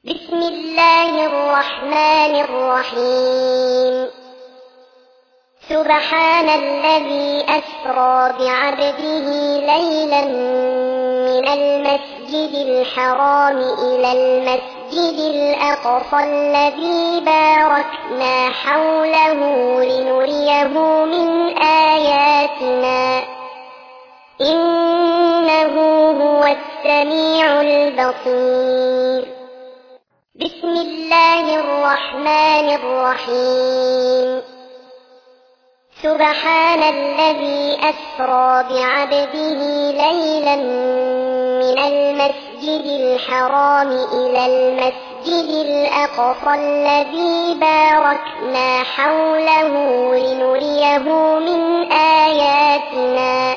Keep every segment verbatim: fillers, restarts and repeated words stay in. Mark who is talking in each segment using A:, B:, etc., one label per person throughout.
A: بسم الله الرحمن الرحيم سبحان الذي أسرى بعبده ليلا من المسجد الحرام إلى المسجد الأقصى الذي باركنا حوله لنريه من آياتنا إنه هو السميع البصير. بسم الله الرحمن الرحيم سبحان الذي أسرى بعبده ليلا من المسجد الحرام إلى المسجد الأقصى الذي باركنا حوله لنريه من آياتنا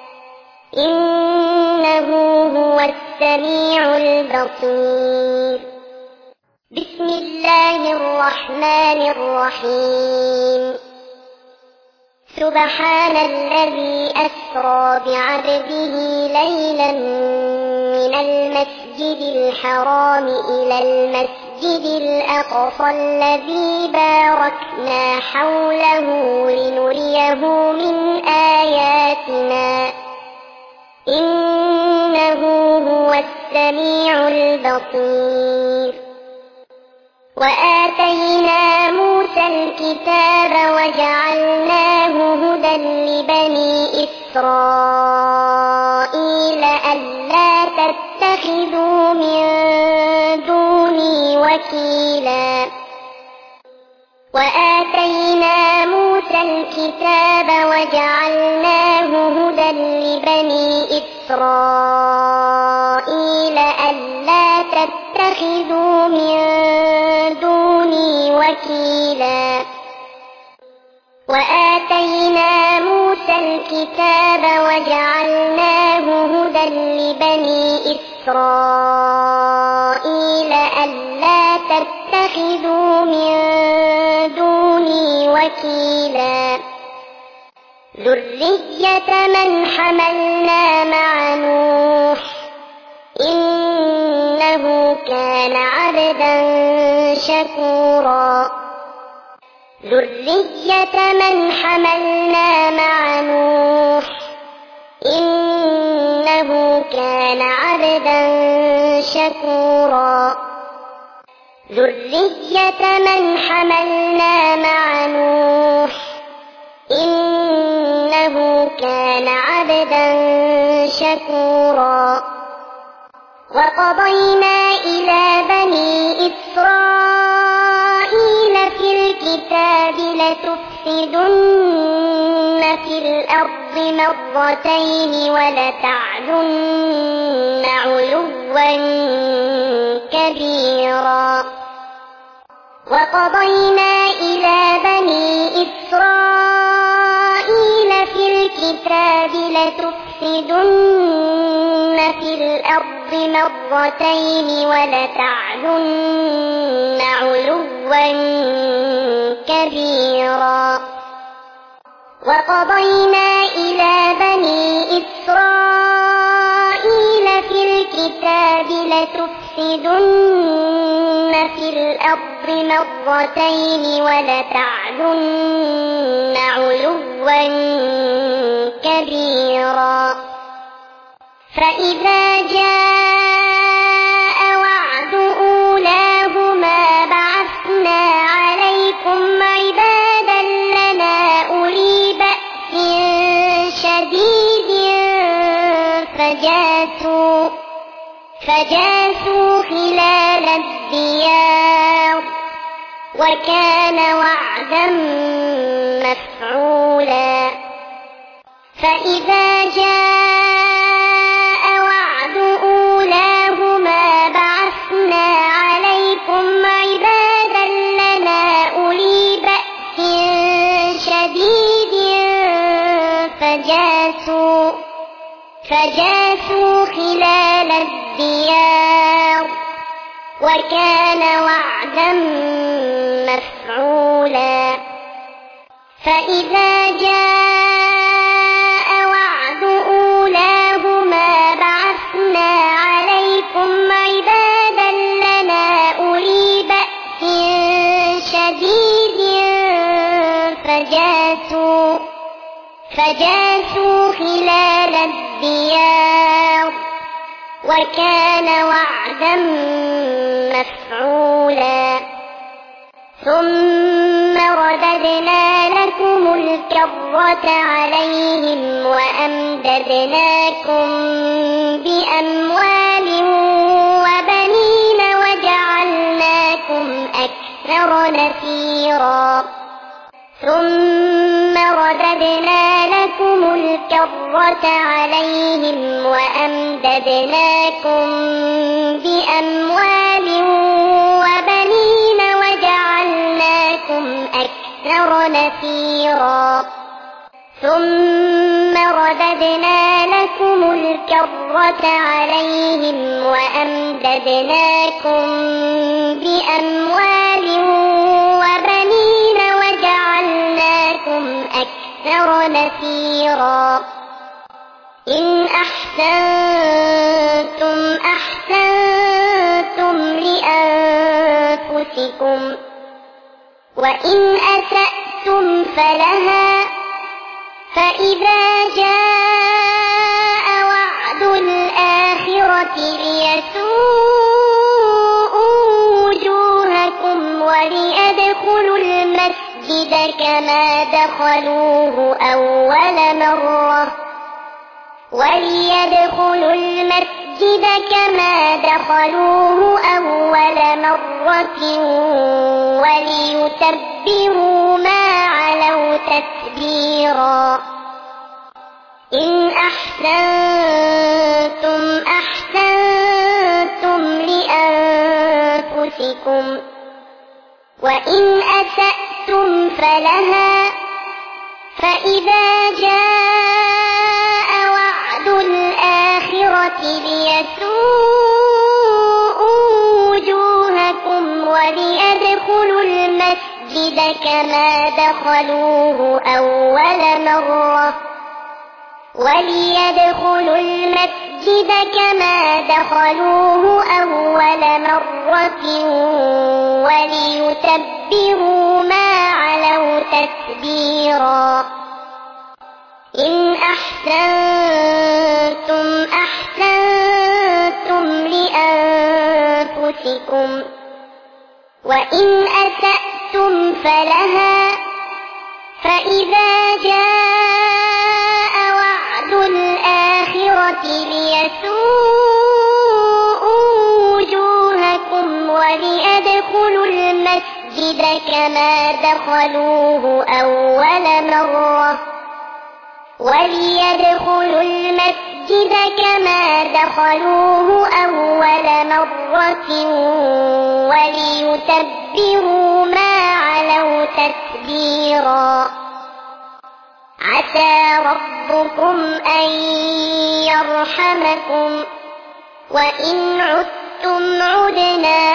A: إنه هو السميع البصير. بسم الله الرحمن الرحيم سبحان الذي أسرى بعبده ليلا من المسجد الحرام إلى المسجد الأقصى الذي باركنا حوله لنريه من آياتنا إنه هو السميع البصير. وآتينا موسى الكتاب وجعلناه هدى لبني إسرائيل ألا تتخذوا من دوني وكيلا وآتينا موسى الكتاب وجعلناه هدى لبني إسرائيل ألا تتخذوا من دوني وكيلا وآتينا موسى الكتاب وجعلناه هدى لبني إسرائيل ألا تتخذوا من دوني وكيلا ذرية من حملنا مع نوح إنه كان عبدا شكورا ذرية من حملنا مع نوح إنه كان عبدا شكورا ذرية من حملنا مع نوح إنه كان عبدا شكورا وقضينا إلى بني إسرائيل في الكتاب لتفسدن في الأرض مرتين ولتعلن علوا كبيرا وقضينا إلى بني إسرائيل في الكتاب لتفسدن في الأرض مرتين ولتعلن علوا كبيرا وقضينا إلى بني إسرائيل في الكتاب لتفسدن في الأرض مرتين ولتعلن علوا كبيرا فإذا جاء وعد أولاهما بعثنا عليكم عبادا لنا أولي بأس شديد فجاسوا فجاسوا خلال الديار وكان وعدا مفعولا فإذا جاء وعد أولاهما بعثنا عليكم عبادا لنا أولي بأس شديد فجاسوا فجاسوا خلال الديار وكان وعدا مفعولا فإذا جاء وعد أولاهما بعثنا عليكم عبادا لنا فجاسوا فجاسوا خلال الديار وكان وعدا مفعولا ثم رددنا لكم الكرة عليهم وأمددناكم بأموال وبنين وجعلناكم أكثر نفيرا ثم رددنا لكم الكرة عليهم وأمددناكم بأموال وبنين وجعلناكم أكثر نفيرا ثم رددنا لكم الكرة عليهم وأمددناكم بأموال وبنين وجعلناكم أكثر نفيرا إن أحسنتم أحسنتم لأنفسكم وإن أسأتم فلها فإذا جاء وعد الآخرة ليسوءوا وجوهكم وليدخلوا المسجد كما دخلوه أول مرة وليدخلوا المسجد كما دخلوه أول مرة وليتبروا ما علوا تتبيرا إن أحسنتم أحسنتم لأنفسكم وإن أسأتم فلها فإذا جاء وعد الآخرة ليسوءوا وجوهكم وليدخلوا المسجد كما دخلوه أول مرة وليدخلوا المسجد كما دخلوه أول مرة وليتبروا ما علوا تتبيرا إن أحسنتم أحسنتم لأنفسكم وإن أسأتم فلها فإذا جاء وعد الآخرة ليسوءوا وجوهكم وليدخلوا المسجد كما دخلوه أول مرة وليدخلوا المسجد كما دخلوه أول مرة وليتبروا ما علوا تتبيرا عسى ربكم أن يرحمكم وإن عدتم عدنا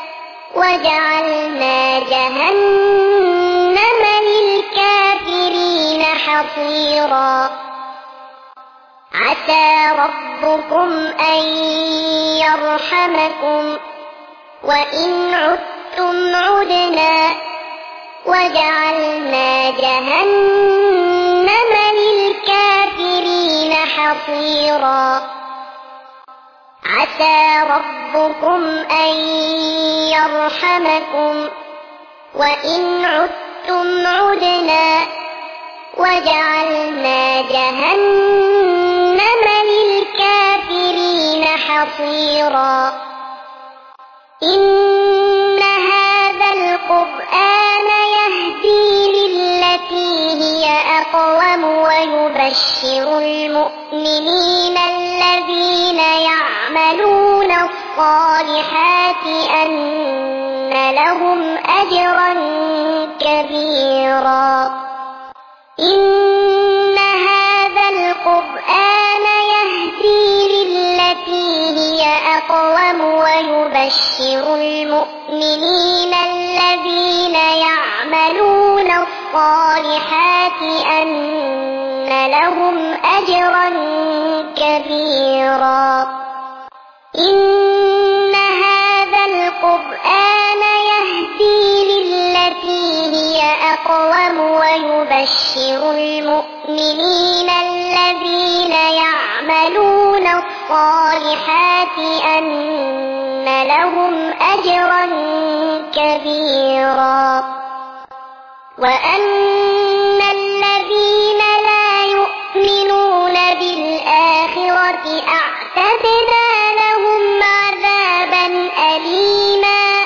A: وجعلنا جهنم للكافرين حصيرا عسى ربكم أن يرحمكم وإن عدتم عدنا وجعلنا جهنم للكافرين حصيرا عسى ربكم أن يرحمكم وإن عدتم عدنا وجعلنا جهنم للكافرين حصيرا إن هذا القرآن يهدي للتي هي أقوم ويبشر المؤمنين الذين يعملون الصالحات أن لهم أجرا كبيرا إن هذا القرآن يهدي للتي هي أقوم ويبشر المؤمنين الذين يعملون الصالحات أن لهم أجرا كبيرا إن هذا القرآن يهدي للتي هي أقوم ويبشر ويبشر المؤمنين الذين يعملون الصالحات أن لهم أجرا كبيرا وأن الذين لا يؤمنون بالآخرة أعتدنا لهم عذابا أليما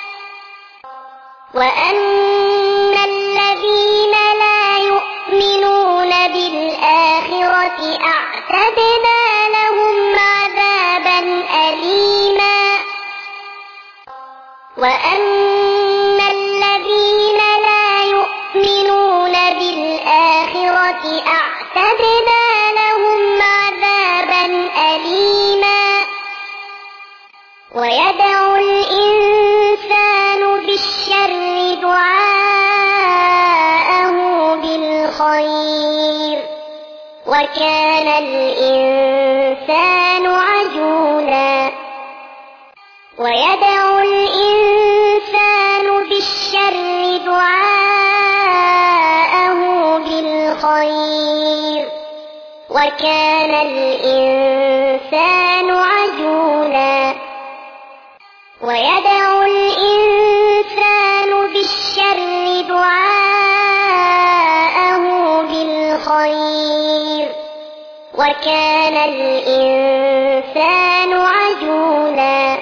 A: وأن الذين لا يؤمنون بالآخرة أعتدنا لهم عذابا أليما وأن الذين لا يؤمنون بالآخرة أعتدنا لهم عذابا أليما ويدعو الإنسان بالشر دعاءه بالخير وكان الإنسان عجولا ويدعو الإنسان بالشر دعاءه بالخير وكان الإنسان عجولا ويدعو الإنسان بالشر دعاءه بالخير وكان الإنسان عجولا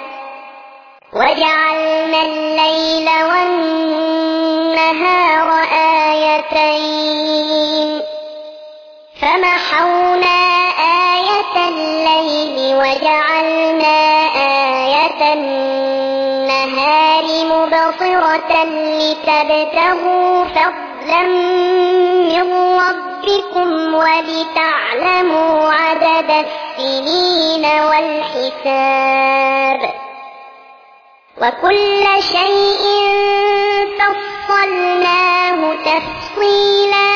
A: وجعلنا الليل والنهار آيتين فمحونا آية الليل وجعلنا آية النهار مبصرة لتبتغوا فضلا من ربكم ولتعلموا عدد السنين والحساب وكل شيء فصلناه تفصيلا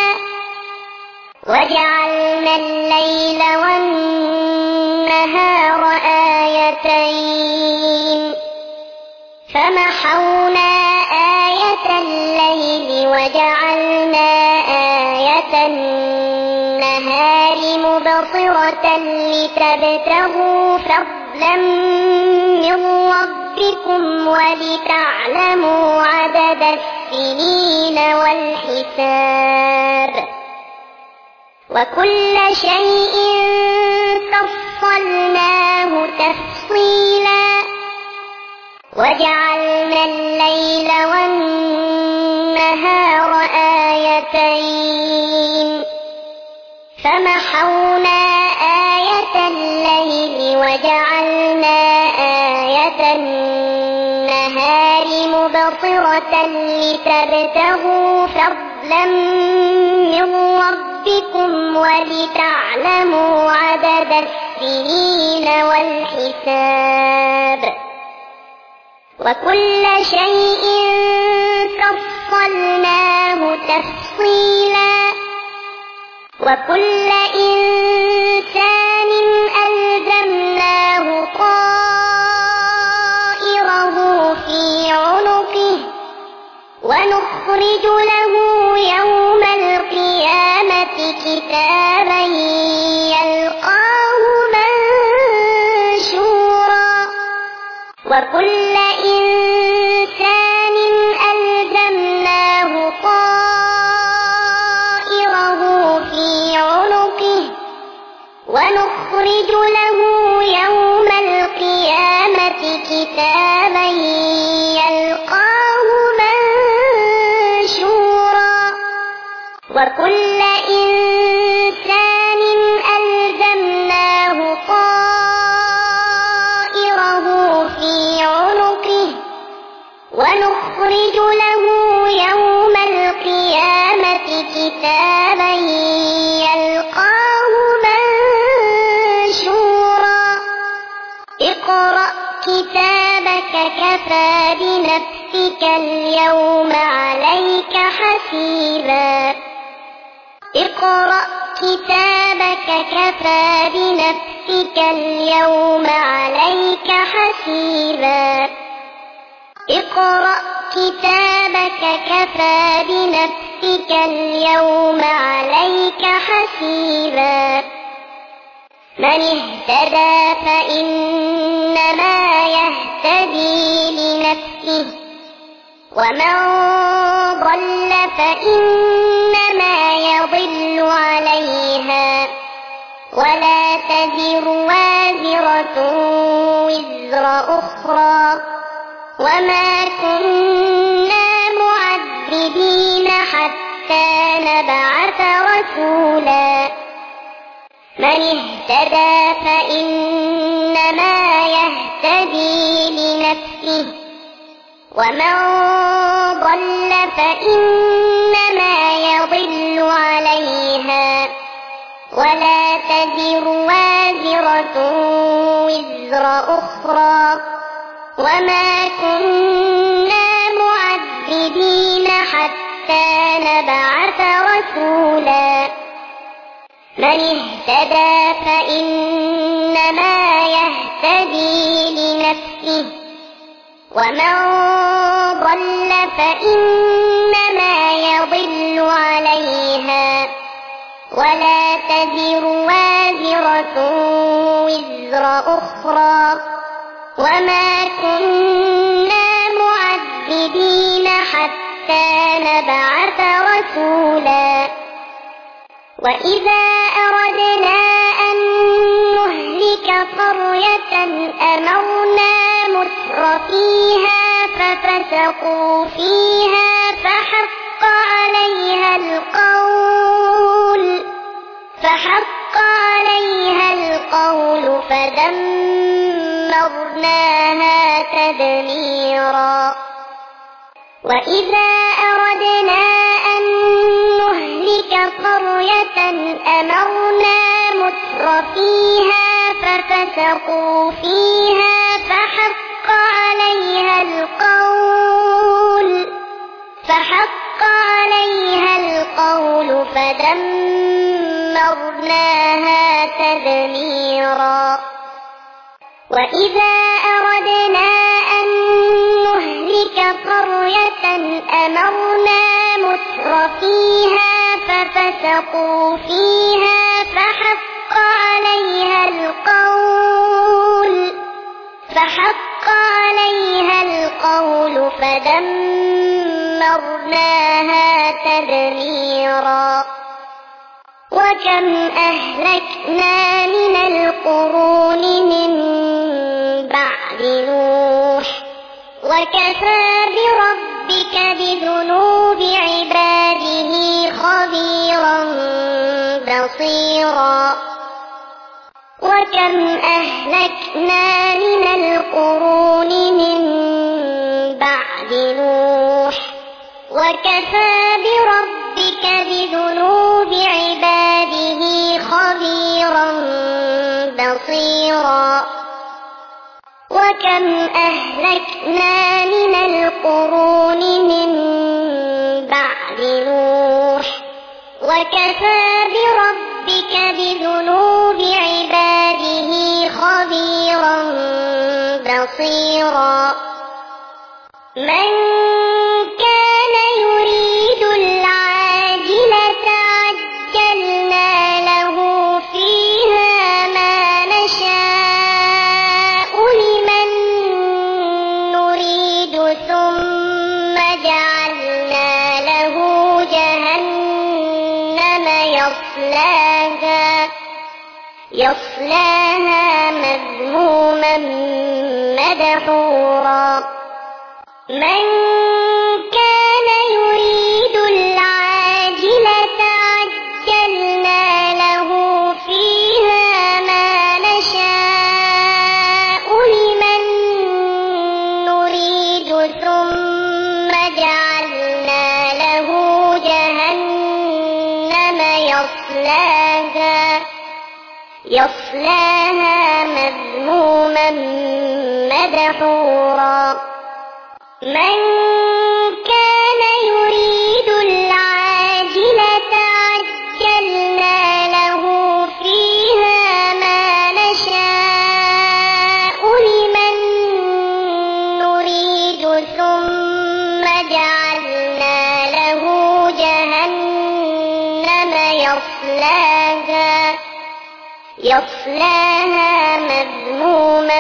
A: وجعلنا الليل والنهار آيتين فمحونا آية الليل وجعلنا آية النهار مبصرة لتبتغوا فضلا من ربكم ولتعلموا عدد السنين والحساب وكل شيء فصلناه تفصيلا وجعلنا الليل والنهار آيتين فمحونا آية الليل وجعلنا آية النهار مبصرة لتبتغوا فضلا من ربكم ولتعلموا عدد السنين والحساب وكل شيء فصلناه تفصيلا وكل إنسان ألزمناه طائره في عنقه ونخرج له يوم القيامة كتابا يلقاه منشورا وكل إنسان ألزمناه طائره في عنقه ونخرج له يوم القيامة كتابا يلقاه منشورا وكل إنسان ألزمناه طائره في عنقه ونخرج له يوم القيامة كتابا يلقاه منشورا اقرأ كتابك كفى بنفسك اليوم عليك حسيبا اقرأ كتابك كفى بنفسك اليوم عليك حسيبا اقرأ كتابك كفى بنفسك بنفسك اليوم عليك حسيبا من اهتدى فإنما يهتدي لنفسه ومن ضل فإنما يضل عليها ولا تزر وازرة وزر أخرى وما كنا معذبين حتى نبعث رسولا من اهتدى فإنما يهتدي لنفسه ومن ضل فإنما يضل عليها ولا تزر وازرة وزر أخرى وما كنا معذبين حتى نبعث رسولا من اهتدى فإنما يهتدي لنفسه ومن ضل فإنما يضل عليها ولا تزر وازرة وزر أخرى وما كنا معذبين حتى نبعث رسولا وإذا أردنا أن نهلك قرية أمرنا متر فيها ففسقوا فيها فحق عليها القول فحق عليها القول فدمرناها تدميرا وإذا أردنا أن نهلك قرية أمرنا متر فيها ففسقوا فيها فحق عليها القول فحق عليها القول فدمرناها تدميرا وإذا أردنا أن نهلك قرية أمرنا متر فيها ففسقوا فيها فحق عليها القول فحق عليها القول فدمرناها تدميرا وكم أهلكنا من القرون من بعد نوح وكفى بربك بذنوب عباده خبيرا بصيرا وكم أهلكنا من القرون من بعد نوح وكفى بربك بذنوب عباده خبيرا بصيرا وكم أهلكنا من القرون من بعد نوح وكفى بربك بذنوب عباده خبيرا بصيرا من كان يريد العاجلة عجلنا له فيها ما نشاء لمن نريد ثم جعلنا له جهنم يصلاها يصلاها مذموما مدحورا من كان يريد العاجلة عجلنا له فيها ما نشاء لمن نريد ثم جعلنا له جهنم يصلاها يصلاها مذموما مدحورا من كان يريد العاجلة عجلنا له فيها ما نشاء لمن نريد ثم جعلنا له جهنم يصلاها يصلاها مذموما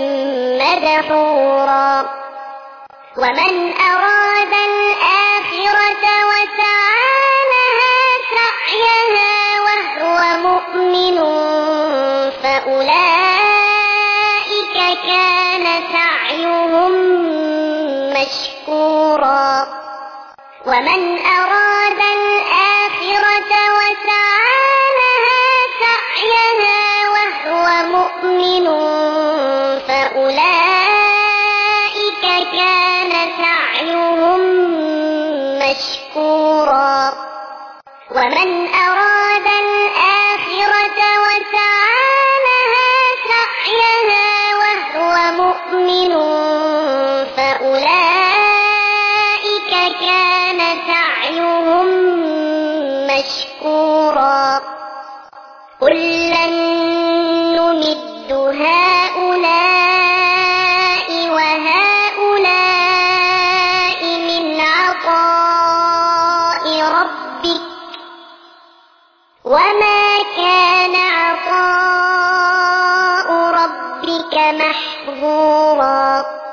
A: مدحورا ومن أراد الآخرة وسعى لها سعيها وهو مؤمن فأولئك كان سعيهم مشكورا ومن أراد الآخرة وسعى لها سعيها وهو مؤمن فأولئك كان سعيهم مشكورا ومن أراد الآخرة وسعى لها سعيها وهو مؤمن فأولئك كان سعيهم مشكورا كلا نمد هؤلاء وهؤلاء من عطاء ربك وما كان عطاء ربك محظورا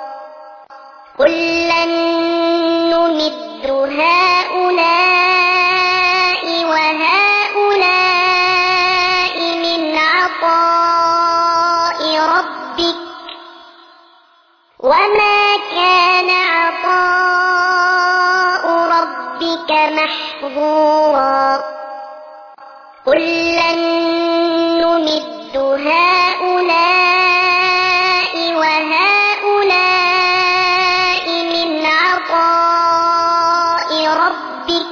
A: كلا نمد هؤلاء وهؤلاء من عطاء ربك وما كان عطاء ربك محظورا كلا نمد هؤلاء وهؤلاء من عطاء ربك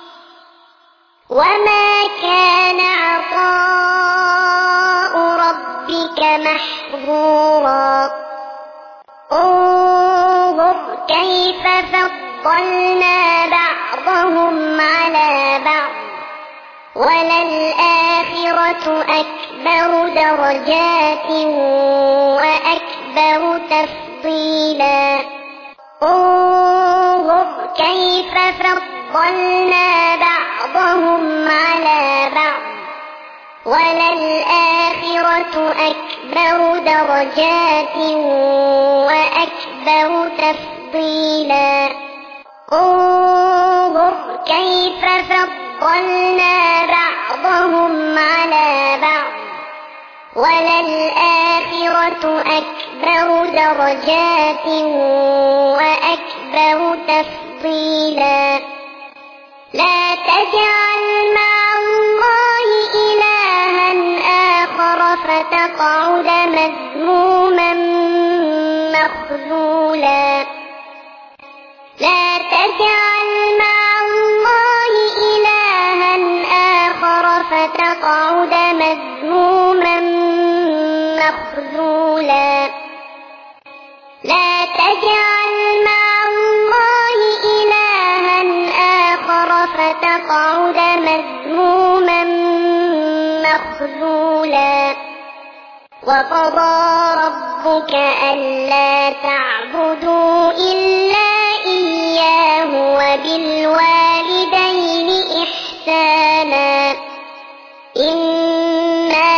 A: وما كان عطاء ربك محظورا انظر كيف فضلنا بعضهم على بعض وللآخرة أكبر درجات وأكبر تفضيلا انظر كيف فضلنا بعضهم على بعض وللآخرة أكبر درجات وأكبر تفضيلا انظر كيف فضلنا بعضهم على بعض وللآخرة أكبر درجات وأكبر تفضيلا لا تجعل مع الله إلها آخر فتقعد مذموما مخذولا لا تجعل مع الله إلها آخر فتقعد مذموما مخذولا لا تجعل مع الله إلها آخر فتقعد مذموما مخذولا وقضى ربك ألا تعبدوا إلا إياه وبالوالدين إحسانا إما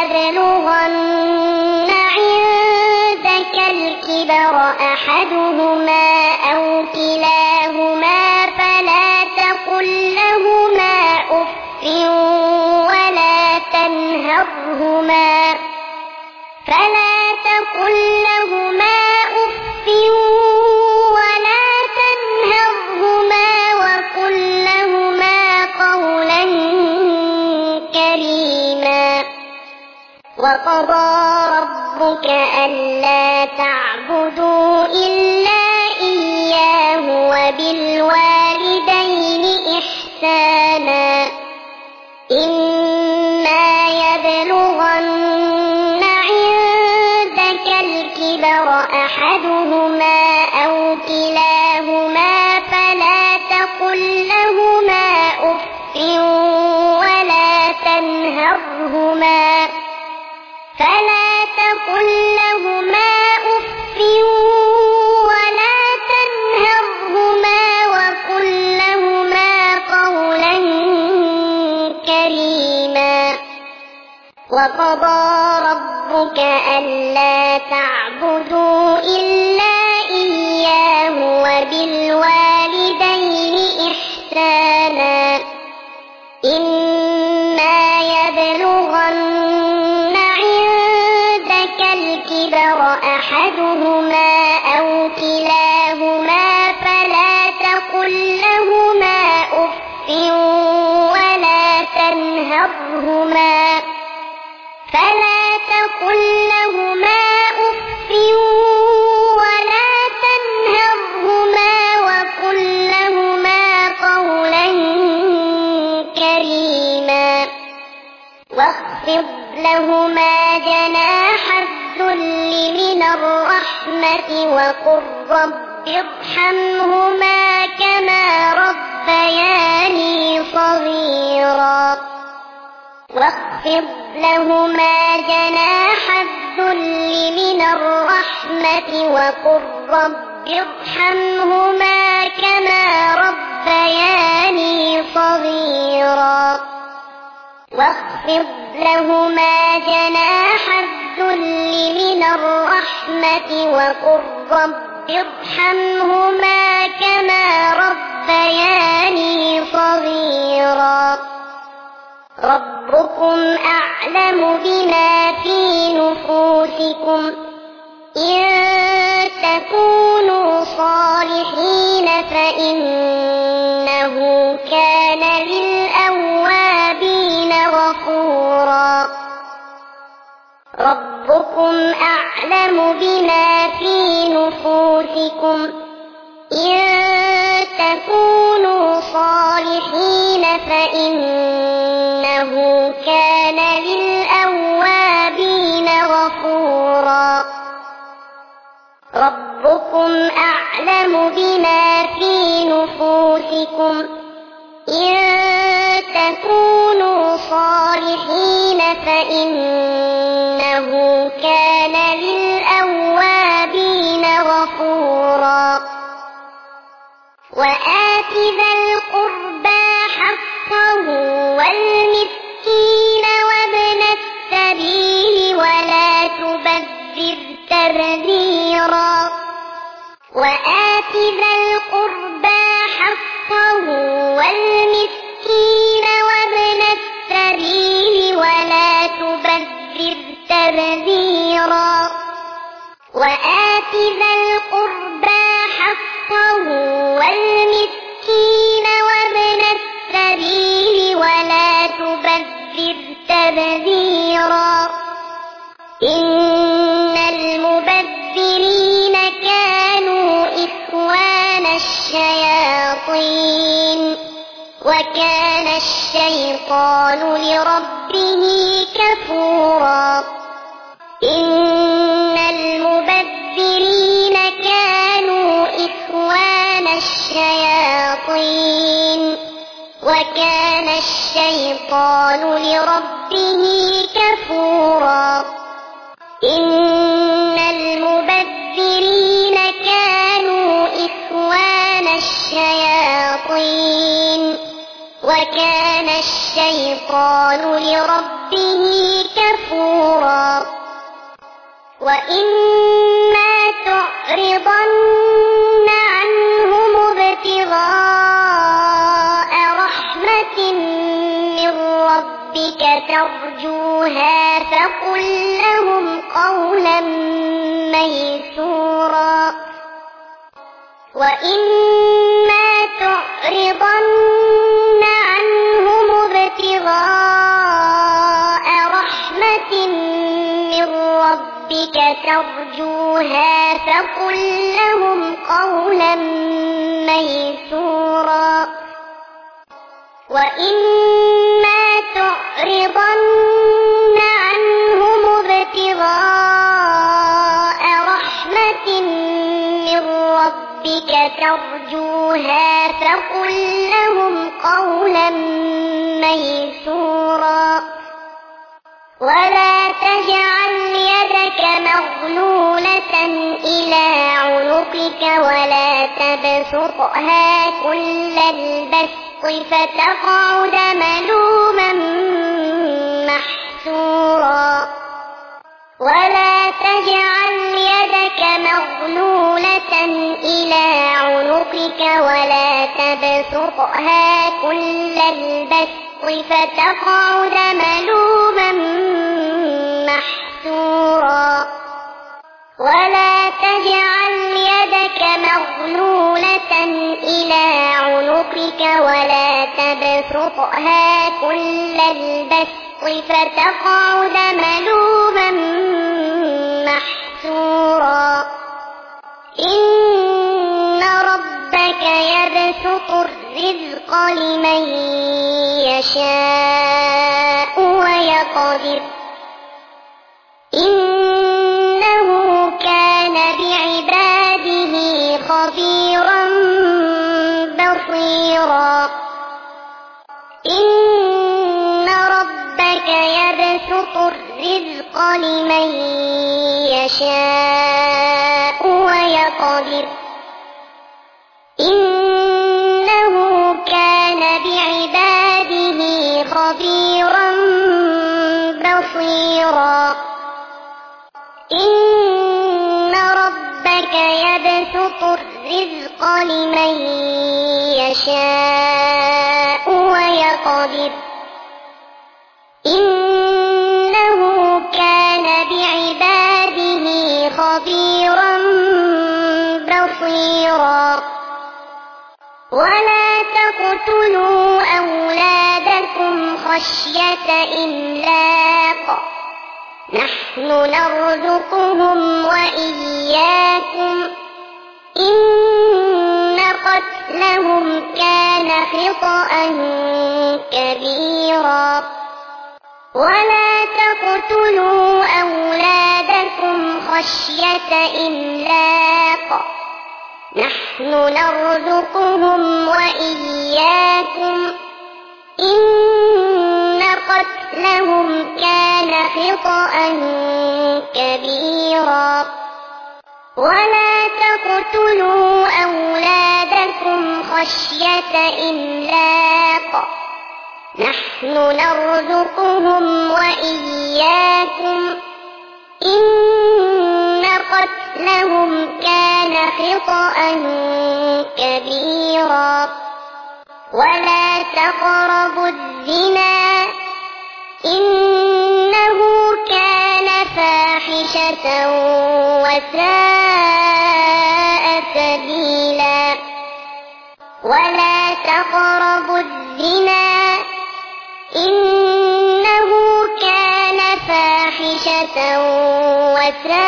A: يبلغن عندك الكبر أحدهما أو كلاهما فلا تقل لهما أف ولا تنهرهما فلا تقل لهما أف ولا تنهرهما وقل لهما قولا كريما وقضى ربك ألا تعبدوا إلا إياه وبالوالدين إحسانا إما يبلغن عندك الكبر أحدهما أو كلاهما فلا تقل لهما أف ولا تنهرهما فلا تقل لهما أف ولا تنهرهما وقل لهما قولا كريما وقضى ربك ألا تعبدوا إلا إياه وبالوالدين إحسانا إما يبلغن عندك الكبر أحدهما أو كلاهما فلا تقل لهما أف ولا تنهرهما فلا تقل لهما أف ولا تنهرهما وقل لهما قولا كريما واخفض لهما جناح الذل من الرحمة وقل رب ارحمهما كما ربياني صغيرا واخفض لهما جناح الذل من الرحمة وقل رب ارحمهما كما ربياني صغيرا واخفض لهما جناح الذل من الرحمة وقل رب ارحمهما كما ربياني صغيرا ربكم أعلم بما في نفوسكم إن تكونوا صالحين فإنه كان للأوابين غفورا ربكم أعلم بما في نفوسكم إن تكونوا صالحين فإنه كان للأوابين غفورا ربكم أعلم بما في نفوسكم إن تكونوا صالحين فإنه كان للأوابين غفورا وآت ذا القربى حقه والمسكين وابن السبيل ولا تبذر تبذيرا وآت ذا القربى حقه والمسكين وابن السبيل ولا تبذر تبذيرا وآت ذا القربى حقه والمسكين وابن السبيل ولا تبذر تبذيرا إن المبذرين كانوا إخوان الشياطين وكان الشيطان لربه كفورا إن المبذرين كانوا إخوان الشياطين وكان الشيطان لربه كفورا إن المبذرين كانوا إخوان الشياطين وكان الشيطان لربه كفورا وإما تعرضن عنهم ابتغاء رحمة من ربك ترجوها فقل لهم قولا ميسورا وإما تعرضن عنهم ابتغاء رحمة من ربك ترجوها فقل لهم قولا ميسورا وإما تعرضن عنهم ابتغاء رحمة من ربك ترجوها فقل لهم قولا ميسورا ولا تجعل يدك مغلولة إلى عنقك ولا تبسطها كل البسط فتقعد ملوما محسورا محسورا ولا تجعل يدك مغلولة إلى عنقك ولا تبسطها كل البسط فتقعد ملوما محسورا ولا تجعل يدك مغلولة إلى عنقك ولا تبسطها كل البسط فتقعد ملوما محسورا إن ربك يبسط الرزق لمن يشاء ويقدر إنه كان بعباده خبيرا بصيرا إن ربك يبسط الرزق لمن يشاء ويقدر إنه كان بعباده خبيرا بصيرا إن ربك يبسط الرزق لمن يشاء ويقدر إنه كان بعباده خبيرا بصيرا ولا تقتلوا أولادكم خشية إملاق نحن نرزقهم وإياكم إن قتلهم كان خطأ كبيرا ولا تقتلوا أولادكم خشية إملاق نحن نرزقهم وإياكم إن قتلهم كان خطأ كبيرا ولا تقتلوا أولادكم خشية إملاق نحن نرزقهم وإياكم إن قتلهم كان خطأ كبيرا ولا تقربوا الزنا إنه كان فاحشة وساء سبيلا ولا تقربوا الزنا إنه كان فاحشة وساء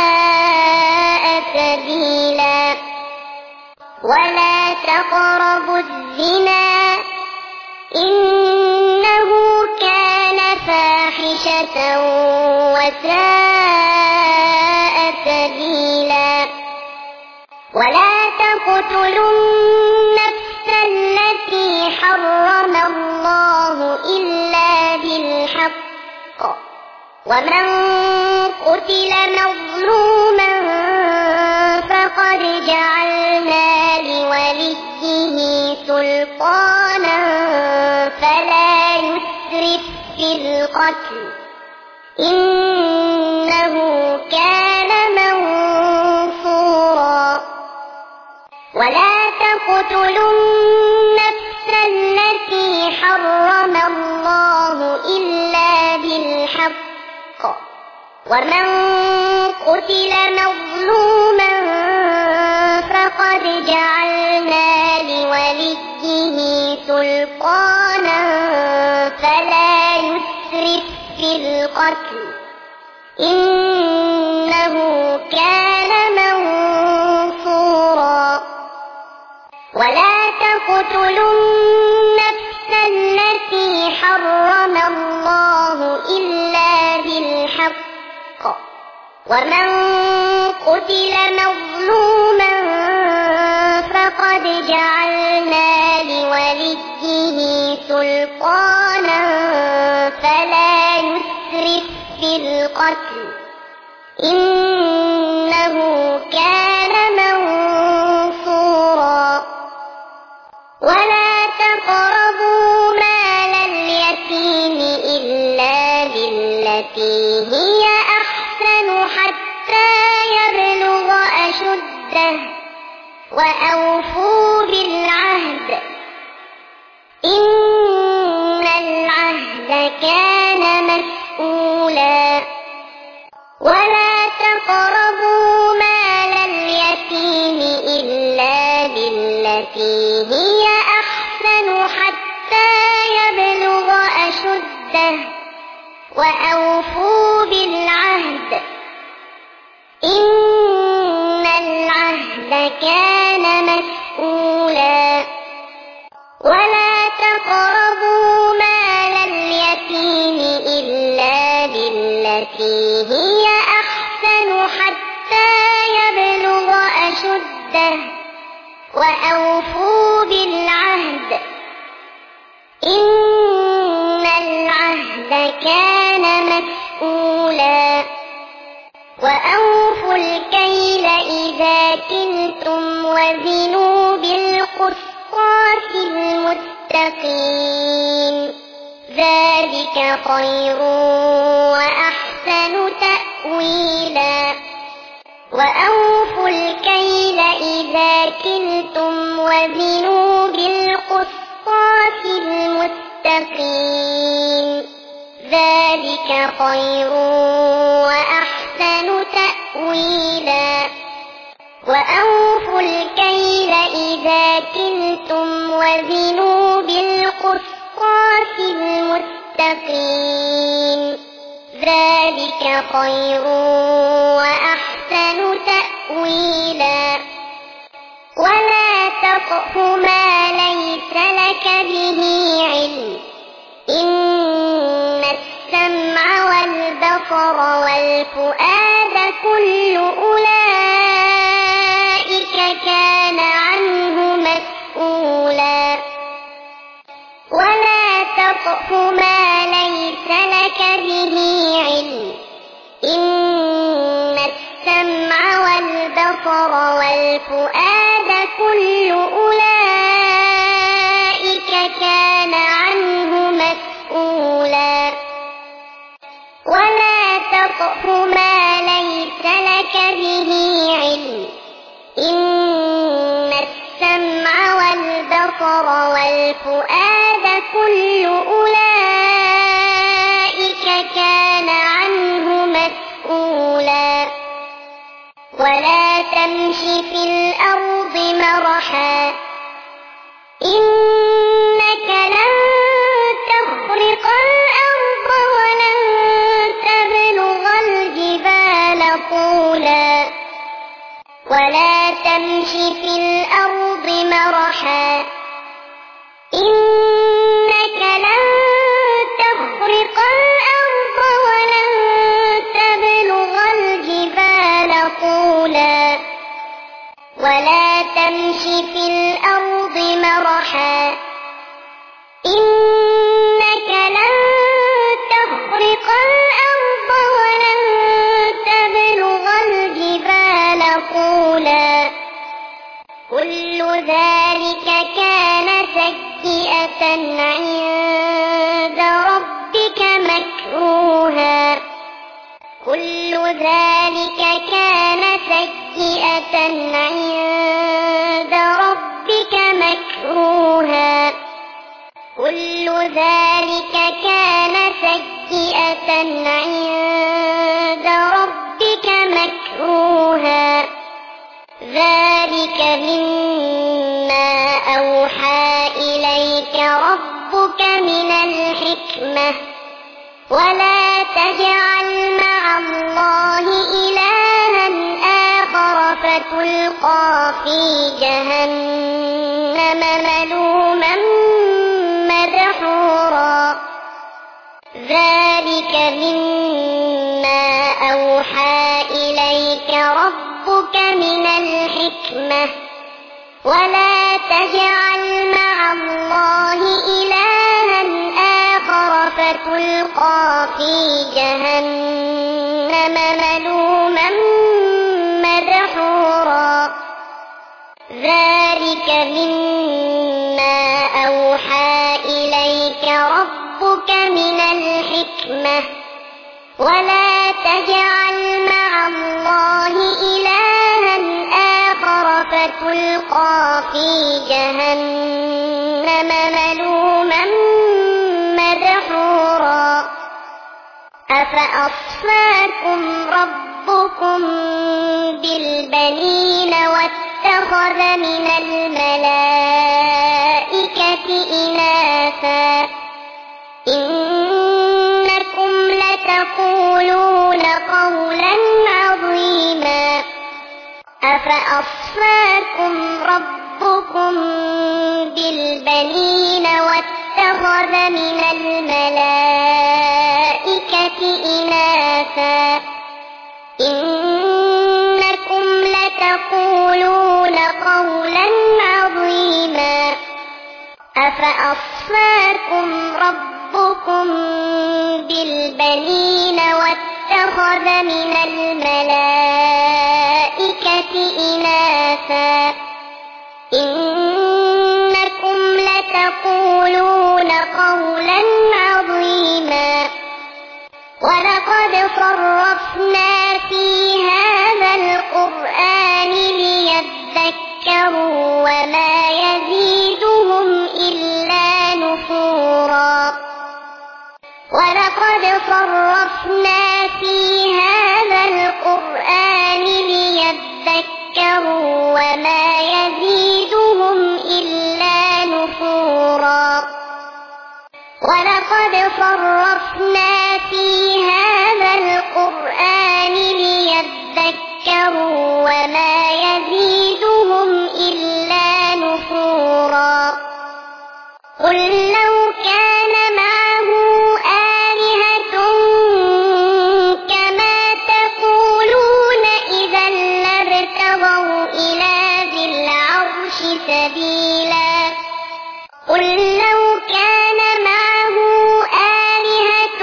A: سبيلا ولا تقربوا الزنا إنه كان فاحشة وساء سبيلا ولا تقتلوا النفس التي حرم الله إلا بالحق ومن قتل مظلوما فقد جعلنا لوليه سلطانا فلا يسرف في القتل إنه كان منصورا ولا تقتلوا النفس التي حرم الله إلا بالحق ومن قتل مظلوما فقد جعلنا لوليه سلطانا فلا يسرف في القتل إنه كان منصورا ولا تقتلوا النفس التي حرم الله إلا بالحق ومن قتل مظلوما فقد جعلنا لوليه سلطانا فلا يسرف في القتل إنه كان منصورا ولا تقربوا مال اليتيم إلا بالحق بالتي هي أحسن حتى يبلغ أشده وأوفوا بالعهد إن العهد كان مسؤولا ولا تقربوا مال اليتيم إلا بالتي هي أحسن حتى يبلغ أشده وأوفوا بالعهد إن العهد كان مسؤولا ولا تقربوا مال اليتيم إلا بالتي هي أحسن حتى يبلغ أشده وأوفوا بالعهد إن العهد كان مسؤولا وأوفوا الكيل إذا كلتم وزنوا بالقسطاس المستقيم ذلك خير وأحسن تأويلا وأوفوا الكيل إذا كلتم وزنوا بالقسطاس المستقيم ذلك خير وأحسن تأويلا وأوفوا الكيل إذا كلتم وزنوا بالقسطاس المستقيم ذلك خير وأحسن تأويلا ولا تقف ما ليس لك به علم إن السمع والبصر والفؤاد كل أولئك كان عنه مسؤولا ولا تقف ما ليس لك به علم إن السمع والبصر والفؤاد كل أولئك كان عنه مسؤولا ولا تقف ما ليس لك به علم إن السمع والبصر والفؤاد كل أولئك كان عنه مسؤولا ولا تمش في الأرض مرحا إنك لن تخرق الأرض ولن تبلغ الجبال طولا ولا تمش في الأرض مرحا إنك لن تخرق الأرض ولن تبلغ الجبال طولا ولا تمش في الأرض مرحا إنك لن تخرق الأرض ولن تبلغ الجبال طولا كل ذلك كان سيئة عند ربك مكروها كل ذلك كان سيئة عند ربك مكروها كل ذلك كان سيئة عند ربك مكروها ذلك مما أوحى إليك ربك من الحكمة ولا تجعل مع الله إلها آخر فتلقى في جهنم ملوما مدحورا ذلك مما أوحى إليك ربك من الحكمة ولا تجعل مع الله إلها آخر فتلقى في جهنم ملوما مدحورا ذلك مما أوحى إليك ربك من الحكمة ولا تجعل مع الله إلها آخر فتلقى في جهنم ملوما مدحورا أفأصفاكم ربكم بالبنين واتخذ من الملائكة إناثا إنكم لتقولون قولا عظيما أفأصفاكم ربكم بالبنين واتخذ من الملائكة إناثا إنكم لتقولون قولا عظيما أفأصفاكم ربكم بالبنين واتخذ من الملائكة إناثا إنكم لتقولون قولا عظيما ولقد صرفنا في هذا القرآن ليذكروا وما يزيدهم إلا نفورا ولقد صرفنا في هذا القرآن ليذكروا وما يزيدهم إلا نفورا ولقد صرفنا في هذا القرآن ليذكروا وما يزيدهم إلا نفورا قل لو كان معه آلهة كما تقولون إذا لابتغوا إلى ذي العرش سبيلا قل لو كان معه آلهة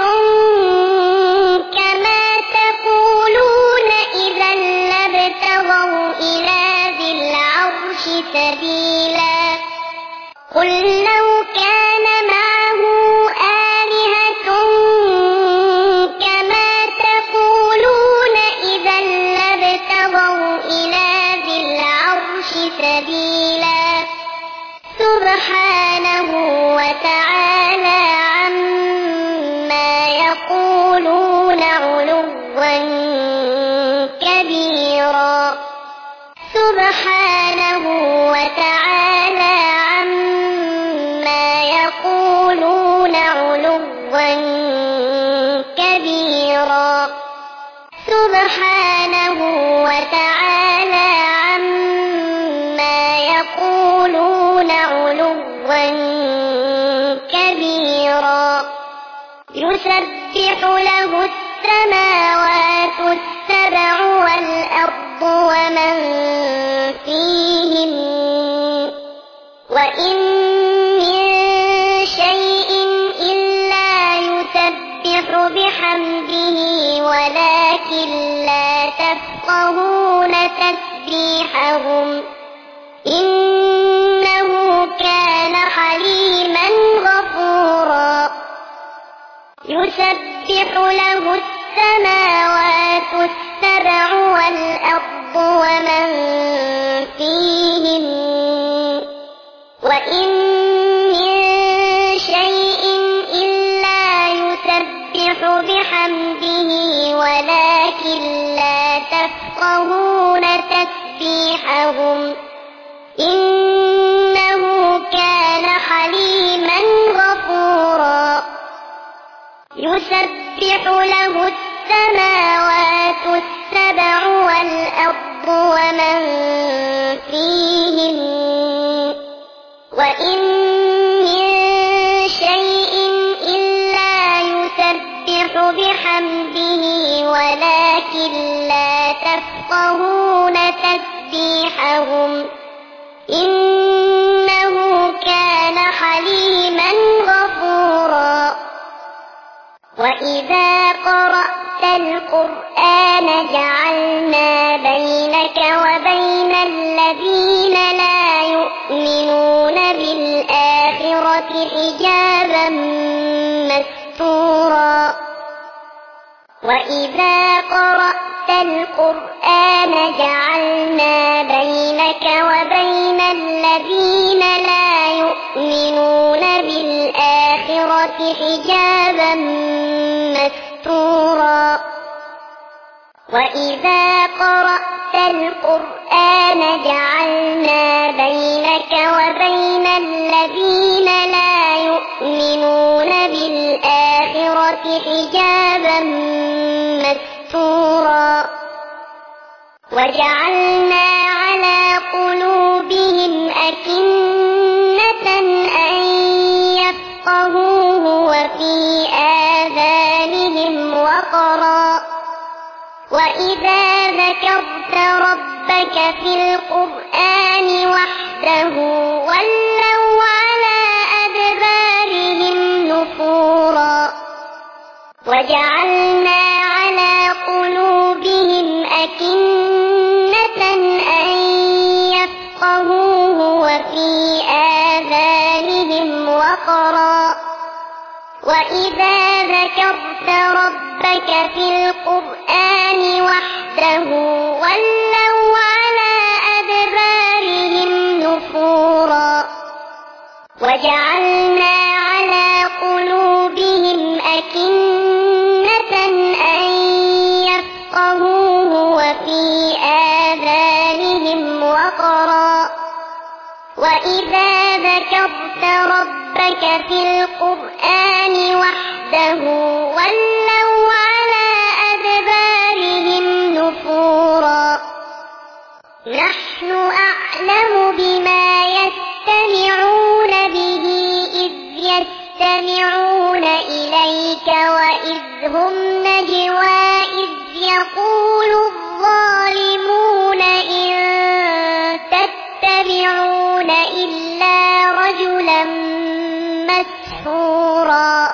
A: كما تقولون إذا لابتغوا إلى ذي العرش سبيلا قل لو كان معه آلهة كما تقولون إذا لابتغوا إلى ذي العرش سبيلا سبحانه وتعالى عما يقولون علوا كبيرا سبحانه وتعالى عما يقولون علوا كبيرا سبحانه وتعالى عما يقولون علوا كبيرا يسبح له السماوات السبع والأرض ومن فيهن وإن من شيء إلا يسبح بحمده ولكن لا تفقهون تسبيحهم إنه كان حليما غفورا يسبح له السماوات السبع والأرض ومن فيهن وإن من شيء إلا يسبح بحمده ولكن لا تفقهون تسبيحهم إنه كان حليما غفورا يسبح له السماوات السبع والأرض ومن فيهن وإن من شيء إلا يسبح بحمده ولكن لا تفقهون تسبيحهم إنه كان حليما غفورا وإذا قرأت القرآن جعلنا بينك وبين الذين لا يؤمنون بالآخرة حجابا مستورا وإذا قرأت القرآن جعلنا بينك وبين الذين لا يؤمنون بالآخرة حجابا مستورا وإذا قرأت القرآن جعلنا بينك وبين الذين لا يؤمنون بالآخرة حجابا مستورا وجعلنا على قلوبهم أكنة أن يفقهوه وفي آذانهم وقرا وإذا ذكرت ربك في القرآن وحده ولوا على أدبارهم نفورا وجعلنا على قلوبهم أكنة أن يفقهوه وفي آذانهم وقرا وإذا ذكرت ربك في القرآن وحده ولوا على أدبارهم نفورا وجعلنا على قلوبهم أكنة أن يفقهوه وفي آذانهم وقرا وإذا ذكرت ربك في القرآن وحده ولوا على أدبارهم نفورا نحن أعلم بما يستمعون به إذ يستمعون إليك وإذ هم نجوى إذ يقول الظالمون إن تتبعون إلا رجلا مسحورا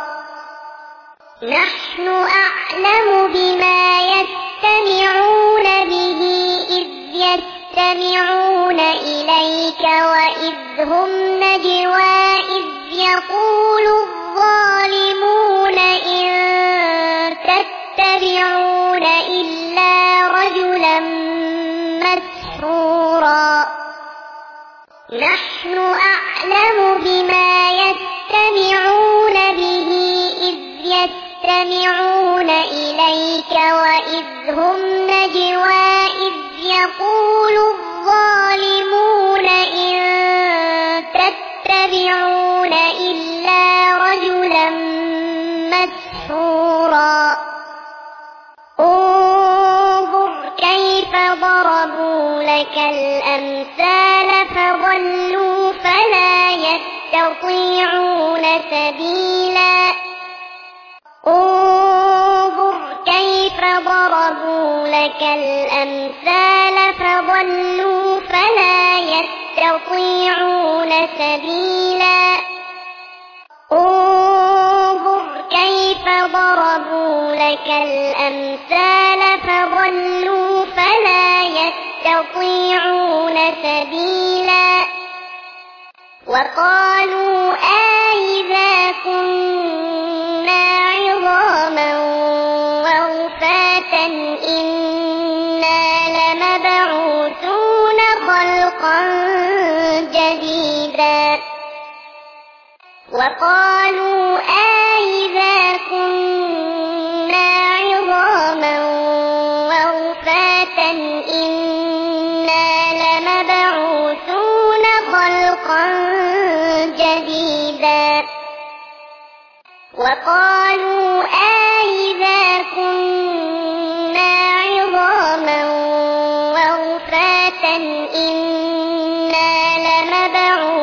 A: نحن أعلم بما يستمعون به إذ يستمعون إليك وإذ هم نجوى إذ يقول الظالمون إن تتبعون إلا رجلا مسحورا نحن أعلم بما يستمعون به إذ يستمعون إليك وإذ هم نجوى إذ يقول الظالمون إن تتبعون إلا رجلا مسحورا انظر كيف ضربوا لك الأمثال فضلوا فلا يستطيعون سبيلا انظر كيف ضربوا لك الأمثال فضلوا فلا يستطيعون سبيلا انظر كيف ضربوا لك الأمثال فضلوا فلا يستطيعون سبيلا وقالوا أإذا كنا عظاما ورفاتا إنا لمبعوثون خلقا جديدا وقالوا أإذا كنا عظاما ورفاتا إنا لمبعوثون خلقا جديدا وقالوا أإذا كنا عظاما ورفاتا إنا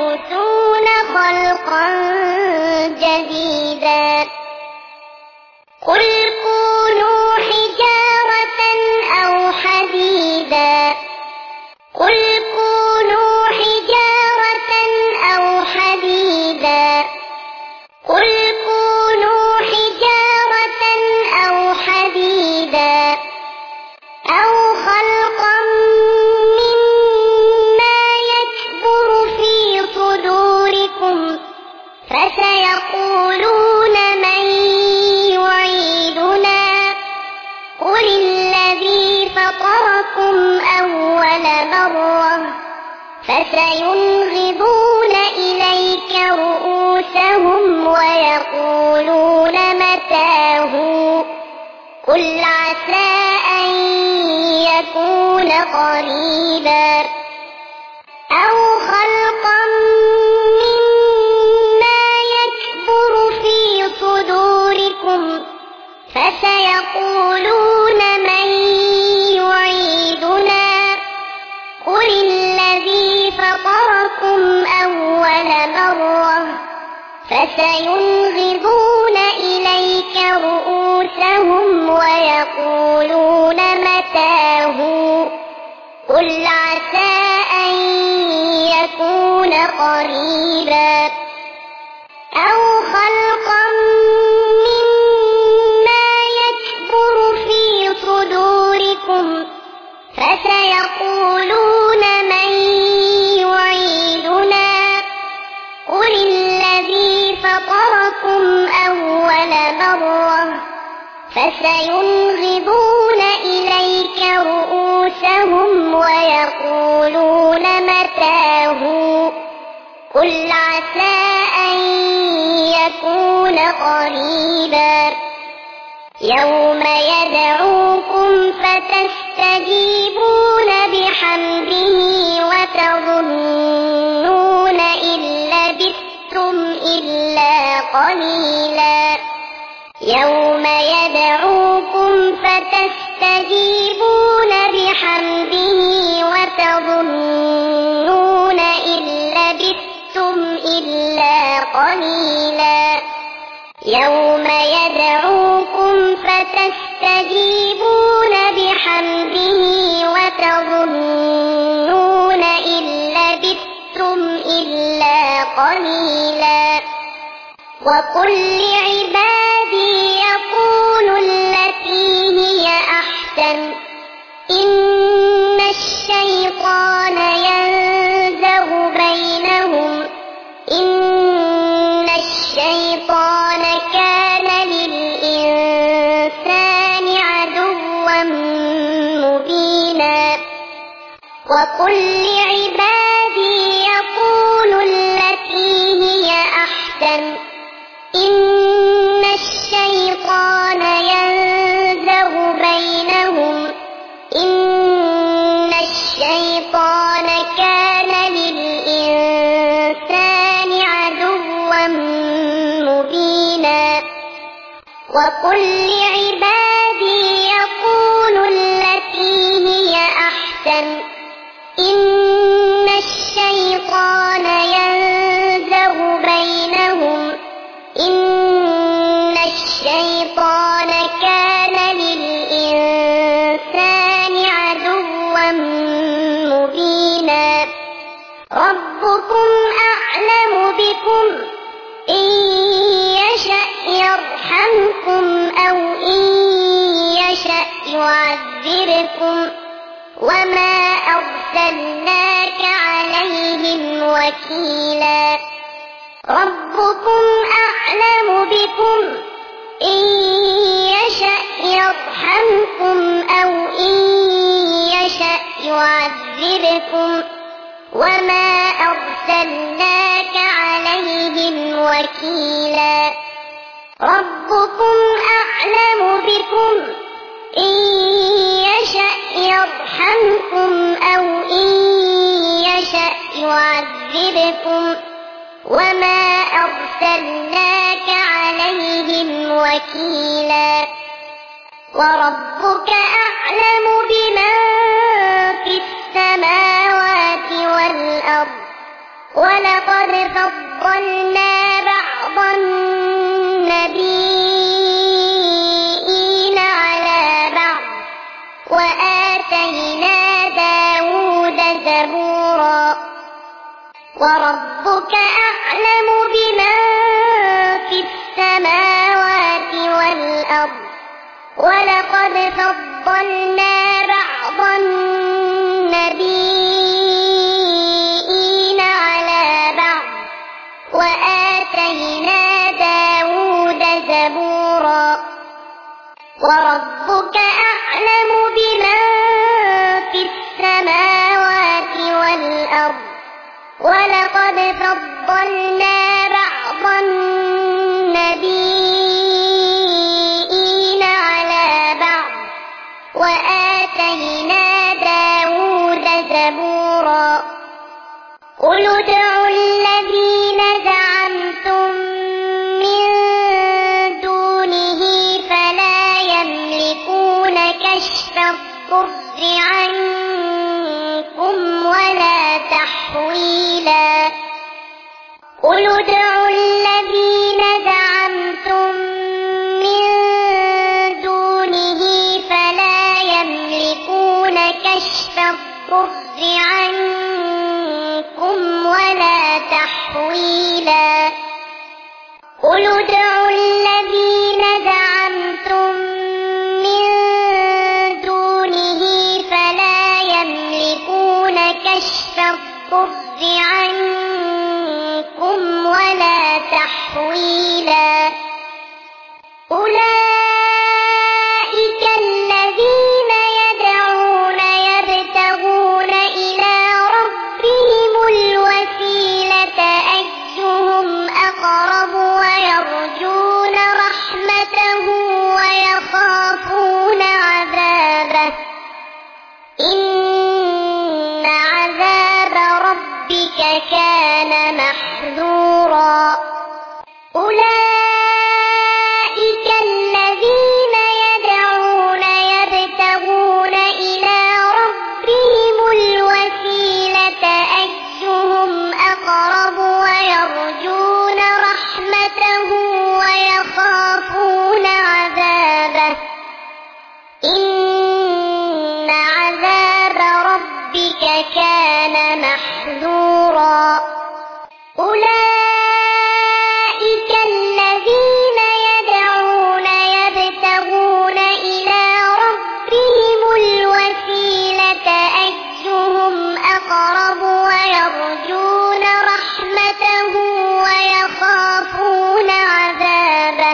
A: لمبعوثون خلقا جديدا فسينغضون إليك رؤوسهم ويقولون متاه قل عسى أن يكون قريبا أو خلقا مما يكبر في صدوركم فسيقولون من يعيدنا قل الذي فطركم أول مرة فسينغضون إليك رؤوسهم ويقولون متاه قل عسى أن يكون قريبا أو خلقا مما يكبر في صدوركم فسيقولون من يعيدنا قل الذي فطركم أول مرة فسينغضون إليك رؤوسهم ويقولون متاه قل عسى أن يكون قريبا يوم يدعوكم فتستجيبون بحمده وتظنون إن لبثتم إلا قليلا يوم يدعوكم فتستجيبون بحمده وتظنون إن لبثتم إلا قليلا يوم يدعوكم فتستجيبون بحمده وتظنون إن لبثتم إلا قليلا وقل لعبادي يقولوا التي هي أحسن إن الشيطان ينزغ بينهم إن الشيطان كان للإنسان عدوا مبينا وقل لعبادي يقولوا التي هي أحسن إن الشيطان ينزغ بينهم إن الشيطان كان للإنسان عدوا مبينا وقل لعبادي يقولوا التي هي أحسن إن الشيطان ينزغ بينهم إن الشيطان كان للإنسان عدوا مبينا ربكم أعلم بكم إن يشأ يرحمكم أو إن يشأ يعذبكم وما أرسلناك عليهم وكيلا ربكم أعلم بكم إن يشأ يرحمكم أو إن يشأ يعذبكم وما أرسلناك عليهم وكيلا ربكم أعلم بكم إن يشأ يرحمكم أو إن يشأ يعذبكم وما أرسلناك عليهم وكيلا وربك أعلم بمن في السماوات والأرض ولقد فضلنا بعض النبيين على بعض وآتينا داود زبورا وربك أعلم بمن في السماوات والأرض ولقد فضلنا بعض النبيين على بعض وآتينا داود زبورا وربك أعلم بمن في السماوات والأرض وَلَقَدْ فَضَّلْنَا بَعْضَ النَّبِيِّينَ عَلَى بَعْضٍ وَآتَيْنَا دَاوُودَ زَبُورًا قُلِ ادْعُوا الَّذِينَ زَعَمْتُم مِّن دُونِهِ فَلَا يَمْلِكُونَ كَشْفَ الضُّرِّ عَنكُمْ وَلَا تَحْوِيلًا قُلِ ادْعُوا الَّذِينَ زَعَمْتُم مِّن دُونِهِ فَلَا يَمْلِكُونَ كَشْفَ الضُّرِّ عَنكُمْ وَلَا تَحْوِيلًا قُلِ ادْعُوا الَّذِينَ زَعَمْتُم مِّن دُونِهِ فَلَا يَمْلِكُونَ كَشْفَ الضُّرِّ عَنكُمْ وَلَا تَحْوِيلًا أُولَئِكَ الَّذِينَ يَدْعُونَ يَبْتَغُونَ إِلَىٰ رَبِّهِمُ الْوَسِيلَةَ أَيُّهُمْ أَقْرَبُ وَيَرْجُونَ رَحْمَتَهُ وَيَخَافُونَ عَذَابَهُ إِنَّ عَذَابَ رَبِّكَ كَانَ مَحْذُورًا أُولَئِكَ الَّذِينَ يَدْعُونَ يَبْتَغُونَ إِلَىٰ رَبِّهِمُ الْوَسِيلَةَ أَيُّهُمْ أَقْرَبُ وَيَرْجُونَ رَحْمَتَهُ وَيَخَافُونَ عَذَابَهُ إِنَّ عَذَابَ رَبِّكَ كَانَ مَحْذُورًا أُولَئِكَ الَّذِينَ يَدْعُونَ يَبْتَغُونَ إِلَىٰ رَبِّهِمُ الْوَسِيلَةَ أَيُّهُمْ أَقْرَبُ وَيَرْجُونَ رَحْمَتَهُ وَيَخَافُونَ عَذَابَهُ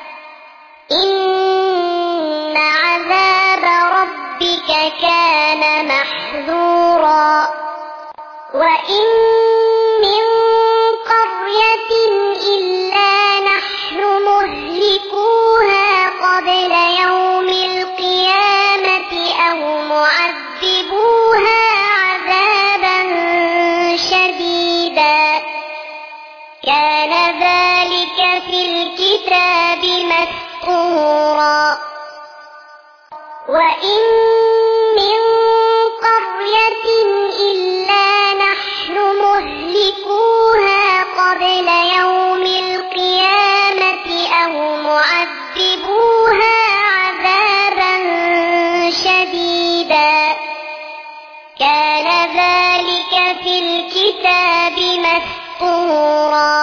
A: إِنَّ عَذَابَ رَبِّكَ كَانَ مَحْذُورًا وَإِن مِّن قَرْيَةٍ إِلَّا نَحْنُ مُهْلِكُوهَا قَبْلَ يَوْمِ الْقِيَامَةِ أَوْ مُعَذِّبُوهَا عَذَابًا شَدِيدًا كَانَ ذَلِكَ فِي الْكِتَابِ مَسْطُورًا وَإِن مِّن قَرْيَةٍ إِلَّا نَحْنُ مُهْلِكُوهَا قَبْلَ يَوْمِ الْقِيَامَةِ أَوْ مُعَذِّبُوهَا عَذَابًا شَدِيدًا كَانَ ذَلِكَ فِي الْكِتَابِ مَسْطُورًا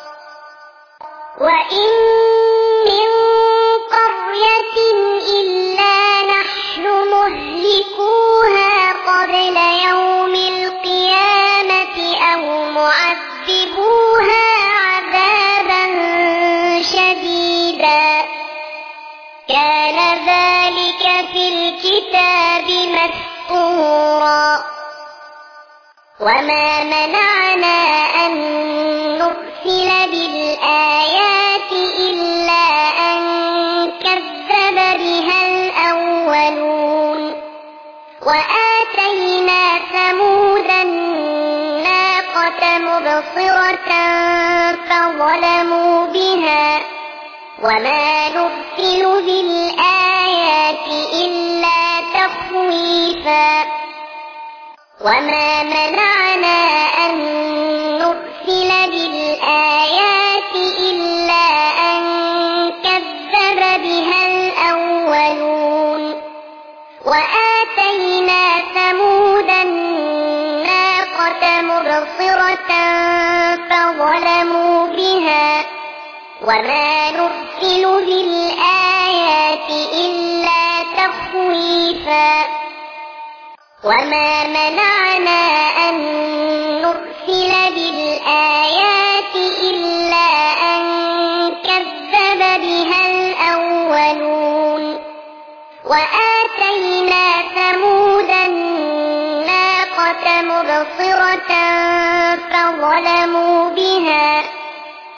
A: وَإِن مِّن قَرْيَةٍ إِلَّا نَحْنُ مُهْلِكُوهَا قَبْلَ يَوْمِ الْقِيَامَةِ أَوْ مُعَذِّبُوهَا عَذَابًا شَدِيدًا كَانَ ذَلِكَ فِي الْكِتَابِ مَسْطُورًا وَمَا مَنَعَنَا أَن نُّرْسِلَ بِالْآيَاتِ إِلَّا أَن كَذَّبَ بِهَا الْأَوَّلُونَ وَآتَيْنَا ثَمُودَ النَّاقَةَ مُبْصِرَةً فَظَلَمُوا بِهَا وَمَا نُرْسِلُ بِالْآيَاتِ إِلَّا تَخْوِيفًا وَمَا مَنَعَنَا أَن نُّرْسِلَ بِالْآيَاتِ إِلَّا أَن كَذَّبَ بِهَا الْأَوَّلُونَ وَآتَيْنَا ثَمُودَ النَّاقَةَ مُبْصِرَةً فَظَلَمُوا بِهَا وَمَا نُرْسِلُ بِالْآيَاتِ إِلَّا تَخْوِيفًا وَمَا مَنَعَنَا أَن نُّرْسِلَ بِالْآيَاتِ إِلَّا أَن كَذَّبَ بِهَا الْأَوَّلُونَ وَآتَيْنَا ثَمُودَ النَّاقَةَ مُبْصِرَةً فَظَلَمُوا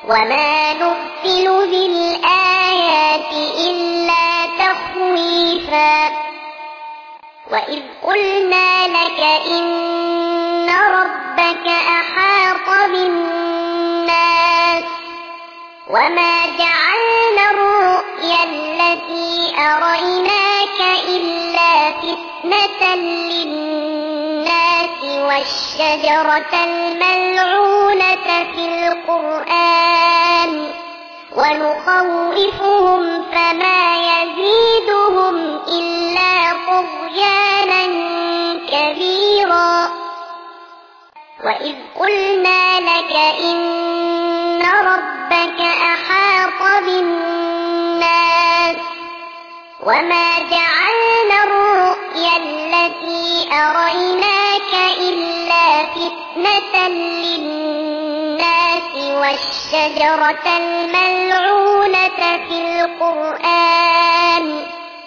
A: وما نرسل بالآيات إلا تخويفا وإذ قلنا لك إن ربك أحاط بالناس وما جعلنا الرؤيا التي أريناك إلا فتنة للناس والشجرة الملعونة في القرآن ونخوفهم فما يزيدهم إلا طغيانا كبيرا وإذ قلنا لك إن ربك أحاط بالناس وما جعلنا الرؤيا التي أريناك إلا فتنة للناس والشجرة الملعونة في القرآن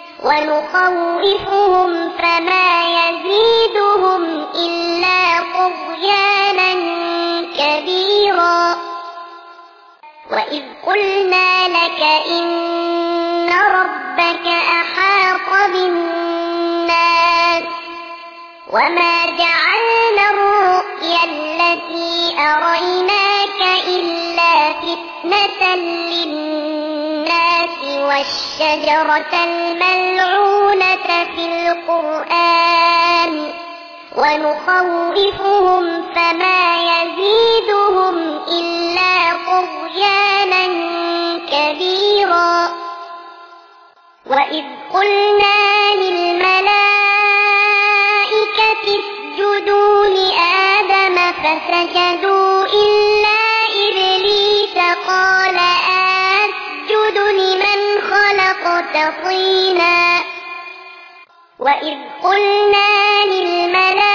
A: ونخوفهم فما يزيدهم إلا طغيانا كبيرا وإذ قلنا لك إن ربك أحاط بالناس وما جعلنا الرؤيا التي أريناك إلا فتنة للناس والشجرة الملعونة في القرآن ونخوفهم فما يزيدهم إلا طغيانا كبيرا وإذ قلنا للملائكة اسجدوا لآدم فسجدوا إلا إبليس قال أسجد لمن خلقت طينا وإذ قلنا للملائكة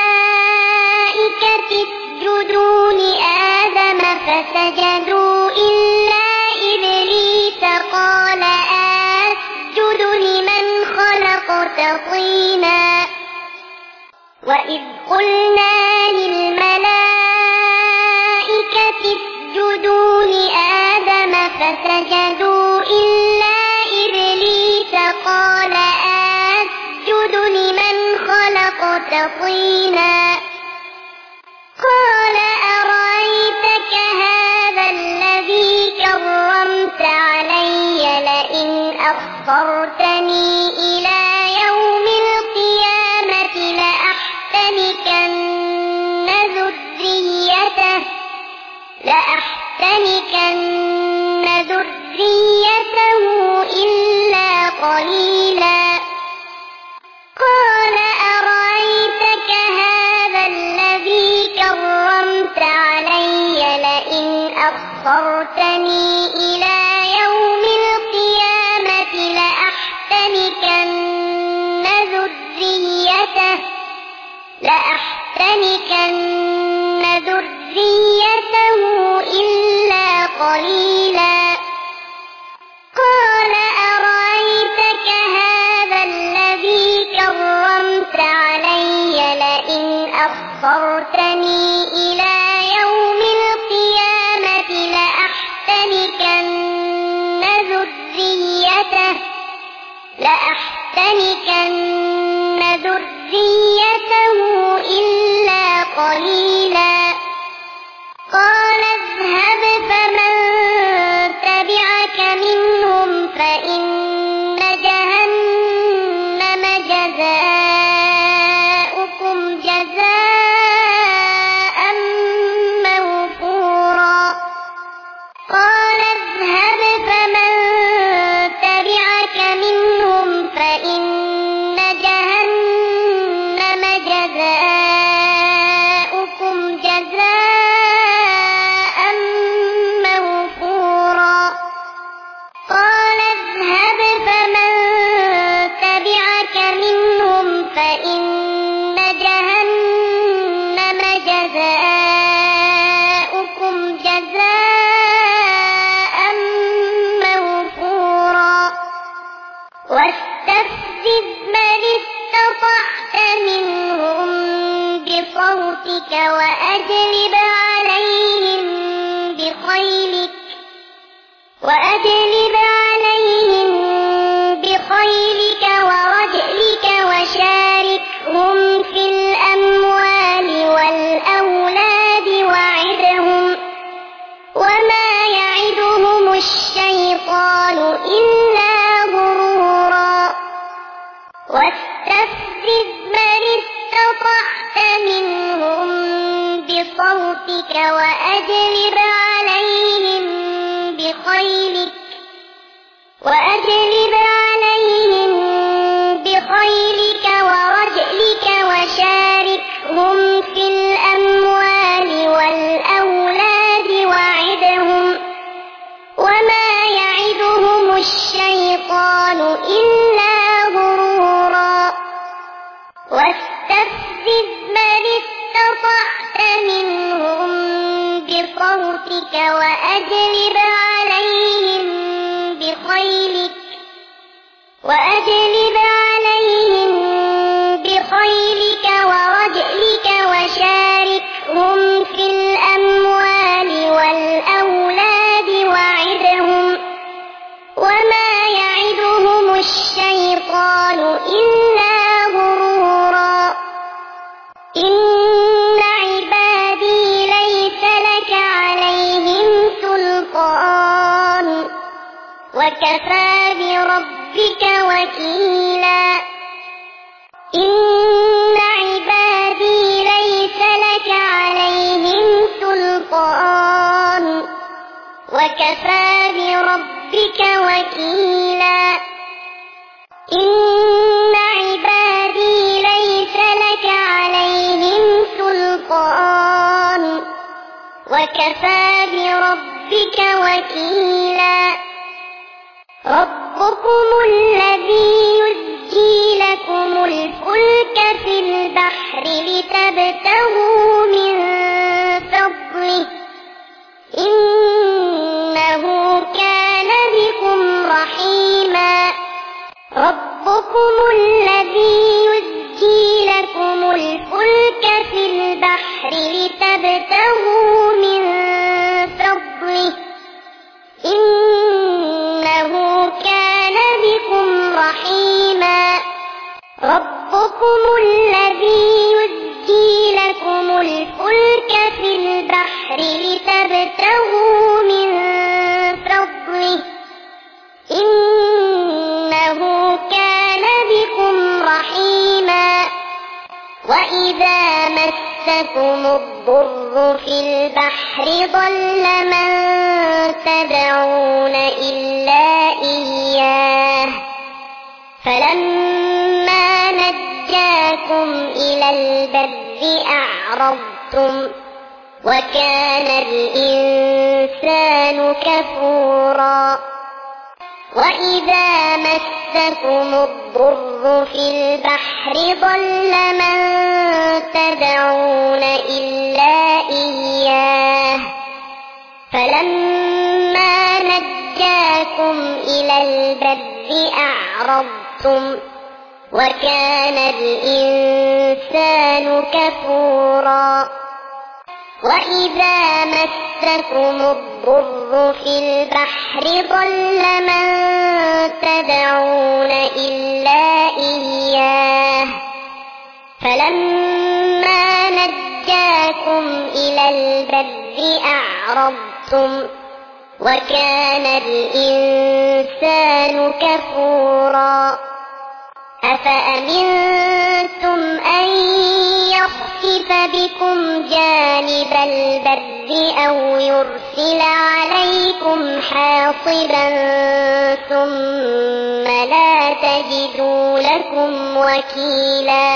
A: اسجدوا لآدم فسجدوا إلا إبليس قال أسجد لمن خلقت طينا وإذ قلنا للملائكة اسجدوا لآدم فسجدوا إلا إبليس قال أسجد لمن خلقت طينا قال أرأيتك هذا الذي كرمت علي لئن أخرتني إلى يوم القيامة لأحتنكن ذريته لأحتنكن ذريته إلا قليلا قال أرأيتك هذا الذي كرمت علي لئن أخرتني إلى يوم القيامة لأحتنكن ذريته لأحتنكن ذريته إلا قليلا قال أرأيتك هذا الذي كرمت علي لئن أخرتني إلى يوم القيامة لأحتنكن ذريته لأحتنكن ذريته إلا قليلا قال اذهب فمن تبعك منهم فإن جهنم جزاؤكم جزاء موفورا قال اذهب فمن تبعك منهم فإن جهنم جزاؤكم جزاء وأجلب عليهم بخيلك ورجلك وشاركهم في الأموال والأولاد وعدهم وما يعدهم الشيطان إلا غرورا واستفزز من استطعت منهم بصوتك وأجلب عليهم بخيلك وأجلب عليهم بخيلك ورجلك وشاركهم في الأموال والأولاد وعدهم وما يعدهم الشيطان إلا غرورا واستفزز من استطعت منهم بصوتك وأجلب عليهم بخيلك وأجلب عليهم بخيلك ورجلك وشاركهم في الأموال والأولاد وعدهم وما يعدهم الشيطان إلا غرورا إن عبادي ليس لك عليهم سلطان وكفى بربك وكيلا إن عبادي ليس لك عليهم سلطان وكفى بربك وكيلا إن عبادي ليس لك عليهم سلطان وكفى بربك وكيلا ربكم الذي يزجي لكم الفلك في البحر لتبتغوا من فضله إنه كان بكم رحيما ربكم الذي يزجي لكم الفلك في البحر لتبتغوا من فضله إنه كان بكم رحيما ربكم الذي يزجي لكم الفلك في البحر لتبتغوا من فضله إنه كان بكم رحيما وإذا مسكم الضر في البحر ضل من تدعون إلا إياه فلما نجاكم إلى البر أعرضتم وكان الإنسان كفورا وإذا مسكم الضر في البحر ضل من تدعون إلا إياه فلما نجاكم إلى البر أعرضتم وكان الإنسان كفورا وإذا مسكم الضر في البحر ضل من تدعون إلا إياه فلما نجاكم إلى البر أعرضتم وكان الإنسان كفورا أفأمنتم أن يخسف بكم جانب البر أو يرسل عليكم حاصبا ثم لا تجدوا لكم وكيلا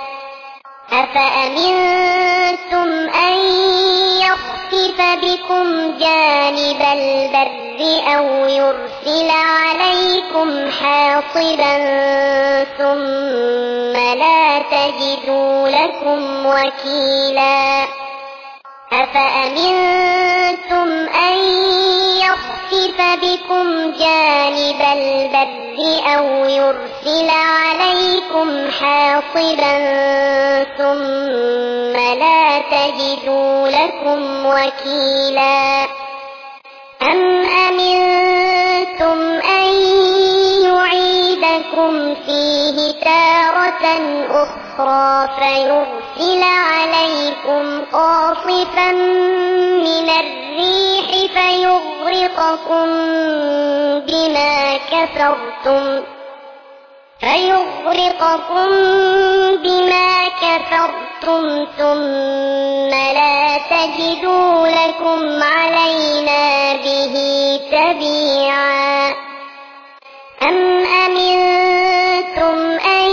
A: أفأمنتم أن يخسف بكم جانب البر أو يرسل عليكم حاصبا ثم لا تجدوا لكم وكيلا أفأمنتم أن يخسف بكم جانب البر أو يرسل عليكم حاصبا ثم لا تجدوا لكم وكيلا أم أمنتم لكم فيه تارة أخرى فيرسل عليكم قاصفا من الريح فيغرقكم بما كفرتم فيغرقكم بما كفرتم ثم لا تجدوا لكم علينا به تبيعا أم أمنتم أن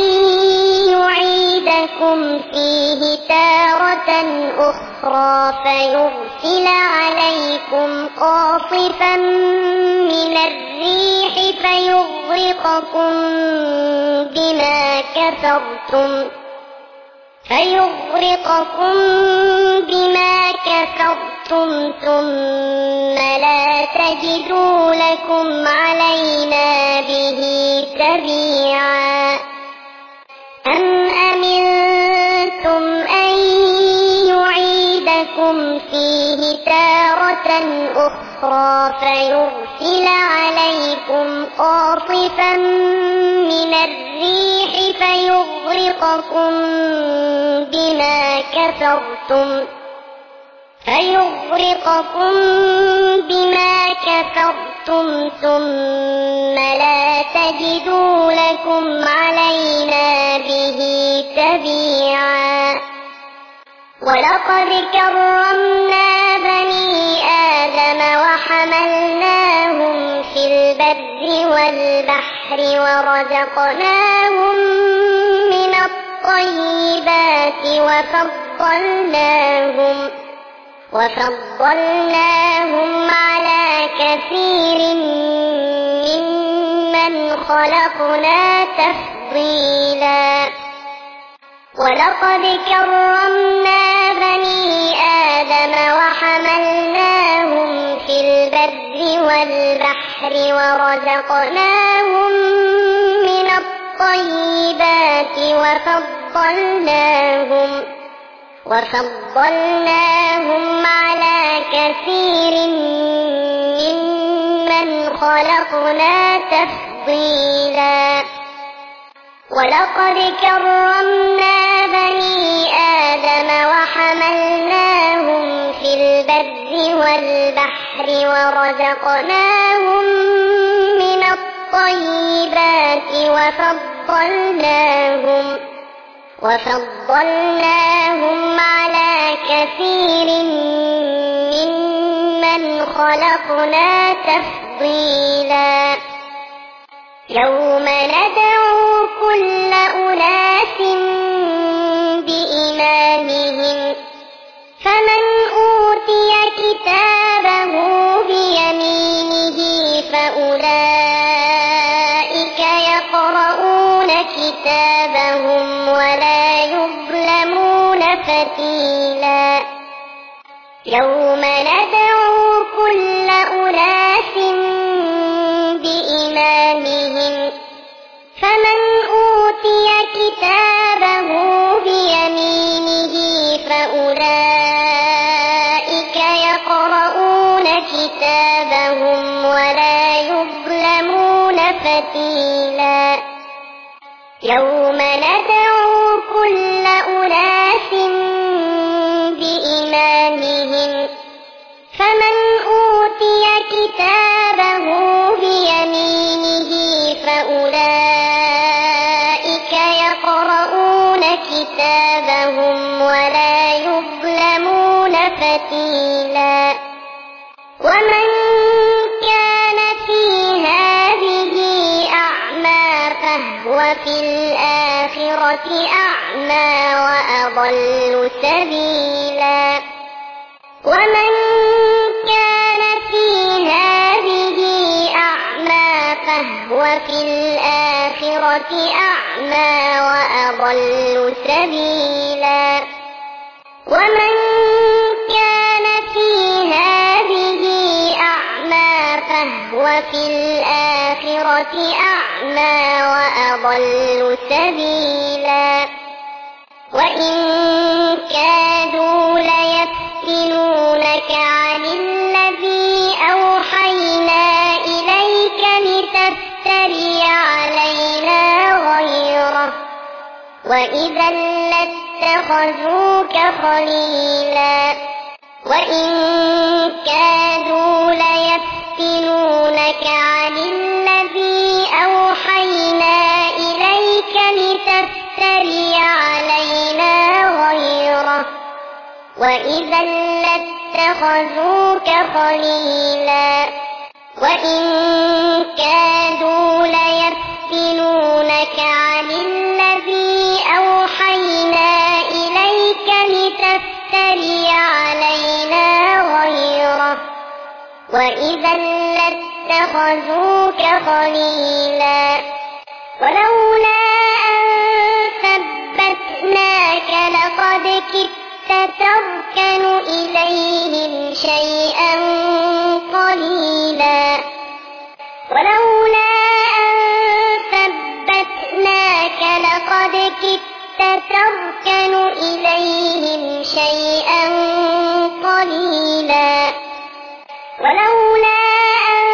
A: يعيدكم فيه تارة أخرى فيرسل عليكم قاصفا من الريح فيغرقكم بما كفرتم فيغرقكم بما كفرتم ثم لا تجدوا لكم علينا به تبيعا أم أمنتم أن يعيدكم فيه تارة أخرى فيرسل عليكم قاصفا من الريح فيغرقكم بما كفرتم فيغرقكم بما كفرتم ثم لا تجدوا لكم علينا به تبيعا ولقد كرمنا بني آدم وحملناهم في البر والبحر ورزقناهم من الطيبات وفضلناهم وفضلناهم على كثير ممن خلقنا تفضيلا ولقد كرمنا بني آدم وحملناهم في البر والبحر ورزقناهم من الطيبات وفضلناهم وفضلناهم على كثير ممن خلقنا تفضيلا ولقد كرمنا بني آدم وحملناهم في البر والبحر ورزقناهم من الطيبات وفضلناهم وفضلناهم على كثير ممن خلقنا تفضيلا يوم ندعو كل أناس بإمامهم فمن أوتي كتابه بيمينه فأولئك يقرؤون كتابهم ولا يظلمون فتيلا يوم ندعو كل أناس بإمامهم فمن أوتي كتابه بيمينه فأولئك يقرؤون كتابهم ولا يظلمون فتيلا يوم ندعو كل أناس بإمامهم فمن أوتي كتابه بيمينه فأولئك يقرؤون كتابهم ولا يظلمون فتيلا ومن كان في هذه أعمى فهو في الآخرة أعمى وأضل سبيلا ومن كان في هذه أعمى فهو في الآخرة أعمى وأضل سبيلا ومن كان في هذه أعمى فهو في الآخرة أعمى وأضل سبيلا وإن كادوا ليفتنونك عن الذي أوحينا إليك لتفتري علينا وإذا لاتخذوك خليلا وإن كادوا ليفتنونك عن الذي أوحينا إليك لتفتري علينا غيره وإذا لاتخذوك خليلا وإن كادوا ليفتنونك عن الذي أوحينا إليك لتفتري علينا غيره وإذا لاتخذوك خليلا ولولا أن ثبتناك لقد كدت تركن إليهم شيئا قليلا ولولا أن ثبتناك لقد كدت تركن إليهم شيئا قليلا ولولا أن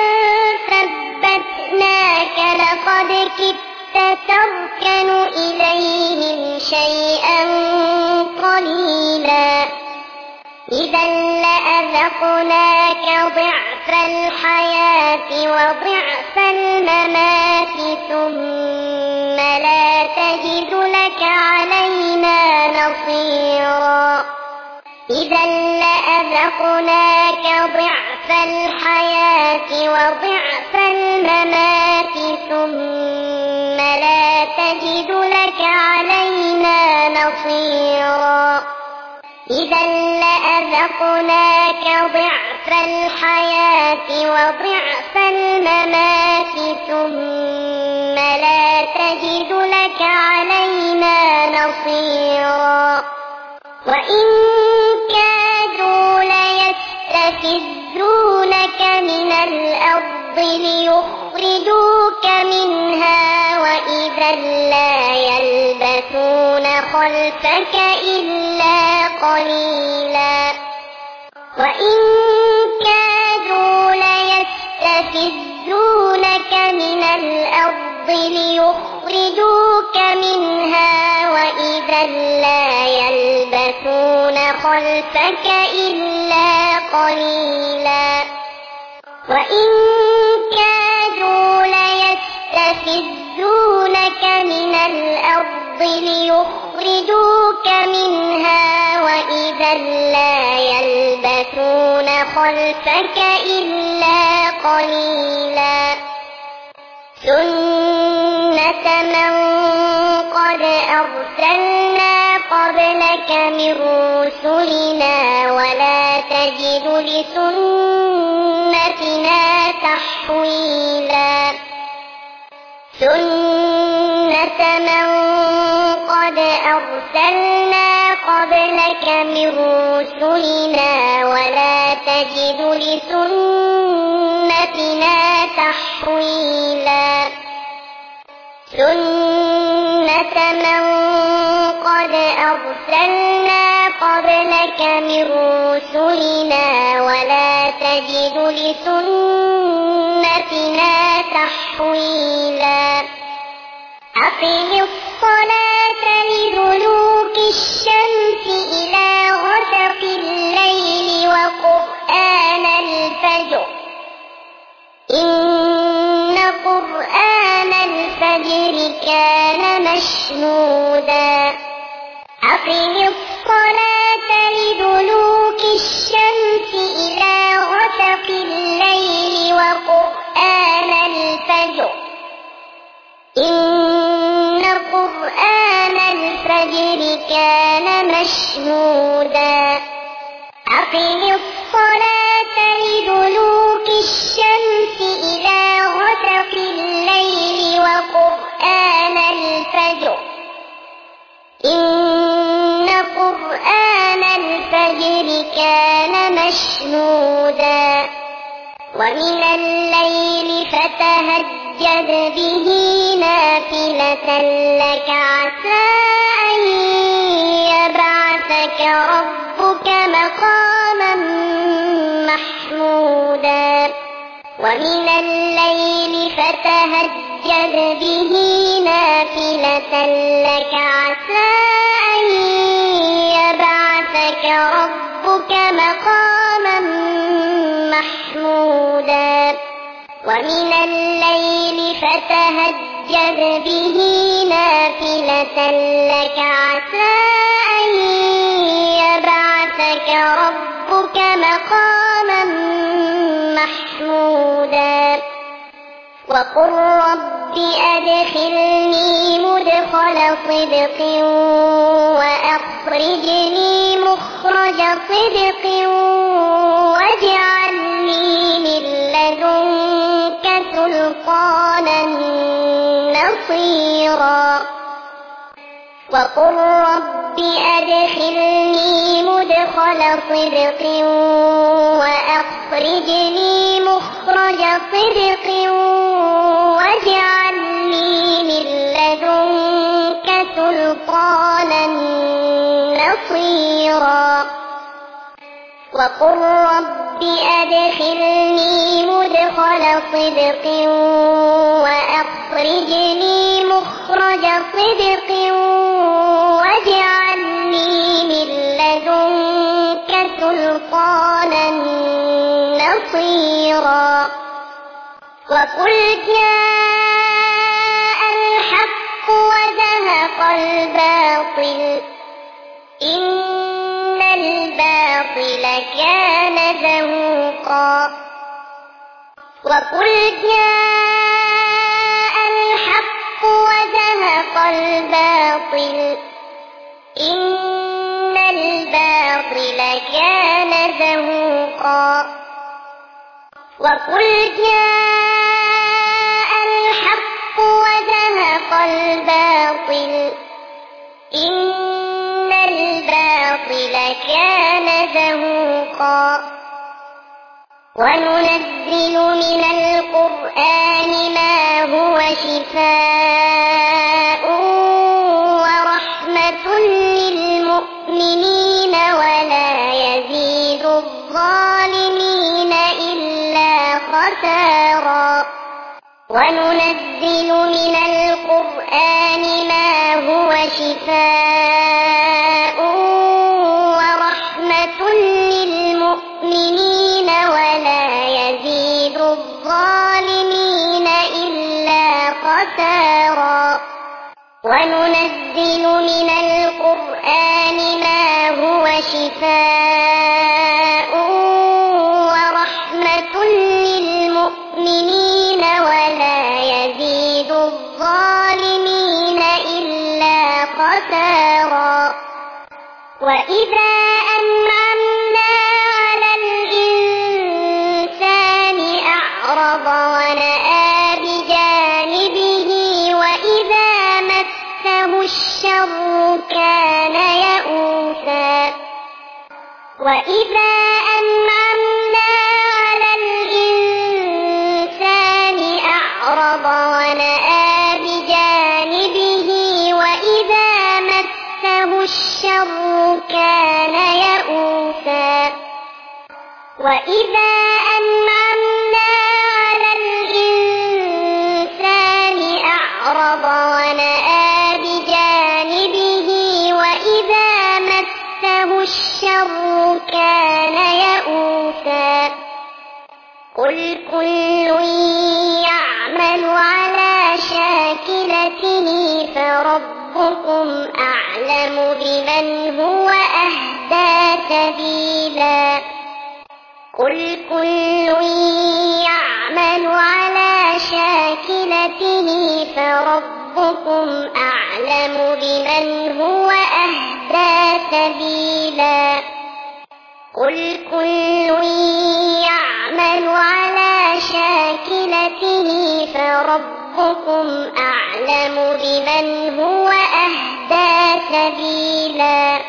A: ثبتناك لقد كدت تركن إليهم شيئا قليلا إذا لأذقناك ضعف الحياة وضعف الممات ثم لا تجد لك علينا نصيرا إذا لأذقناك ضعف الحياة وضعف الممات ثم لا تجد لك علينا نصيرا إذا لأذقناك ضعف الحياة وضعف الممات ثم لا تجد لك علينا نصيرا وإن كادوا ليستفزونك من الأرض ليخرجوك منها وإذا لا يلبثون خلفك إلا قليلا وإن كادوا ليستفزونك من الأرض ليخرجوك منها وإذا لا يلبثون خلفك إلا قليلا وإن كادوا ليستفزونك من الأرض ليخرجوك منها وإذا لا يلبثون خلفك إلا قليلا سنة من قد أرسلنا قبلك من رسلنا ولا تجد لسنتنا تحويلا سنة من قد أرسلنا قبلك من رسلنا ولا تجد لسنتنا تحويلا سنة من قد أرسلنا قبلك من رسلنا ولا تجد لسنتنا تحويلا أقم الصلاة لدلوك الشمس إلى غسق الليل وقرآن الفجر إن قرآن الفجر كان مشهودا أقم الصلاة لدلوك الشمس إلى غسق الليل وقرآن الفجر إن قرآن الفجر كان مشهودا أقم الصلاة لدلوك الشمس إلى غسق الليل وقرآن الفجر إن قرآن الفجر كان مشهودا ومن الليل فتهجد به نافلة لك عسى أن يبعثك ربك مقاما محمودا ومن الليل فتهجد به نافلة لك عسى أن يبعثك ربك مقاما محمودا ومن الليل فتهجد به نافلة لك عسى أن يبعثك ربك مقاما محمودا وقل رب أدخلني مدخل صدق وأخرجني مخرج صدق واجعل لي من لدنك سلطانا نصيرا وقل رب أدخلني مدخل صدق وأخرجني مخرج صدق واجعل لي من لدنك سلطانا نصيرا وقل رب أدخلني مدخل صدق وأخرجني مخرج صدق واجعل لي من لدنك سلطانا نصيرا وقل جاء الحق وزهق الباطل إن الباطل كان زهوقا وقل جاء الحق وزهق الباطل إن الباطل كان زهوقا وقل جاء الحق وزهق الباطل إن الباطل كان زهوقا وننزل من القرآن ما هو شفاء ورحمة للمؤمنين ولا يزيد الظالمين إلا خسارا وننزل من القرآن ما هو شفاء ورحمة للمؤمنين ولا يزيد الظالمين إلا خسارا وننزل من القرآن ما هو شفاء ورحمة للمؤمنين ولا يزيد الظالمين إلا خسارا وإذا أنعمنا على الإنسان أعرض ونأى بجانبه وإذا مسه الشر كان يئوسا وإذا أنعمنا على الإنسان أعرض ونأى بجانبه وإذا مسه الشر كان يئوسا وإذا أنعمنا على الإنسان أعرض ونأى بجانبه وإذا مسه الشر كان يئوسا قل كل يعمل على شاكلته فربكم أعلم بمن هو أهدى سبيلا قل كل يعمل على شاكلته فربكم أعلم بمن هو أهدى سبيلا قل كل يعمل على شاكلته فربكم أعلم بمن هو أهدى سبيلا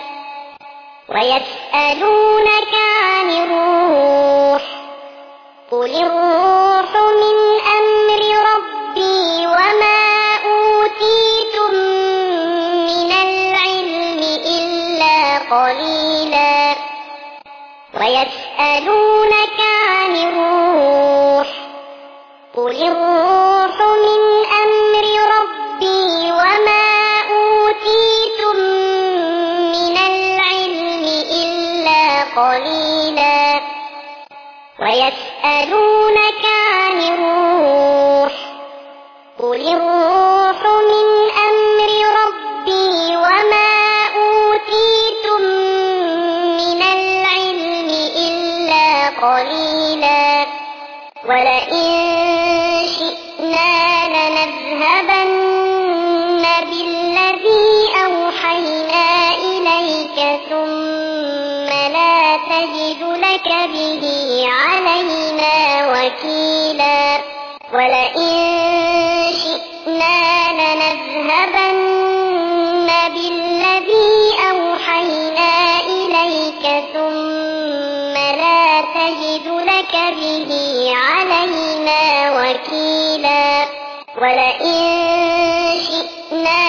A: ويسألونك عن الروح قل الروح من أمر ربي وما أوتيتم من العلم إلا قليلا ويسألونك عن الروح ويسألونك عن الروح قل الروح من أمر ربي وما أوتيتم من العلم إلا قليلا ولئن شئنا لنذهبن بالذي أوحينا إليك ثم لا تجد لك به علينا وكيلا ولئن شئنا لنذهبن بالذي أوحينا إليك ثم لا تجد لك به علينا وكيلا ولئن شئنا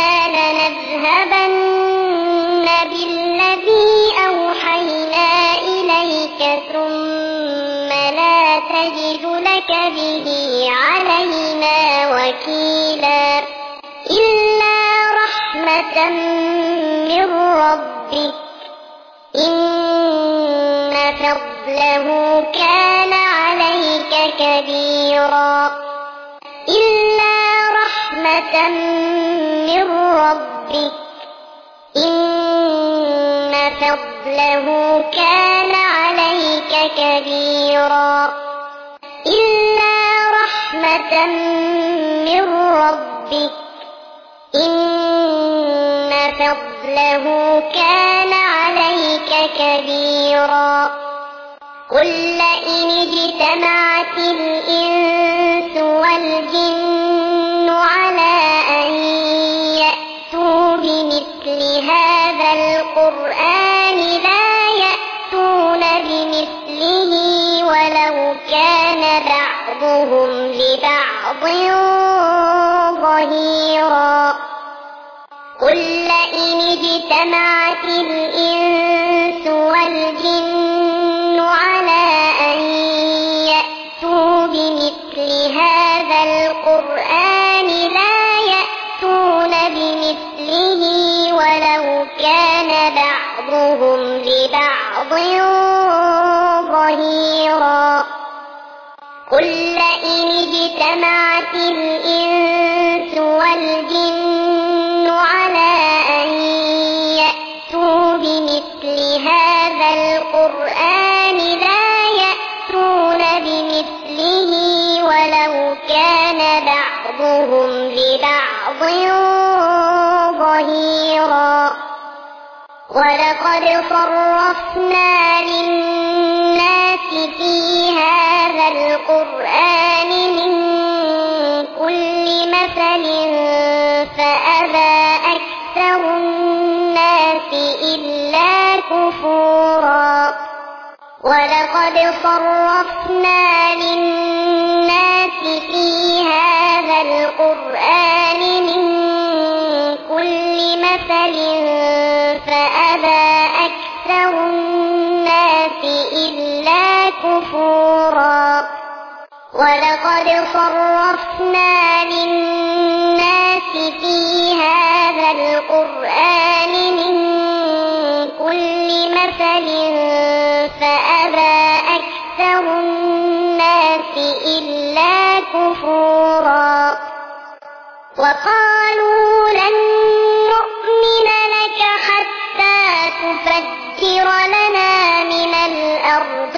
A: لنذهبن بالذي أوحينا إليك ثم لا تجد لك به علينا وكيلا إلا رحمة من ربك إن فضله كان عليك كبيرا إلا رحمة من ربك إن فضله كان عليك كبيرا إلا رحمة من ربك إن فضله كان عليك كبيرا قل لئن اجتمعت الإنس والجن على أن يأتوا بمثل هذا القرآن لا يأتون بمثله ولو كان بعضهم لبعض ظهيرا قل لئن اجتمعت الإنس والجن على أن يأتوا بمثل هذا القرآن لا يأتون بمثله ولو كان بعضهم لبعض ظهيرا قل لئن اجتمعت الإنس والجن على أن يأتوا بمثل هذا القرآن لا يأتون بمثله ولو كان بعضهم لبعض ظهيرا ولقد صرفنا للناس في هذا القرآن من كل مثل فأبى أكثر الناس إلا كفورا ولقد صرفنا للناس في هذا القرآن من كل مثل فأبى أكثر الناس إلا كفورا ولقد صرفنا للناس في هذا القرآن من كل مثل فأبى أكثر الناس إلا كفورا وقالوا لن نؤمن لك حتى تفجر لنا من الأرض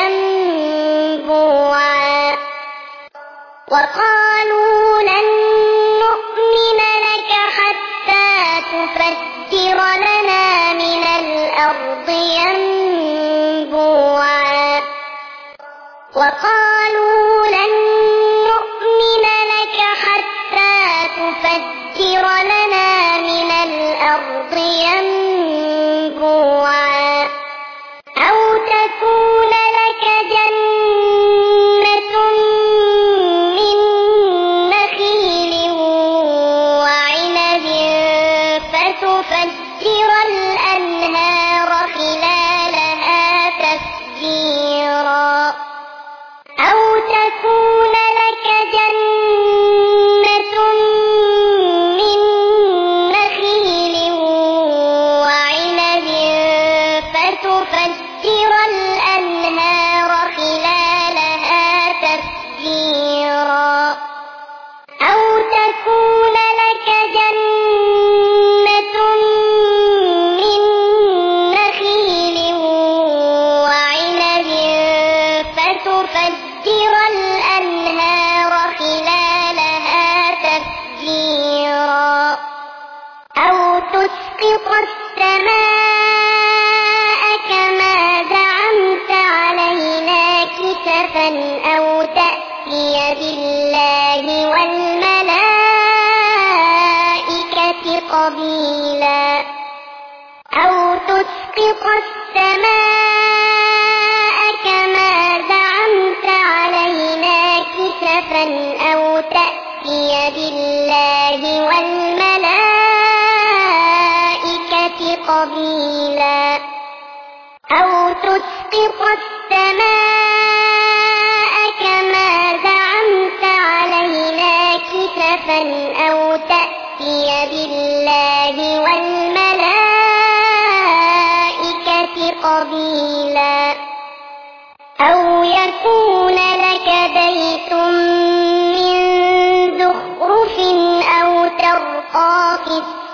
A: ينبوعا وقالوا لن نؤمن لك حتى تفجر لنا من الأرض ينبوعا وقالوا لن نؤمن لك حتى تفجر لنا من الأرض ينبوعا أو تكون لك جنة من نخيل وعنب فتفجر الأنهار خلالها تفجيرا أو تكون لك جنة تأتي بالله والملائكة قبيلا أو تسقط السماء كما زعمت علينا كسفا أو تأتي بالله والملائكة قبيلا أو تسقط السماء كما زعمت علينا كسفا أو تأتي بالله والملائكة قبيلا أو يكون لك بيت من زخرف أو ترقى في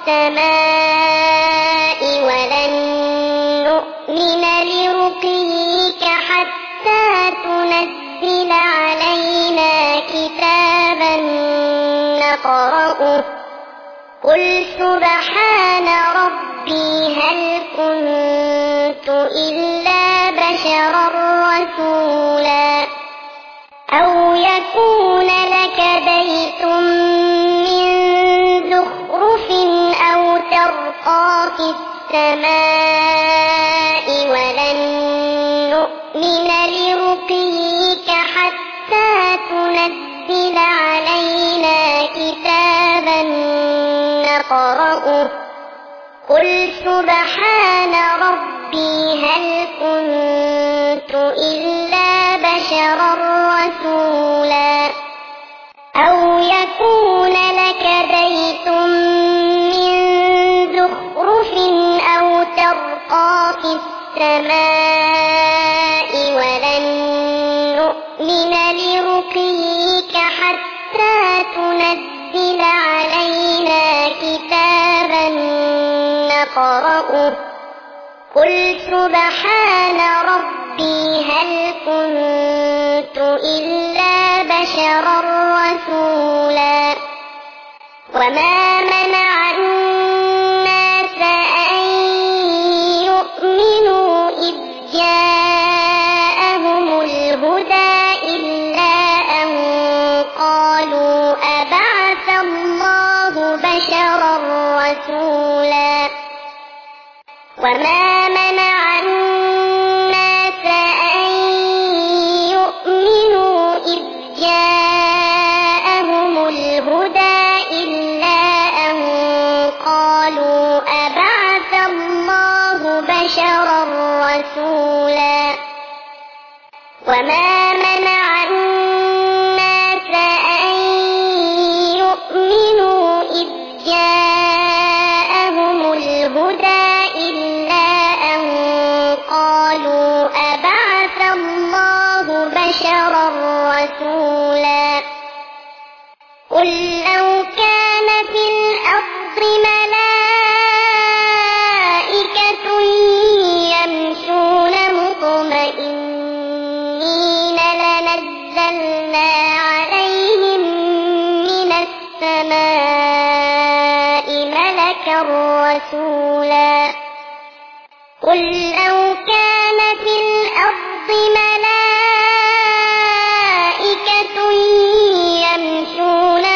A: السماء ولن نؤمن لرقيك حتى تنزل علينا كتابا نقرأه قل سبحان ربي هل كنت إلا بشرا رسولا أو يكون لك بيت من زخرف أو ترقى في السماء ولن نؤمن لرقيك حتى تنزل علينا كتابا نقرأه قل سبحان ربي هل كنت إلا بشرا رسولا أو يكون لك بيت من زخرف أو ترقى في السماء ولن نؤمن لرقيك حتى تنزل علينا كتابا نقرأه قل سبحان ربي هل كنت إلا بشرا رسولا وما منع الناس أن يؤمنوا إذ جاءهم الهدى إلا أن قالوا أبعث الله بشرا رسولا وما منع الناس أن يؤمنوا إذ جاءهم الهدى إلا أن قالوا أبعث الله بشرا رسولا وما منع الناس أن يؤمنوا إذ جاءهم الهدى إلا أن قالوا أبعث الله بشرا رسولا قل لو كان في الأرض ملائكة يمشون مطمئنين لنزلنا عليهم من السماء ملكا رسولا قل لو كان في الأرض ملائكة يمشون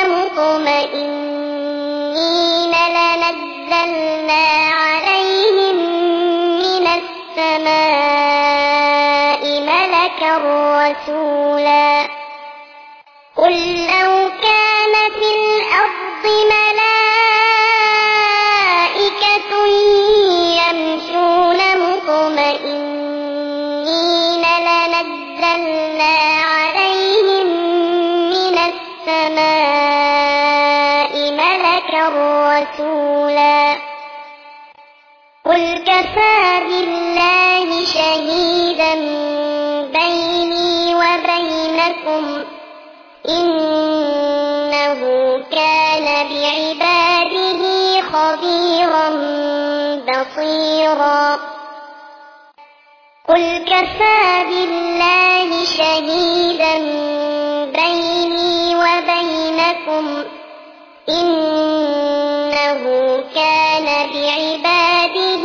A: مطمئنين لنزلنا عليهم من السماء ملكا رسولا قل لو كان في الأرض ملائكة يمشون مطمئنين لنزلنا عليهم من السماء ملكا رسولا قل كفى بالله شهيدا بيني وبينكم إنه كان بعباده خبيرا بصيرا قل كفى بالله شهيدا بيني وبينكم إنه كان بعباده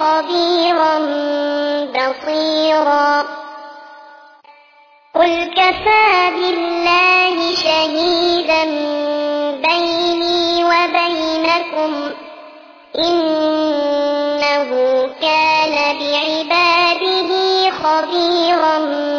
A: خبيرا بصيرا قل كفى بالله شهيدا بيني وبينكم إنه كان بعباده خبيرا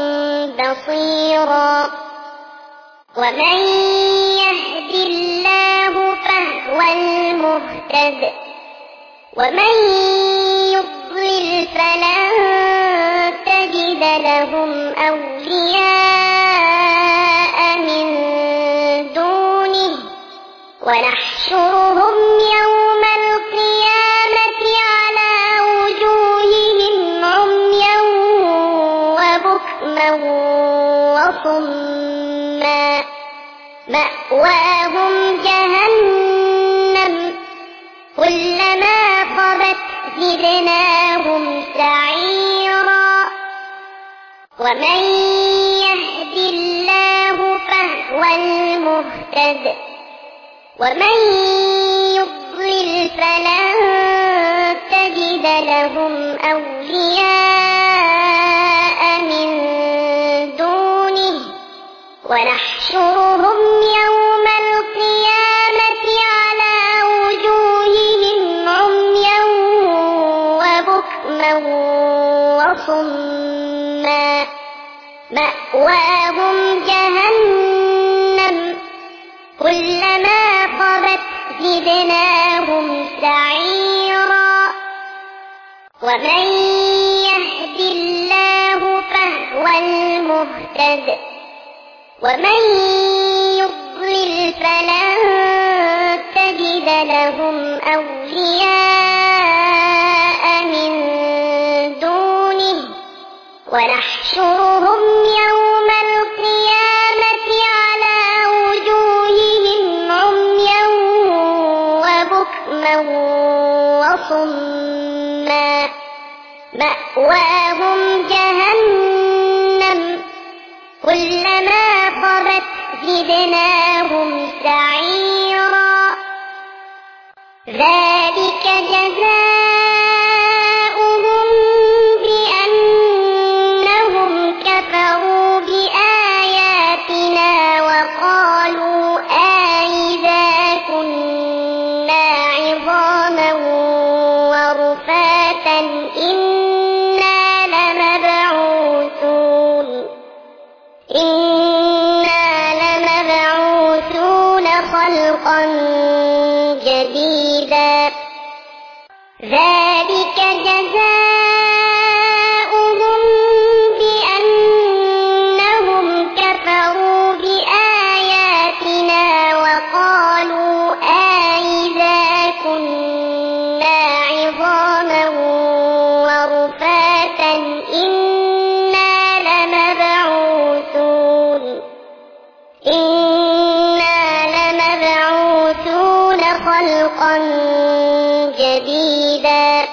A: بصيرا ومن يهد الله فهو المهتد ومن يضلل فلن تجد لهم أولياء من دونه ونحشرهم يوم القيامة على وجوههم عميا وبكما وصما مأواهم جهنم كلما خبت زدناهم سعيرا ومن يهد الله فهو المهتد ومن يضلل فلن تجد لهم أولياء من دونه ونحشرهم يوم القيامة على وجوههم عميا وبكما وصما مأواهم جهنم كلما خبت زدناهم سعيرا ومن يهد الله فهو المهتد ومن يضلل فلن تجد لهم أولياء من دونه ونحشرهم يوم القيامة على وجوههم عميا وبكما وصما مأواهم جهنم كلما خبت زدناهم سعيرا ذلك جزاؤهم بأنهم كفروا بآياتنا وقالوا أإذا كنا عظاما ورفاتا إنا لمبعوثون إنا لمبعوثون خلقا جديدا ذلك جزاؤهم بأنهم كفروا بآياتنا وقالوا أإذا كنا عظاما ورفاتا إنا لمبعوثون إنا لمبعوثون خلقا جديدا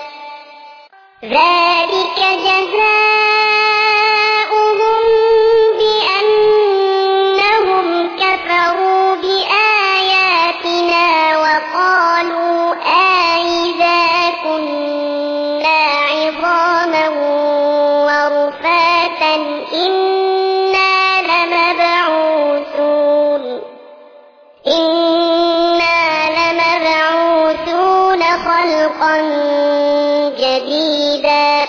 A: ذلك جزاؤهم بأنهم كفروا بآياتنا وقالوا أإذا كنا عظاما ورفاتا إنا لمبعوثون إنا لمبعوثون خلقا جديدا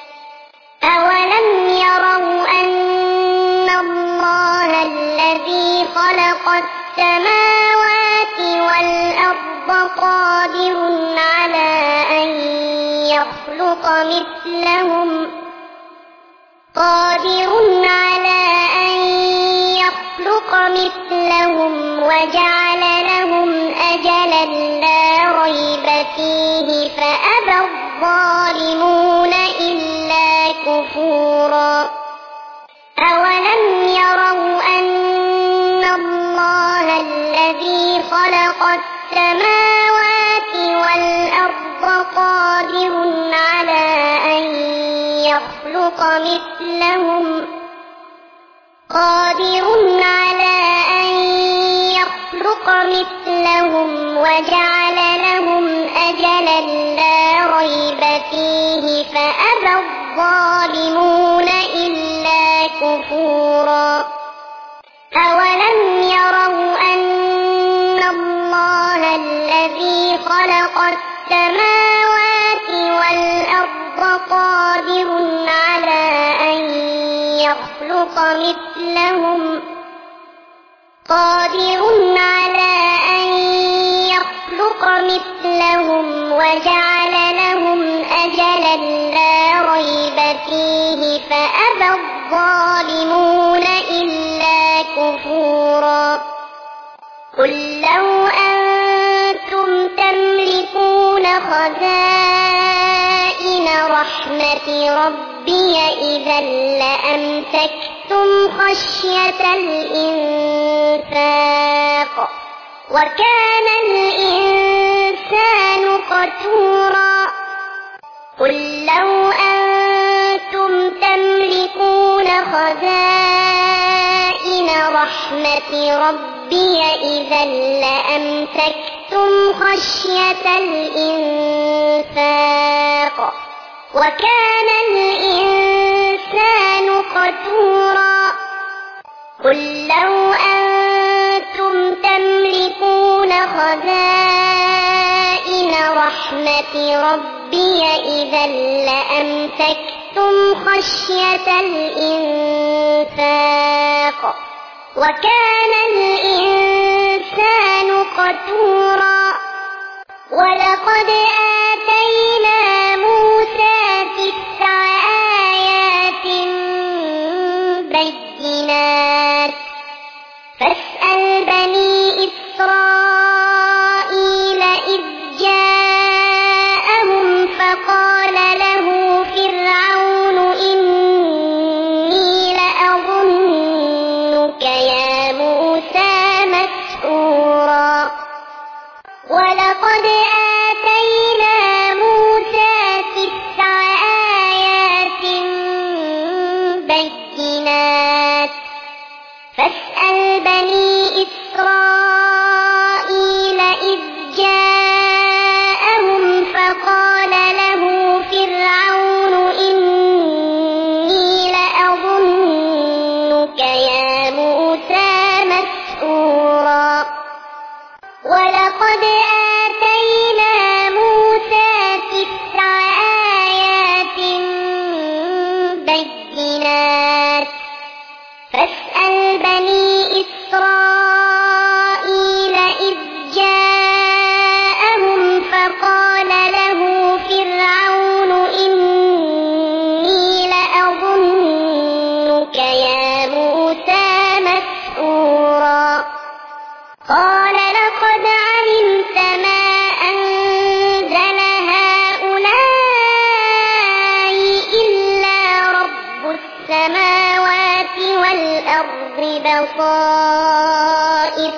A: أولم يروا أن الله الذي خلق السماوات والأرض قادر على أن يخلق مثلهم قادر على أن يخلق مثلهم وجعل لهم أجلا لا ريب فيه فأبى الظالمون إلا كفورا أولم يروا أن الله الذي خلق السماوات والأرض قادر على أن يخلق مثلهم قادر على أن يخلق مثلهم وجعل لهم أجلا لا ريب فيه فأبى الظالمون إلا كفورا السماوات والأرض قادر على أن يخلق مثلهم قادر على أن يخلق مثلهم وجعل لهم أجلا لا ريب فيه فأبى الظالمون إلا كفورا قل لو أنتم تملكون خزائن رحمة ربي إذا لأمسكتم خشية الإنفاق وكان الإنسان قتورا قل لو أنتم تملكون خزائن رحمة ربي إذا لأمسكتم خشية الإنفاق وكان الإنسان قتورا قل لو أنتم تملكون خزائن رحمة ربي إذا لأمسكتم خشية الإنفاق وكان الإنسان قتورا ولقد آتينا موسى تسع آيات بينات فاسأل بني إسرائيل إذ جاءهم فقال له فرعون إني لأظنك يا موسى مسحورا ولقد آتينا موسى تسع آيات بينات فاسأل بني إسرائيل إذ جاءهم فقال له فرعون إني لأظنك يا موسى مسحورا ولقد آتينا موسى تسع آيات بينات فاسأل بني إسرائيل إذ جاءهم فقال له فرعون إني لأظنك يا موسى مسحورا قال لقد علمت ما أنزل هؤلاء إلا رب السماوات والأرض بصائر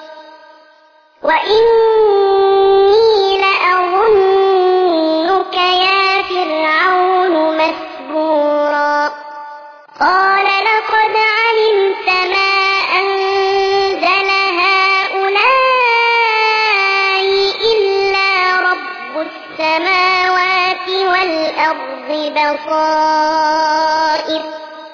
A: وإني لأظنك يا فرعون مسبورا قال لقد علمت ما أنزل هؤلاء إلا رب السماوات والأرض بصائر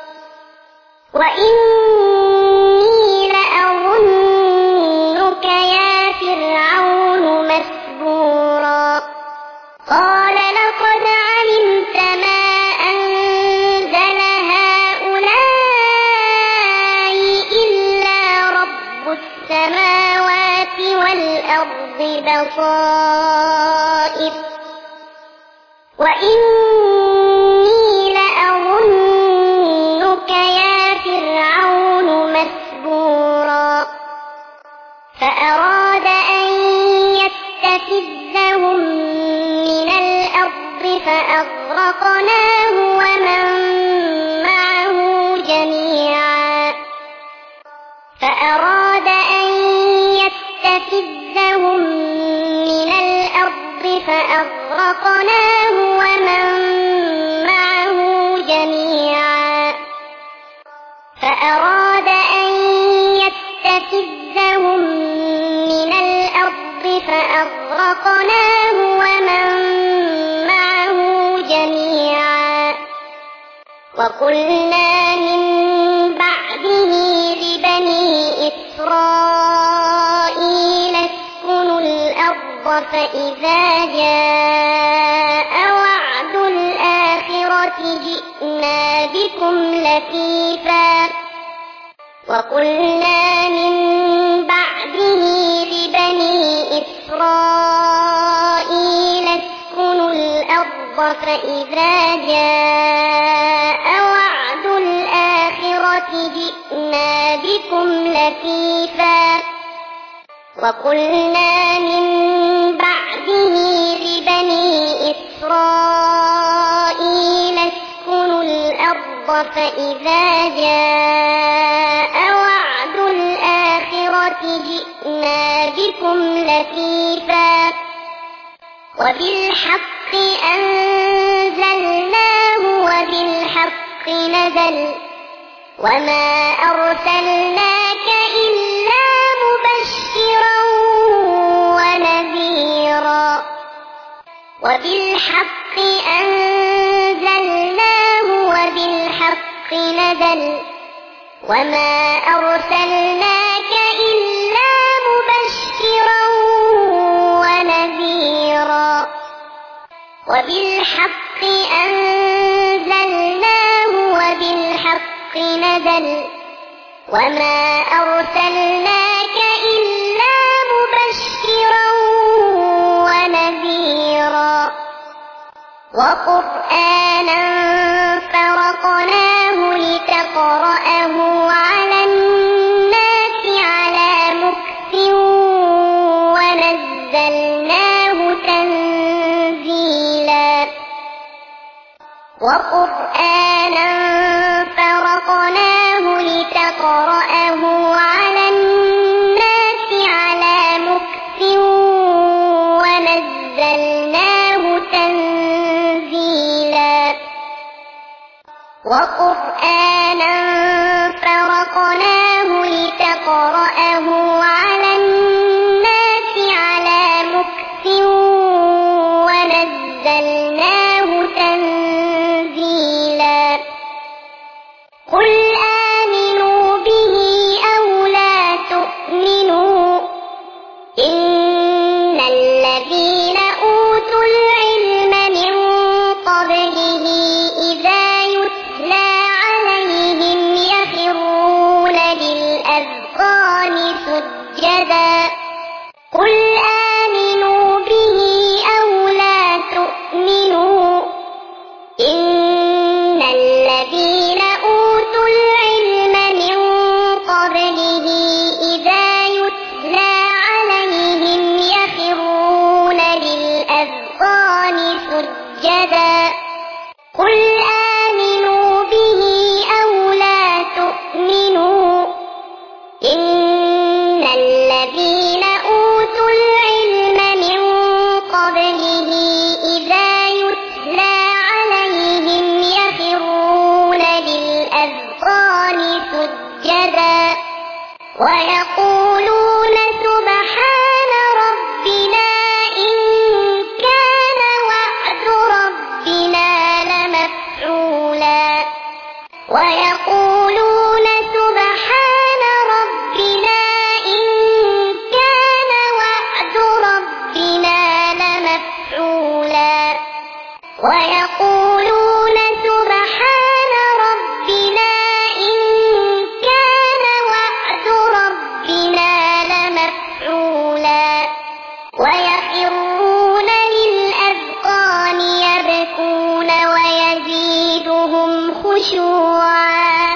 A: وإني لأظنك يا فرعون مسبورا قال لقد علمت ما أنزل هؤلاء إلا رب السماوات والأرض بصائر وإني لأظنك يا فرعون مسبورا فأراد أن يستفزهم من الأرض فأغرقناه ومن معه جميعا فأراد أن يستفزهم من الأرض فأغرقناه ومن معه جميعا فأراد أن يستفزهم من الأرض فأغرقناه ومن معه جميعا وقلنا من بعده لبني إسرائيل اسكنوا الأرض فإذا جاء وعد الآخرة جئنا بكم لفيفا وقلنا من بعده لبني إسرائيل اسكنوا الأرض فإذا جاء وعد الآخرة جئنا بكم لفيفا وقلنا من بعده لبني إسرائيل اسكنوا الأرض فإذا جاء وعد الآخرة جئنا بكم لفيفا وبالحق أنزلناه وبالحق نزل وما أرسلناك إلا مبشرا ونذيرا وبالحق أنزلناه وبالحق نزل وما أرسلناك إلا مبشرا ونذيرا وبالحق أنزلناه وبالحق نزل وما أرسلناك إلا مبشرا ونذيرا وقرآنا فرقناه لتقرأه على الناس على مكث ونزلناه تنزيلا وقرآنا فرقناه لتقرأه على الناس على مكث ونزلناه تنزيلا وقرآنا فرقناه لتقرأه على الناس على مكث ونزلناه تنزيلا قل آمنوا به أو لا تؤمنوا إن الذين أوتوا العلم من قبله إذا يتلى عليهم يخرون للأذقان سجدا قل آمنوا به أو لا تؤمنوا إن الذين أوتوا العلم من قبله إذا يتلى عليهم يخرون للأذقان سجدا قل آمنوا به أو لا تؤمنوا إن الذين أوتوا العلم من قبله إذا يتلى عليهم يخرون للأذقان سجدا ويقولون سبحان ربنا إن كان وعد ربنا لمفعولا ويقولون سبحان ربنا إن كان وعد ربنا لمفعولا ويقولون سبحان ربنا إن كان وعد ربنا لمفعولا ويخرون للأذقان يبكون ويزيدهم خشوعا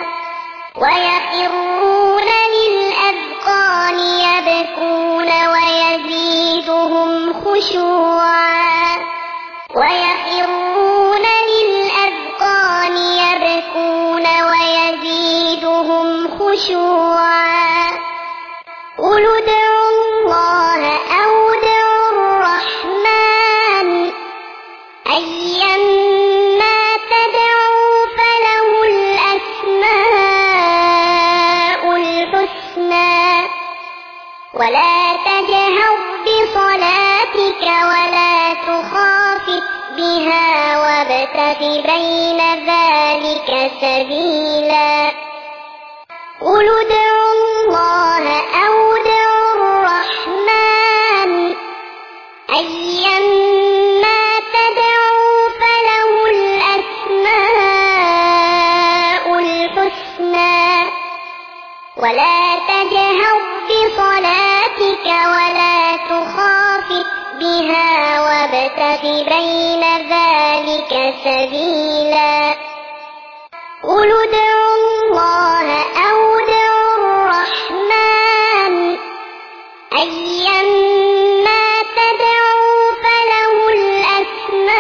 A: ويخرون للأذقان يبكون ويزيدهم خشوعا ويخرون للأذقان يبكون ويزيدهم خشوعا قل ادعوا الله أو ادعوا الرحمن أيما تدعوا فله الأسماء الحسنى ولا تجهر بصلاتك ولا تخافت بها وابتغ بين ذلك سبيلا قل ادعوا الله أو ادعوا الرحمن ولا تجهر بصلاتك ولا تخافت بها وابتغ بين ذلك سبيلا قل ادعوا الله أو ادعوا الرحمن أيما تدعوا فله الأسماء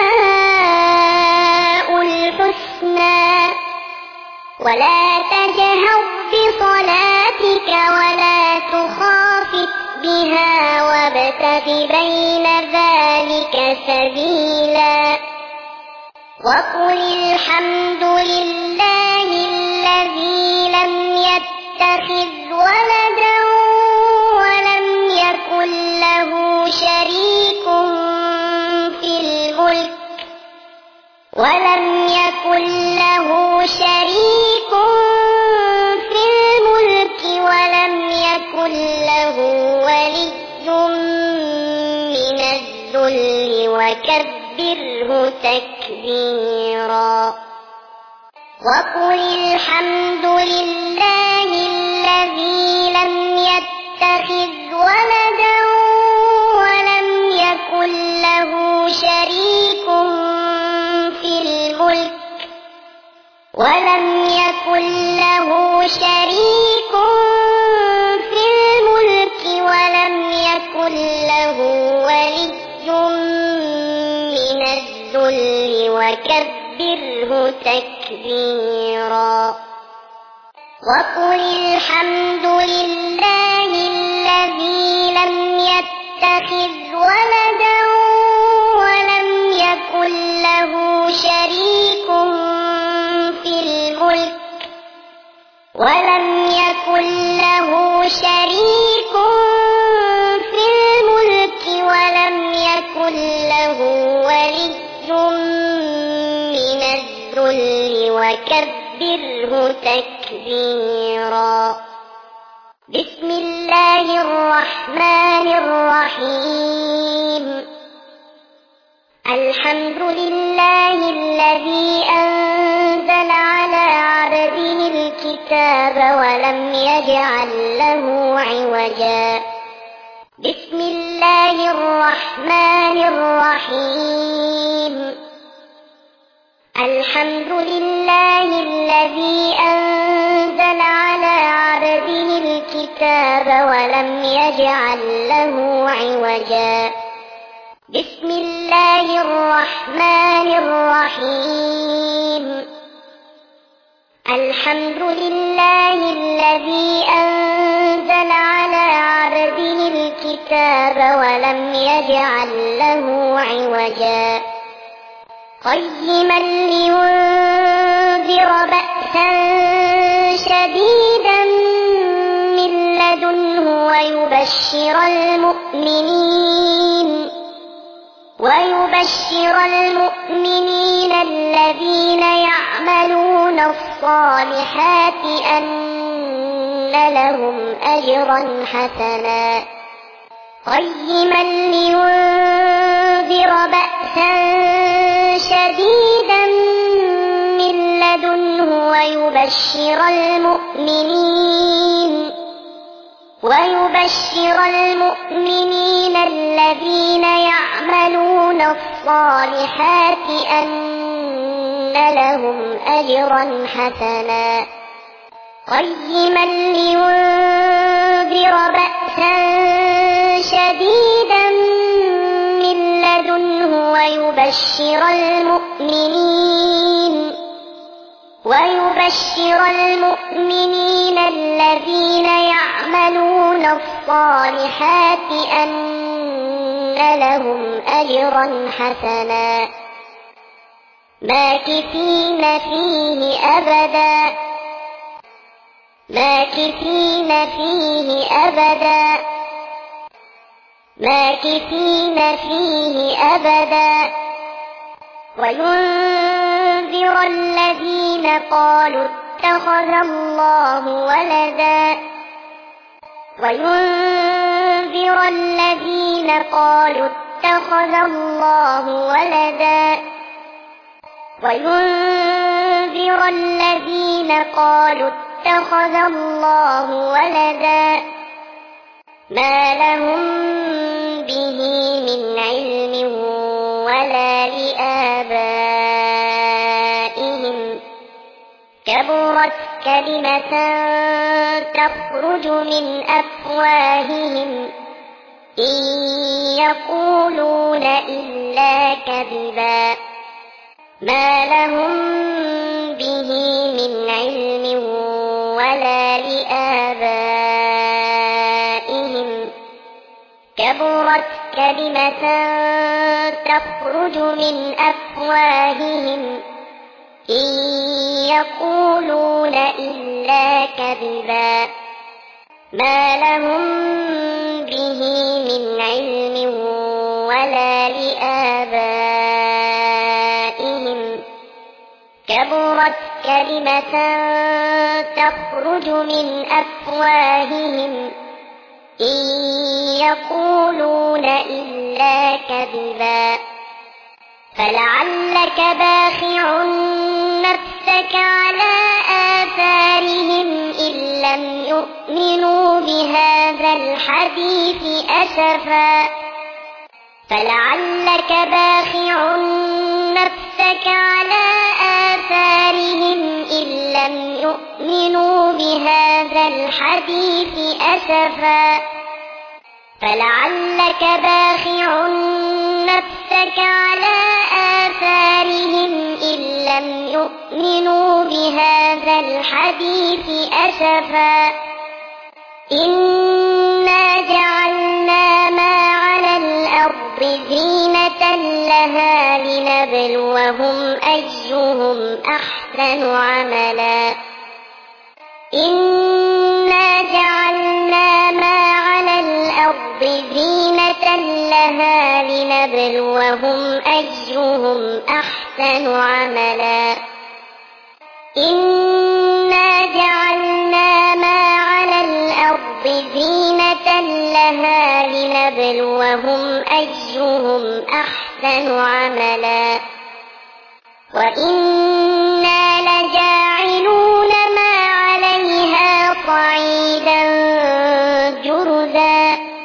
A: الحسنى ولا تجهر بصلاتك ولا تخافت بها وابتغ بين ذلك سبيلا وقل الحمد لله الذي لم يتخذ ولدا ولم يكن له شريك في الملك ولم يكن له شريك في الملك ولم يكن له ولي من الذل وكبره تكبيرا وقل الحمد لله الذي لم يتخذ ولدا ولم يكن له شريك في الملك ولم يكن له شريك في الملك ولم يكن له ولي من الذل وكبره تكبيرا وقل الحمد لله الذي لم يتخذ ولدا ولم يكن له شريك في الملك ولم يكن له شريك في الملك ولم يكن له ولي من الذل وكبره تكبيرا بسم الله الرحمن الرحيم الحمد لله الذي أنزل على عبده الكتاب ولم يجعل له عوجا بسم الله الرحمن الرحيم الحمد لله الذي أنزل على عبده الكتاب ولم يجعل له عوجا بسم الله الرحمن الرحيم الحمد لله الذي أنزل على عبده الكتاب ولم يجعل له عوجا قيما لينذر بأسا شديدا من لدنه ويبشر المؤمنين ويبشر المؤمنين الذين يعملون الصالحات أن لهم أجرا حسنا قيما لينذر بأسا شديدا من لدنه ويبشر المؤمنين ويبشر المؤمنين الذين يعملون الصالحات أن لهم أجرا حسنا قيما لينذر بأسا شديدا من لدنه ويبشر المؤمنين ويبشر المؤمنين الذين يعملون الصالحات أن لهم أجرا حسنا ماكثين فيه أبدا ماكثين فيه أبدا ماكثين فيه أبدا وينذر الذين قالوا اتخذ الله ولدا وينذر الذين قالوا اتخذ الله ولدا وينذر الذين قالوا اتخذ الله ولدا ما لهم به من علم ولا لآبائهم كبرت كلمة تخرج من أفواههم إن يقولون إلا كذبا ما لهم به من علم ولا لآبائهم كبرت كلمة تخرج من أفواههم إن يقولون إلا كذبا ما لهم به من علم ولا لآبائهم كبرت كلمة تخرج من أفواههم إن يقولون إلا كذبا فلعلك باخع نفسك على آثارهم إن لم يؤمنوا بهذا الحديث أسفا فلعلك باخع نفسك على آثارهم إن لم يؤمنوا بهذا الحديث أسفا فلعلك باخع نفسك على آثارهم إن لم يؤمنوا بهذا الحديث أسفا إنا جعلنا ما على الأرض زينة لها لنبلوهم أيهم أحسن عملا إنا جعلنا ما على الأرض زينة لها لنبلوهم أيهم أحسن عملا إنا جعلنا ما على الأرض زينة لها لنبلوهم أيهم أحسن عملا وإنا لجاعلون ما عليها صعيدا جرزا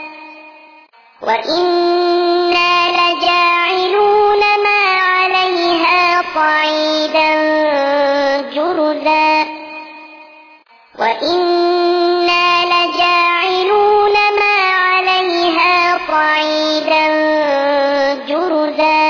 A: وإنا لجاعلون ما عليها صعيدا جرزا وإنا لجاعلون ما عليها صعيدا جرزا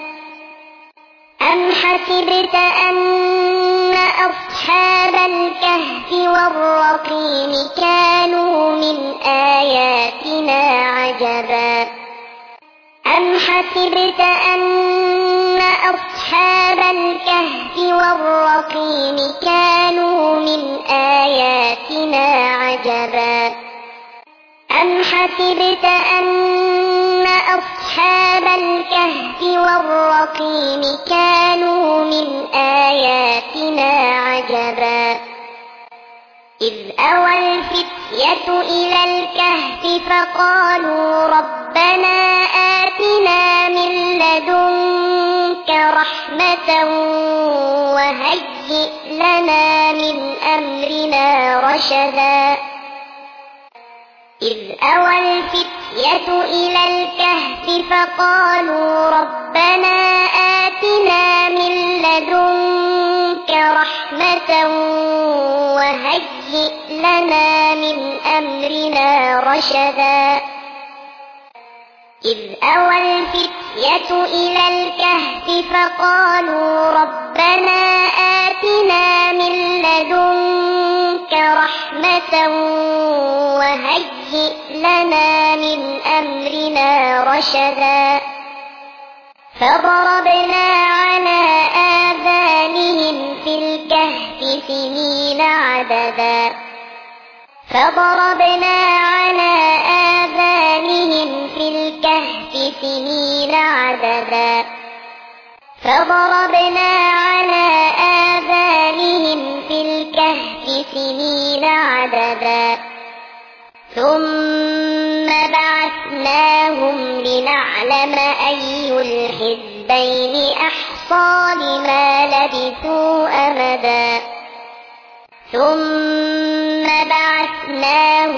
A: أم حسبت أن أصحاب الكهف والرقيم كانوا من آياتنا عجبا أم حسبت أن أصحاب الكهف والرقيم كانوا من آياتنا عجبا أم حسبت أن أصحاب الكهف والرقيم كانوا من آياتنا عجبا إذ أوى الفتية إلى الكهف فقالوا ربنا آتنا من لدنك رحمة وهيئ لنا من أمرنا رشدا إذ أوى الفتية إلى الكهف فقالوا ربنا آتنا من لدنك رحمة وهيئ لنا من أمرنا رشدا إذ أوى الفتية إلى الكهف فقالوا ربنا آتنا من لدنك رحمة وهيئ لنا من أمرنا رشدا فضربنا على آذانهم في الكهف سنين عددا فضربنا على آذانهم في الكهف سنين عددا فضربنا على آذانهم في الكهف سنين عددا ثم بعثناهم لنعلم أي الحزبين أحصى لما لبثوا أمدا ثم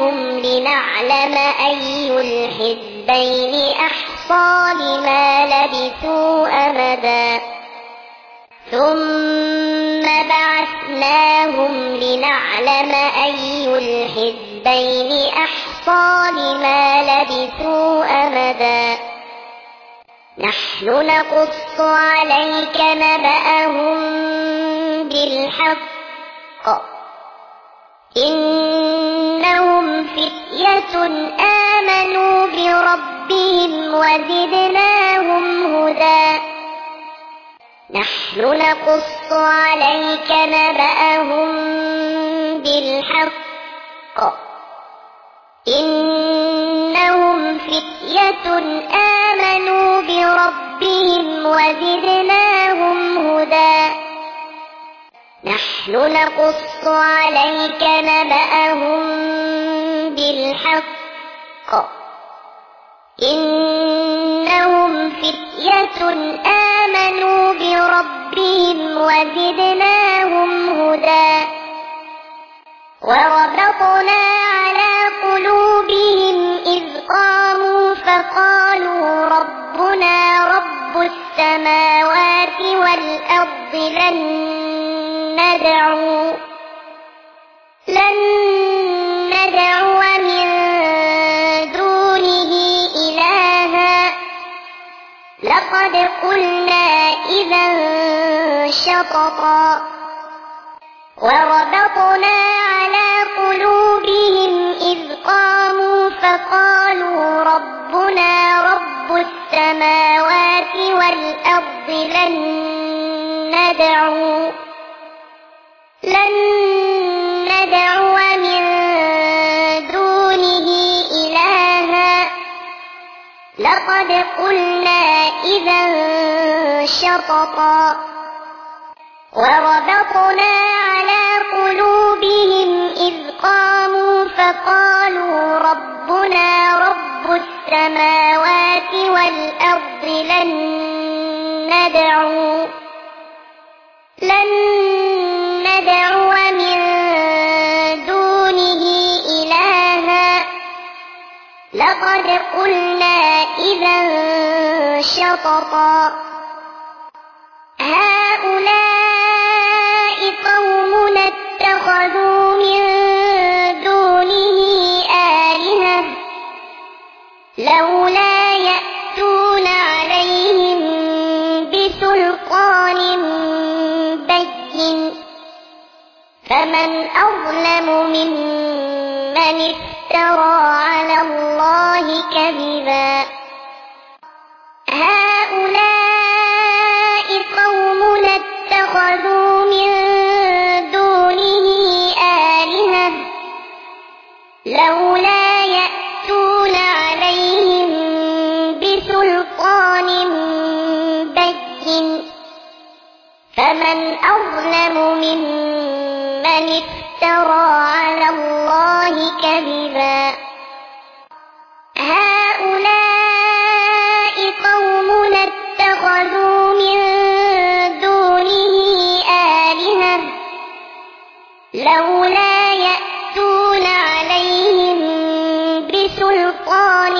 A: قسمناهم لنعلم أي الحزبين أحصى لما لبثوا أمدا ثم بعثناهم لنعلم أي الحزبين أحصى لما لبثوا أمدا نحن نقص عليك نبأهم بالحق إنهم فتية آمنوا بربهم وزدناهم هدى نحن نقص عليك نبأهم بالحق إنهم فتية آمنوا بربهم وزدناهم هدى نحن نقص عليك نبأهم بالحق إنهم فتية آمنوا بربهم وزدناهم هدى وربطنا على قلوبهم إذ قاموا فقالوا ربنا رب السماوات والأرض لن ندعو لن ندعو من دونه إلها لقد قلنا إذا شططا وربطنا على قلوبهم إذ قاموا فقالوا ربنا رب السماوات والأرض لن ندعو لن ندعو من دونه إلها لقد قلنا إذا شططا وربطنا على قلوبهم إذ قاموا فقالوا ربنا رب السماوات والأرض لن ندعو لن ندعو من دونه إلها لقد قلنا إذا شططا هؤلاء قومنا اتخذوا من دونه آلهة لولا يأتون عليهم بسلطان بين فمن أظلم ممن افترى على الله كذبا هؤلاء قومنا اتخذوا من دونه آلهة لولا يأتون عليهم بسلطان بين فمن أظلم ممن افترى على الله كذبا هؤلاء قومنا اتخذوا من دونه آلهة لولا يأتون عليهم بسلطان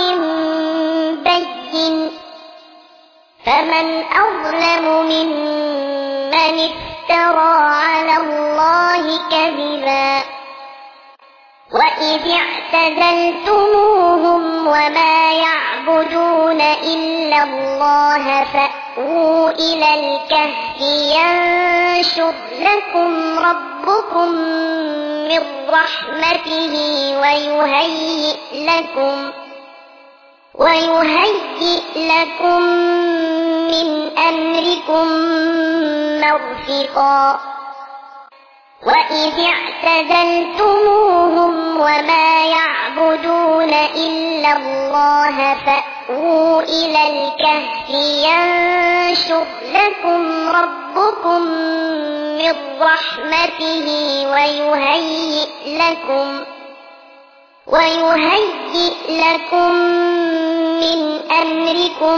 A: بين فمن أظلم ممن افترى على الله كذبا وإذ اعتزلتموهم وما يعبدون إلا الله فأووا إلى الكهف ينشر لكم ربكم من رحمته ويهيئ لكم ويهيئ لكم من أمركم مرفقا وإذ اعتزلتموهم وما يعبدون إلا الله فأووا إلى الكهف ينشر لكم ربكم من رحمته ويهيئ لكم ويهيئ لكم من أمركم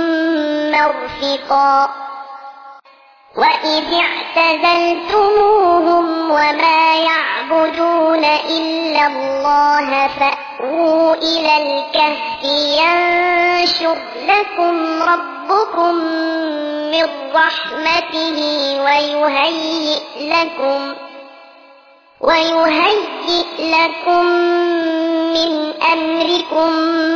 A: مرفقا وإذ اعتزلتموهم وما يعبدون تعبدون إلا الله فأووا إلى الكهف ينشر لكم ربكم من رحمته ويهيئ لكم ويهيئ لكم من أمركم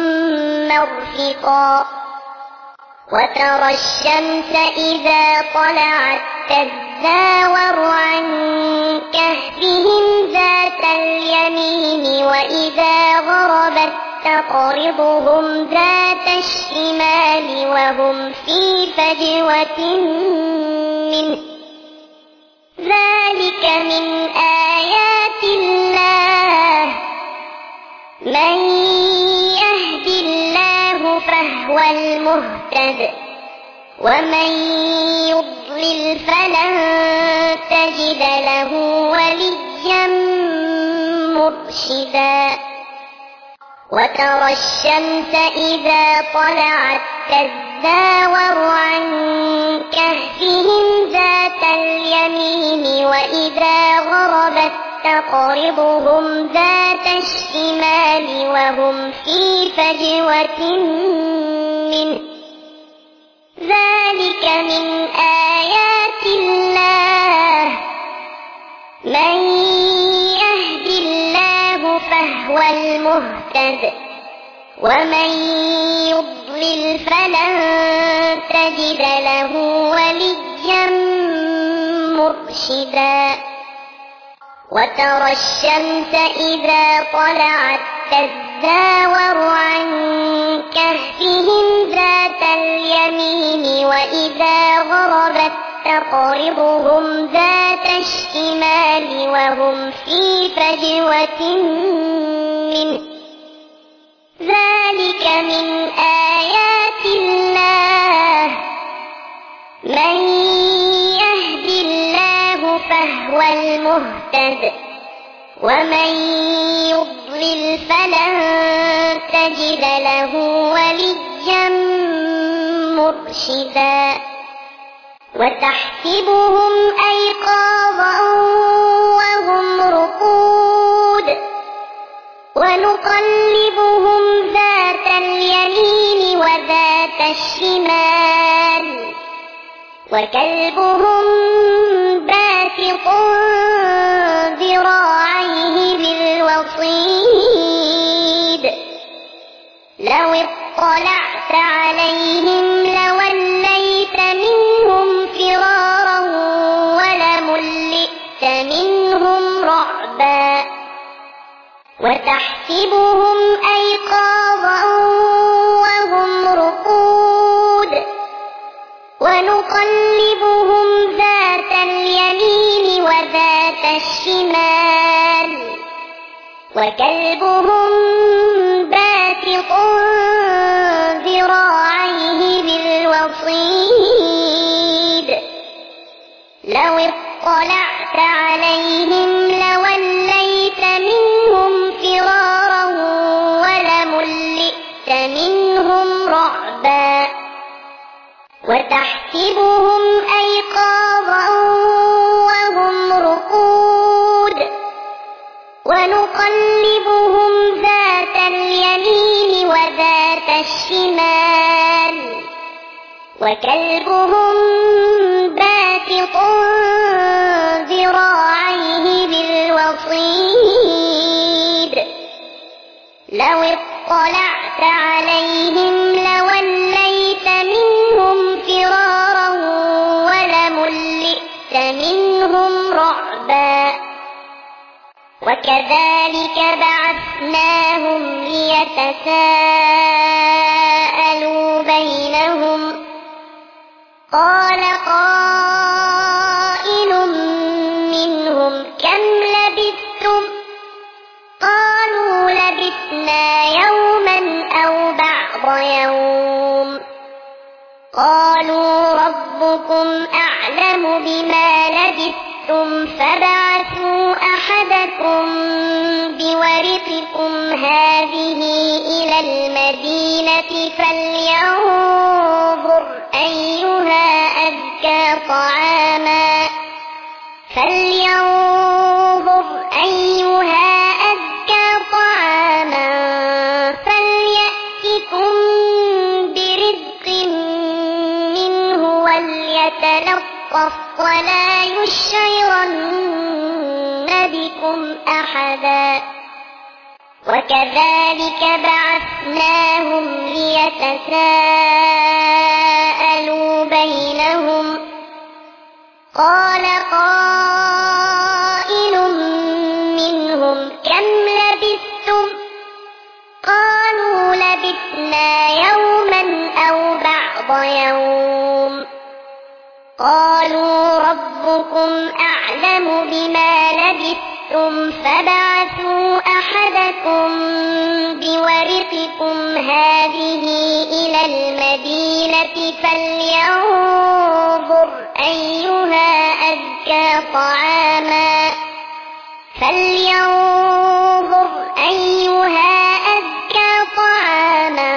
A: مرفقا. وترى الشمس إذا طلعت تزاور عن كهفهم ذات اليمين وإذا غربت تقرضهم ذات الشمال وهم في فجوة منه. ذلك من آيات الله، من يهد الله فهو المهتد ومن يضلل فلن تجد له وليا مرشدا. وترى الشمس إذا طلعت تزاور عن كهفهم ذات اليمين وإذا غربت تقرضهم ذات الشمال وهم في فجوة منه. ذلك من آيات الله، من يهد الله فهو المهتد ومن يضلل فلن تجد له وليا مرشدا. وترى الشمس إذا طلعت تزاور عن كهفهم ذات اليمين وإذا غربت تقرضهم ذات الشمال وهم في فجوة منه. ذلك من آيات الله، من يهد الله فهو المهتد ومن يضلل فلن تجد له وليا مرشدا. وتحسبهم أيقاظا وهم رقود ونقلبهم ذات اليمين وذات الشمال وكلبهم باسط ذراعيه بالوصيد. لو اطلعت عليهم لوليت منهم فرارا ولملئت منهم رعبا. وتحسبهم أيقاظا وهم رقود ونقلبهم ذات اليمين وذات الشمال وكلبهم باسط ذراعيه بالوصيد. لو اطلعت عليهم لوليت منهم فرارا ولملئت منهم رعبا. وتحسبهم أيقاظا وهم رقود ونقلبهم ذات اليمين وذات الشمال وكلبهم باسط ذراعيه بالوصيد. لو اطلعت عليهم لوليت منهم فرارا ولملئت منهم رعبا. وكذلك بعثناهم ليتساءلوا بينهم قال قائل منهم كم لبثتم قالوا لبثنا يوما أو بعض يوم قالوا ربكم أعلم بما لبثتم فبعثوا أحدكم بورقكم هذه إلى المدينة فلينظر أيها أزكى طعاما فلينظر أيها وكذلك بعثناهم ليتساءلوا بينهم قال قائل منهم كم لبثتم قالوا لبثنا يوما أو بعض يوم قالوا ربكم أعلم بما لبثتم فبعثوا أحدكم بورقكم هذه إلى المدينة فلينظر أيها أزكى طعاما فلينظر أيها أزكى طعاما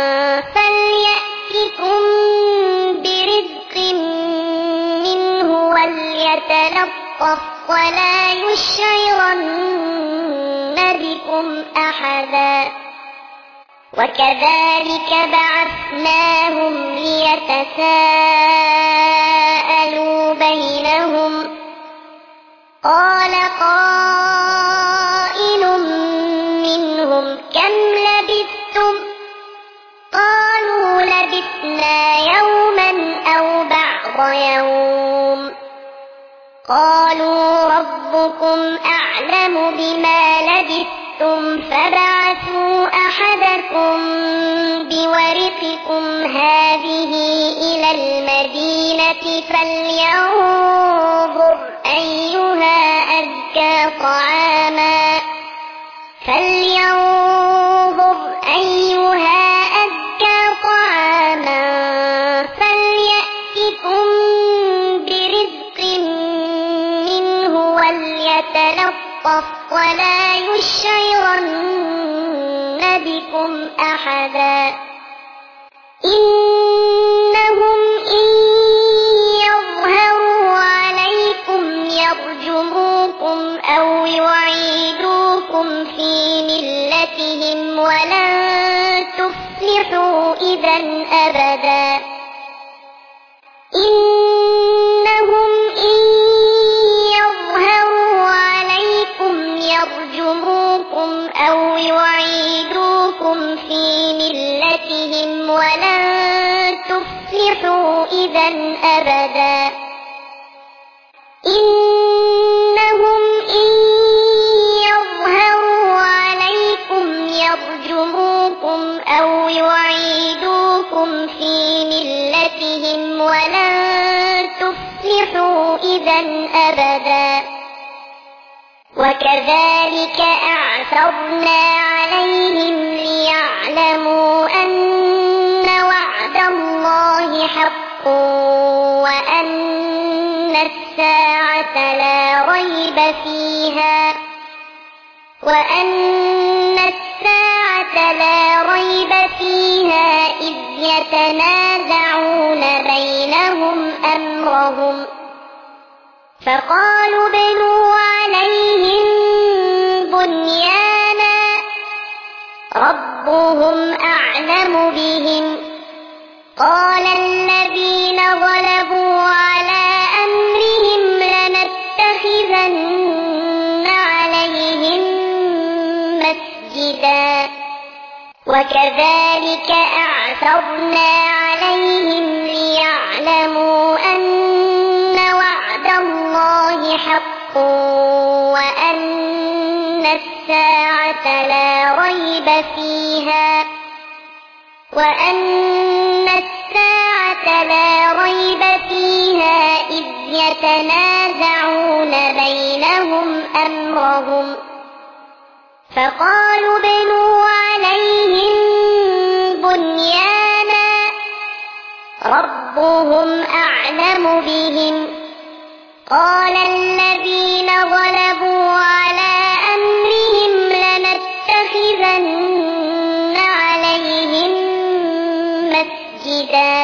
A: فليأتكم برزق منه وليتلطف ولا يشعرن بكم أحدا وكذلك بعثناهم ليتساءلوا بينهم قال قائل منهم كم لبثتم قالوا لبثنا يوما أو بعض يوم قالوا ربكم أعلم بما لبثتم فبعثوا أحدكم بورقكم هذه إلى المدينة فلينظر أيها أزكى طعاما فلينظر أيها أزكى طعاما فليأتكم برزق منه وليتلطف ولا يشعرن بكم أحدا إنهم إن يظهروا عليكم يرجموكم أو يعيدوكم في ملتهم ولن تفلحوا إذا أبدا إنهم إن يظهروا عليكم يرجموكم أو يعيدوكم في ملتهم ولن تفلحوا إذا أبدا إنهم إن يظهروا عليكم يرجموكم أو يعيدوكم في ملتهم ولن تفلحوا إذا أبدا وكذلك أعثرنا عليهم ليعلموا أن وعد الله حق وأن الساعة لا ريب فيها وأن الساعة لا ريب فيها إذ يتنازعون بينهم أمرهم فقالوا ابنوا عليهم بنيانا ربهم أعلم بهم قال الذين غلبوا على أمرهم لنتخذن عليهم مسجدا وكذلك أعثرنا عليهم ليعلموا أن وعد الله حق وأن الساعة لا ريب فيها وأن الساعة لا ريب فيها إذ يتنازعون بينهم أمرهم فقالوا ابنوا عليهم بنيانا ربهم أعلم بهم قال الذين غلبوا على أمرهم لنتخذن عليهم مسجدا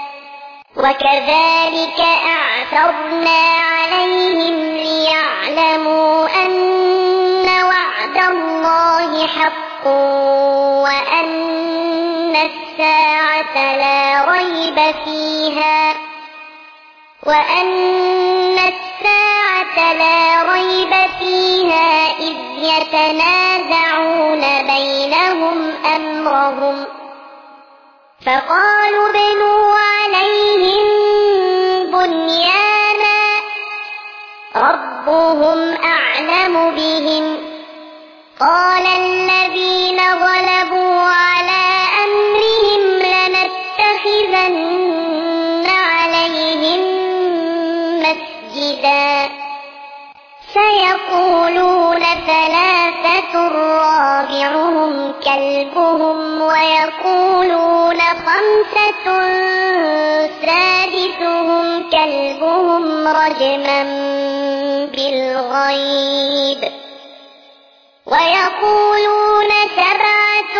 A: وكذلك أعثرنا عليهم ليعلموا أن وعد الله حق وأن الساعة لا ريب فيها وأن الساعة لا ريب فيها إذ يتنازعون بينهم أمرهم فقالوا ابنوا عليهم بنيانا ربهم أعلم بهم قال الذين غلبوا على أمرهم لنتخذن عليهم مسجدا سيقولون ثلاثة رابعهم كلبهم ويقولون خمسة سادسهم كلبهم رجما بالغيب ويقولون سبعة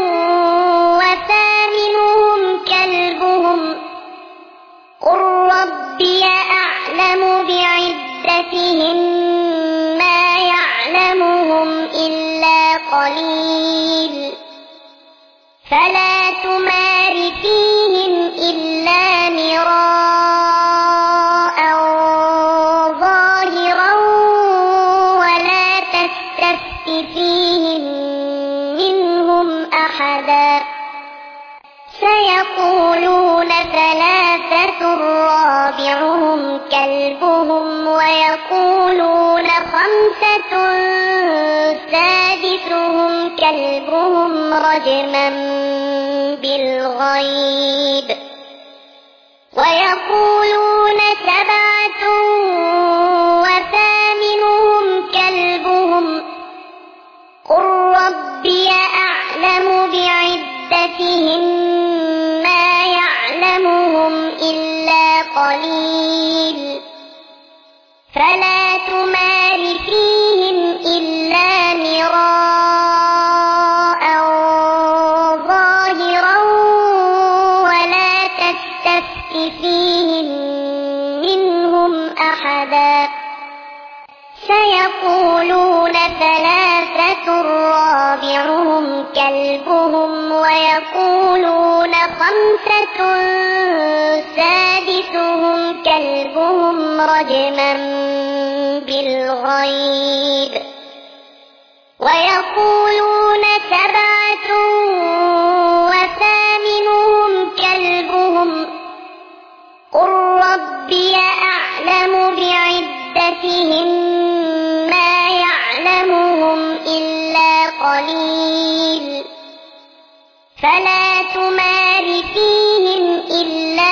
A: وثامنهم كلبهم قل ربي أعلم بعدتهم ما يعلمهم إلا قليل فلا تمار فيهم إلا مراء ظاهرا ولا تستفت فيهم منهم أحدا سيقولون ثلاثة رابعهم كلبهم ويقولون خمسة سادسهم كلبهم رجما بالغيب ويقولون سبعة وثامنهم كلبهم قل ربي أعلم بعدتهم ما يعلمهم إلا قليل فلا تمار فيهم إلا مراء ظاهرا ولا تستفت فيهم منهم أحدا سيقولون ثلاثة رابعهم كلبهم ويقولون خمسة سادسهم كلبهم رجما بالغيب ويقولون سبعة وثامنهم كلبهم قل ربي أعلم بعدتهم ما يعلمهم إلا قليل فلا تمار فيهم إلا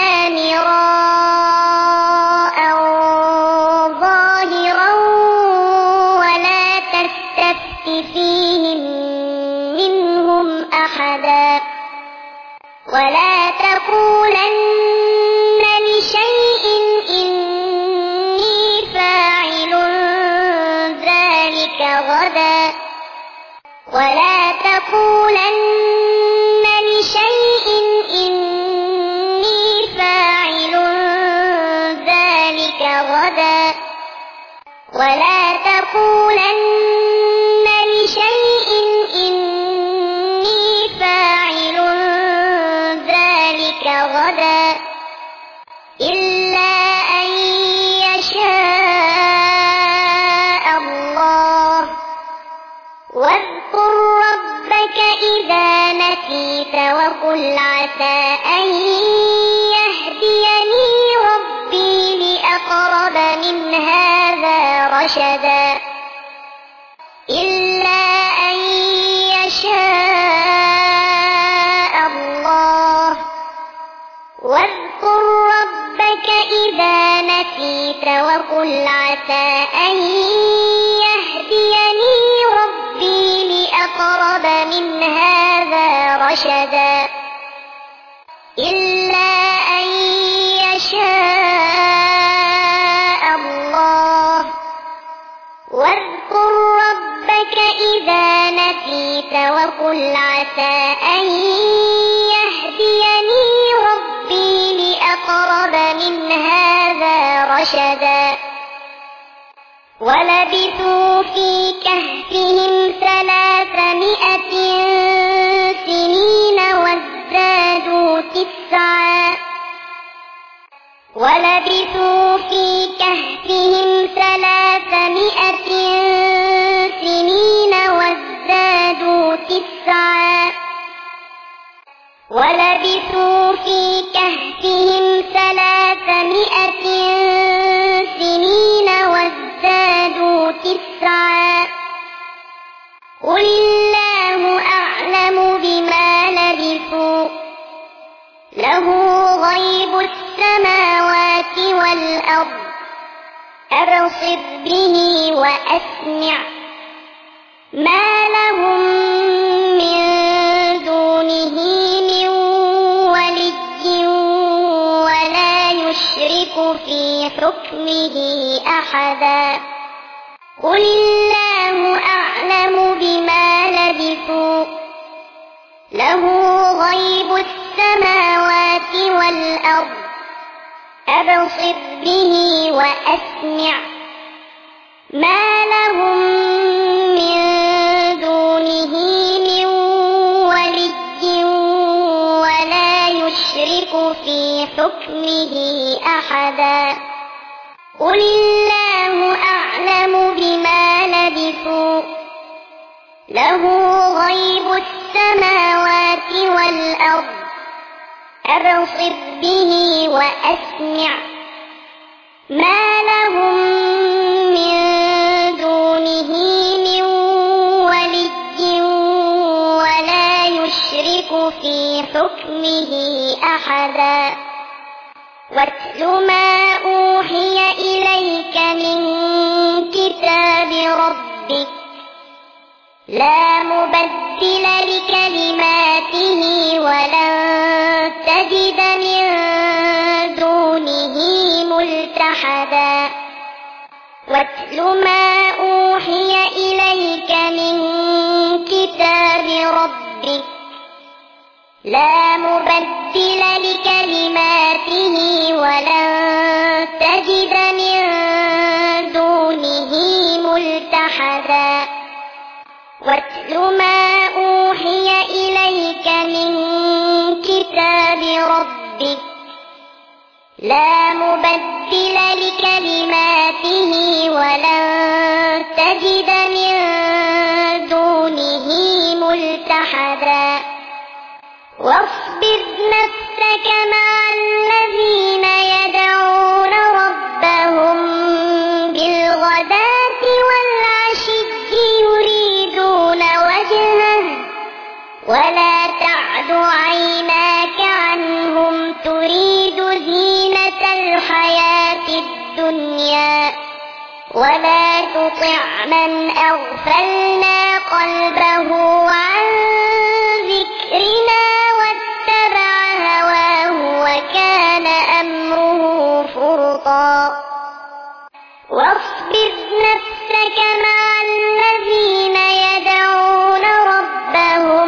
A: مراء ظاهرا ولا تستفت فيهم منهم أحدا ولا تقولن لشيء إني فاعل ذلك غدا ولا تقولن لشيء إني فاعل ذلك غدا ولا تقولن لشيء إني فاعل ذلك غدا إلا أن يشاء الله واذكر ربك إذا نسيت وقل عسى أن يهديني ربي لأقرب من هذا رشدا إلا أن يشاء الله واذكر ربك إذا نسيت وقل عسى أن يهديني ربي لأقرب من هذا رشدا إلا أن يشاء الله واذكر ربك إذا نسيت وقل عسى أن يهديني ربي لأقرب من هذا رشدا ولبثوا في كهفهم ثلاثمائة سنين وازدادوا تسعا ولبثوا في كهفهم ثلاثمائة ولبثوا في كهفهم ثلاثمائة سنين وازدادوا تسعا قل الله أعلم بما لبثوا له غيب السماوات والأرض أبصر به وأسمع ما لهم من دونه من ولي ولا يشرك في حكمه أحدا قل الله أعلم بما لبثوا له غيب السماوات والأرض أبصر به وأسمع ما لهم من دونه من ولي ولا يشرك في حكمه أحدا قل الله أعلم بما لبثوا له غيب السماوات والأرض أبصر به وأسمع ما لهم من دونه من ولي ولا يشرك في حكمه أحدا واتل ما أوحي إليك من كتاب ربك لا مبدل لكلماته ولن تجد من دونه ملتحدا واتل ما أوحي إليك من كتاب ربك لا مبدل لكلماته ولن تجد من دونه ملتحدا واتل ما أوحي إليك من كتاب ربك لا مبدل لكلماته ولن تجد من دونه ملتحدا واصبر نفسك مع الذين يدعون ربهم بالغداة والعشي يريدون وجهه ولا تعد عيناك عنهم تريد زينة الحياة الدنيا ولا تطع من أغفلنا قلبه عن ذكرنا واتبع هواه وكان أمره فرطا واصبر نفسك مع الذين يدعون ربهم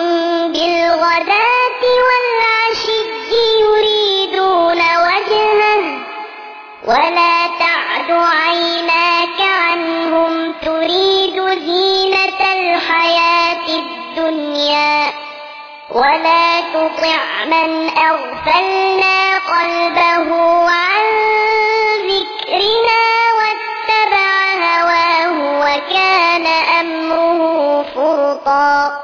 A: بالغداة والعشي يريدون وجهه ولا تعد عيناك عنهم تريد زينة الحياة الدنيا ولا تطع من أغفلنا قلبه عن ذكرنا واتبع هواه وكان أمره فرطا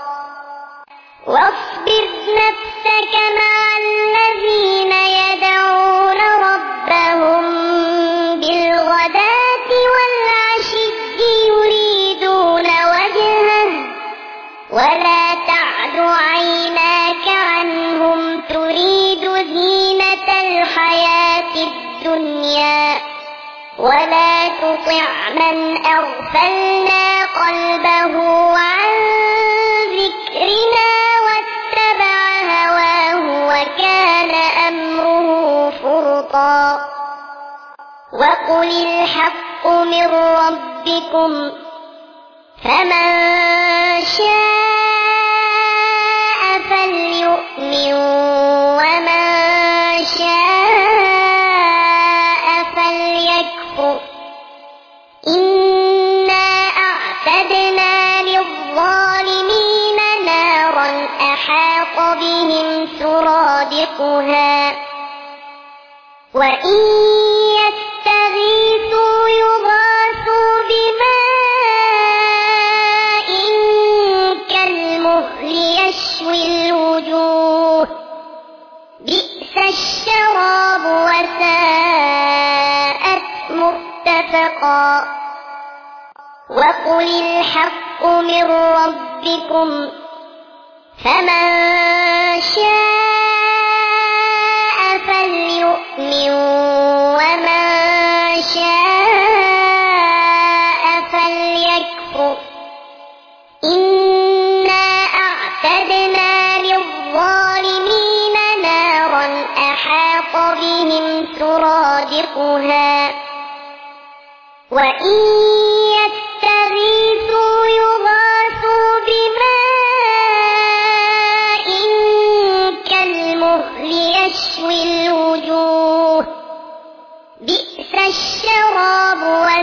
A: واصبر نفسك مع الذين يدعون ربهم بالغداة والعشي يريدون وجهه ولا تعد عيناك عنهم تريد زينة الحياة الدنيا ولا تطع من أغفلنا قلبه عن ذكرنا واتبع هواه وكان أمره فرطا وقل الحق من ربكم فمن شاء فليؤمن ومن شاء فليكفر إنا أعتدنا للظالمين نارا أحاط بهم سرادقها وإن يستغيثوا يغاثوا بماء كالمهل يشوي الوجوه وساءت مرتفقا وقل الحق من ربكم فمن شاء فليؤمن ومن شاء فليكفر إنا أعتدنا للظالمين نارا أحاط بهم سرادقها وإن يستغيثوا يغاثوا بماء كالمهل يشوي الوجوه بئس الشراب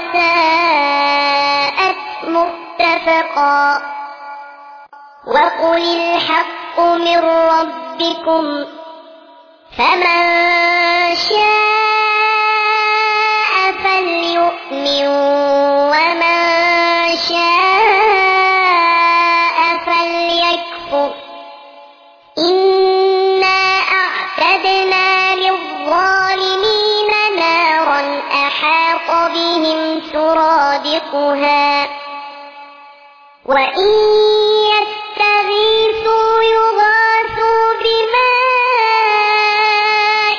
A: وساءت مرتفقا وقل الحق من ربكم فمن شاء فليؤمن ومن شاء فليكفر إنا أعتدنا للظالمين نارا أحاط بهم سرادقها وإن يستغيثوا يغاثوا بماء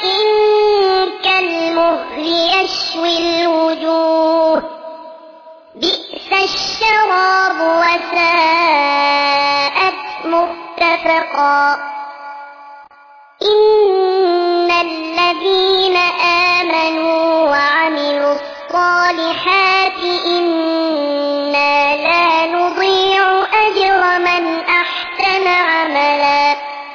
A: كالمهل يشوي الوجوه بئس الشراب وساءت مرتفقا إن الذين آمنوا وعملوا الصالحات إنا لا نضيع أجر من أحسن عملا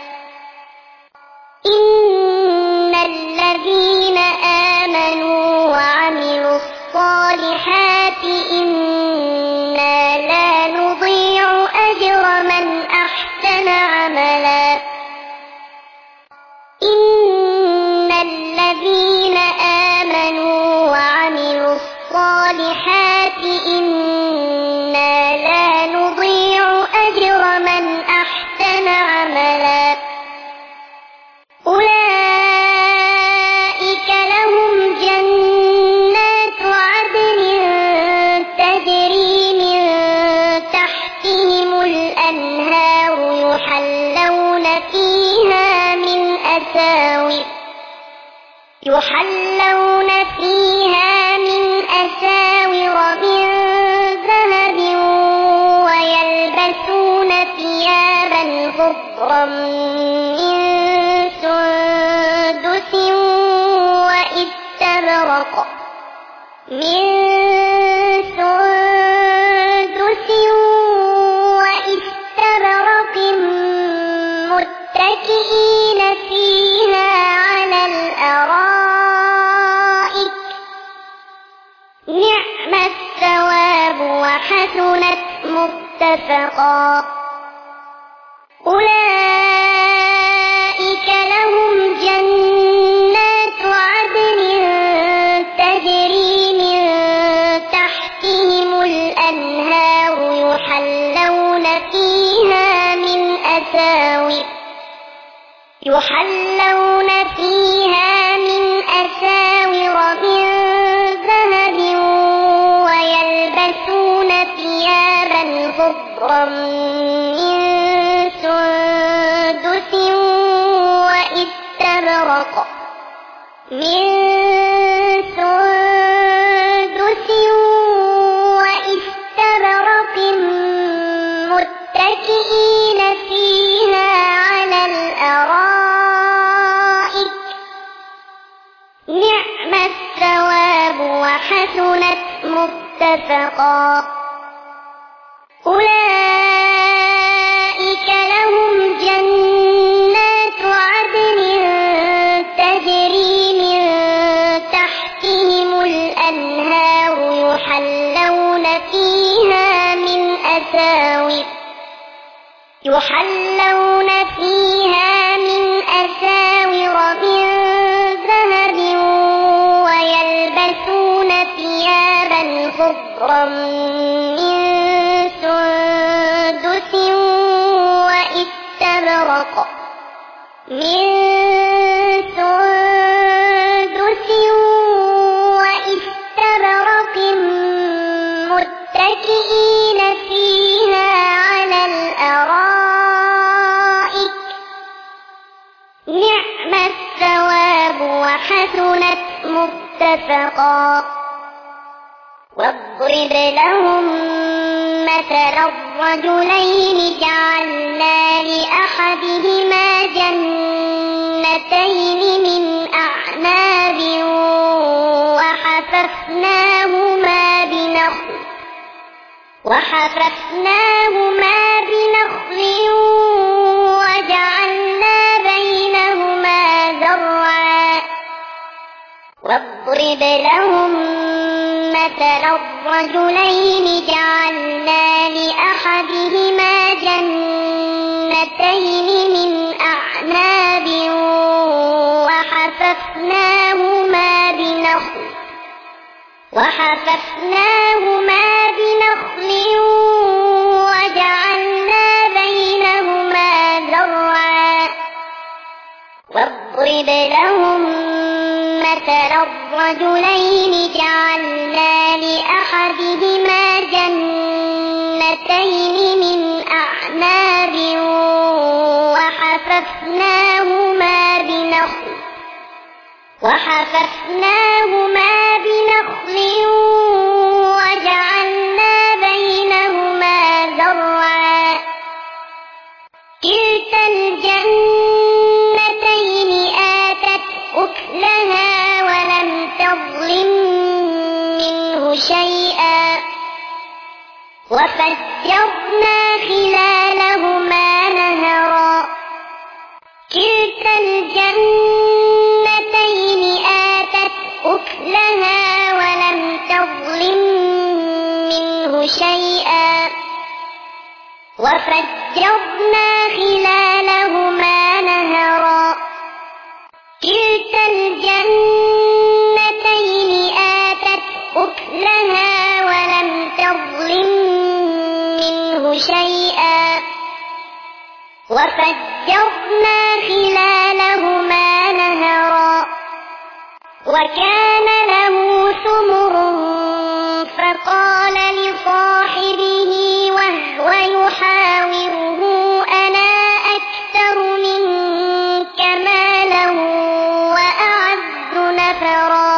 A: إن الذين آمنوا وعملوا الصالحات إنا لا نضيع أجر من أحسن عملا إن الذين آمنوا وعملوا الصالحات إنا لا نضيع أجر من أحسن عملا أولئك لهم جنات عدن تجري من تحتهم الأنهار يحلون فيها من أساور يحلون فيها من أساور من ذهب ويلبسون ثيابا خضرا من سندس وإستبرق من سندس وإستبرق متكئين فيها على الأرائك نعم الثواب وحسنت مرتفقا أولئك لهم جنات عدن تجري من تحتهم الأنهار يحلون فيها من أساور يحلون فيها من أساور من ذهب ويلبسون ثيابا خضرا من سندس وإستبرق من سندس وإستبرق متكئين فيها على الأرائك نعم الثواب وحسنت مرتفقا أولئك لهم جنات عدن تجري من تحتهم الأنهار يحلون فيها من أساور يحلون فيها من أساور من ذهب ويلبسون ثيابا خضرا من سندس وإستبرق من سندس وحسنت مرتفقا واضرب لهم مثل الرجلين جعلنا لأحدهما جنتين من أعناب وحففناهما بنخل وحففناهما بنخل وجعلنا بينهما زرعا واضرب لهم مثل الرجلين جعلنا لأحدهما جنتين من أعناب وحففناهما بنخل وحففناهما بنخل وجعلنا بينهما زرعا واضرب لهم مثل الرجلين جعلنا لأحدهما جنتين من أعناب وحففناهما بنخل وحففناهما بنخل وجعلنا بينهما زرعا كلتا الجنتين آتت أكلها ولم تظلم منه شيئا وفجرنا خلالهما نهرا كلتا الجنتين آتت أكلها ولم تظلم منه شيئا وفجرنا خلالهما نهرا كلتا الجنتين آتت أكلها ولم تظلم منه شيئا وفجرنا خلالهما نهرا وكان له ثمر فقال لصاحبه وهو يحاوره أنا أكثر منك مالا وأعز نفرا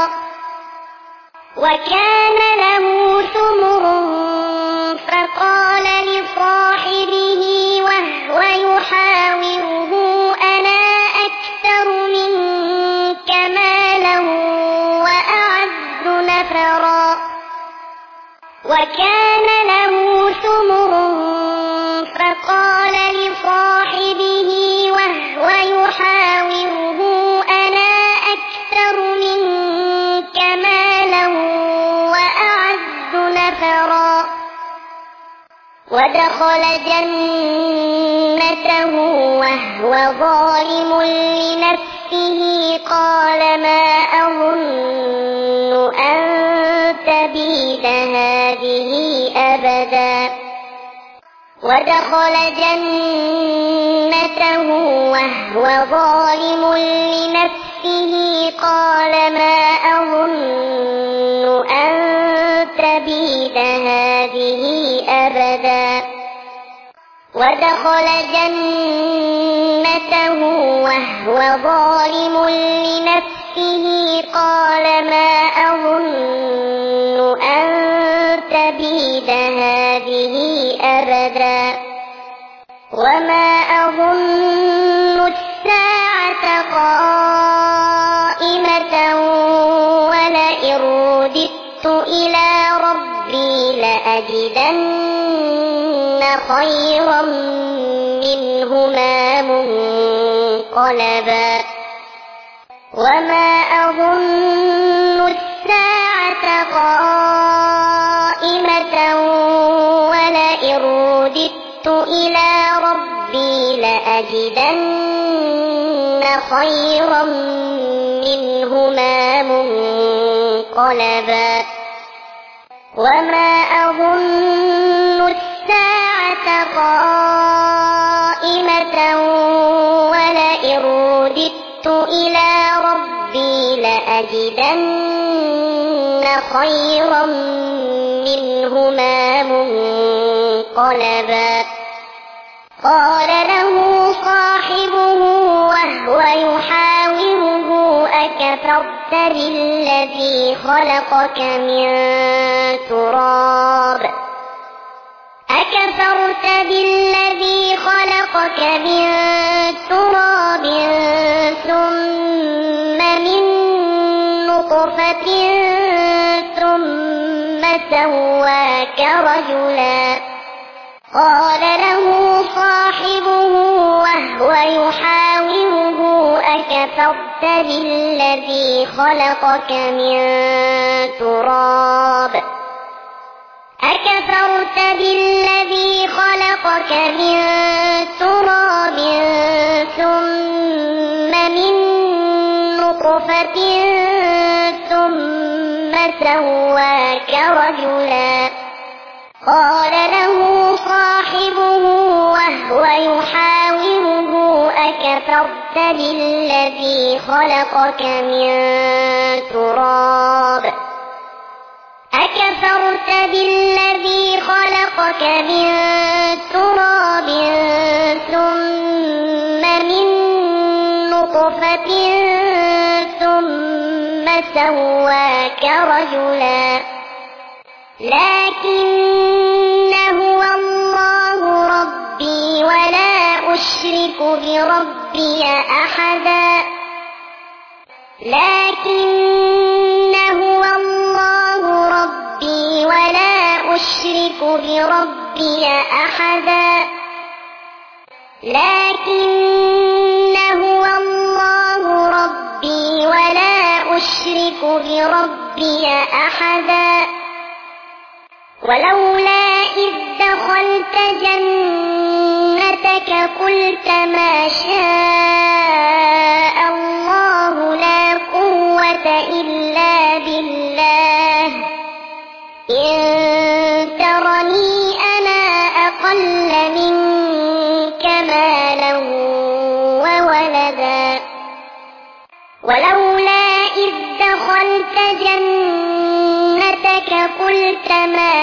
A: وكان له ثمر فقال لصاحبه وهو يحاوره أنا أكثر منك مالا وأعز نفرا وكان له ثمر فقال لصاحبه وهو يحاوره أنا أكثر منك مالا وأعز نفرا ودخل جنته وهو ظالم لنفسه قال ما أظن أن تبيد هذه أبدا ودخل جنته وهو ظالم لنفسه قال ما أظن أن تبيد هذه أبدا ودخل جنته وهو ظالم لنفسه قال ما أظن أن تبيد هذه أبدا وما أظن الساعة قائمة ولئن رددت إلى ربي لأجدن خيرا منهما منقلبا وما أظن الساعة قائمة ولئن رددت إلى ربي لأجدن خيرا منهما منقلبا وما أظن الساعة قائمة ولئن رددت إلى ربي لأجدن خيرا منهما منقلبا قال له صاحبه وهو يحاوره أكفرت أكفرت بالذي خلقك من تراب أكفرت بالذي خلقك من تراب ثم من نطفة ثم سواك رجلا قال له صاحبه وهو يحاوره أكفرت بالذي خلقك من تراب أكفرت بالذي خلقك من تراب ثم من نطفة ثم سواك رجلا قال له صاحبه وهو يحاوره أكفرت بالذي خلقك من تراب أكفرت بالذي خلقك من تراب ثم من نطفة ثم سواك رجلا لكن هو الله ربي ولا أشرك بربي أحدا لكن هو الله ربي ولا أشرك بربي أحدا لكن هو الله ربي ولا أشرك بربي أحدا ولولا إذ دخلت جنتك قلت ما شاء الله لا قوة إلا بالله إن ترني أنا أقل منك مالا وولدا ولولا إذ دخلت جنتك قلت ما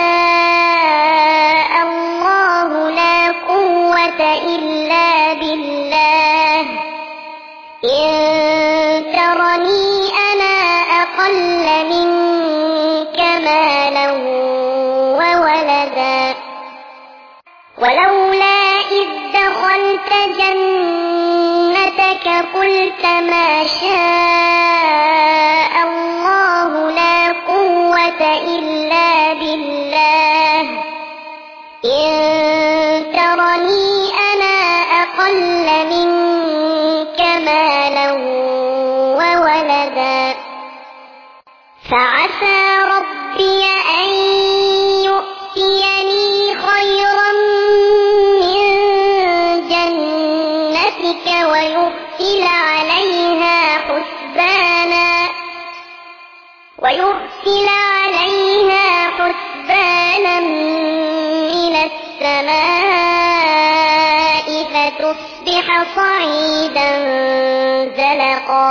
A: شاء الله لا قوة إلا بالله إن ترني أنا أقل منك مالا وولدا ولولا إذ دخلت جنتك قلت ما شاء الله لا قوة إلا بالله إن ترني أنا أقل منك مالا وولدا فعسى ربي أن يؤتيني خيرا من جنتك ويرسل عليها حسبانا ويرسل عليها حسبانا من السماء فتصبح صعيدا زلقا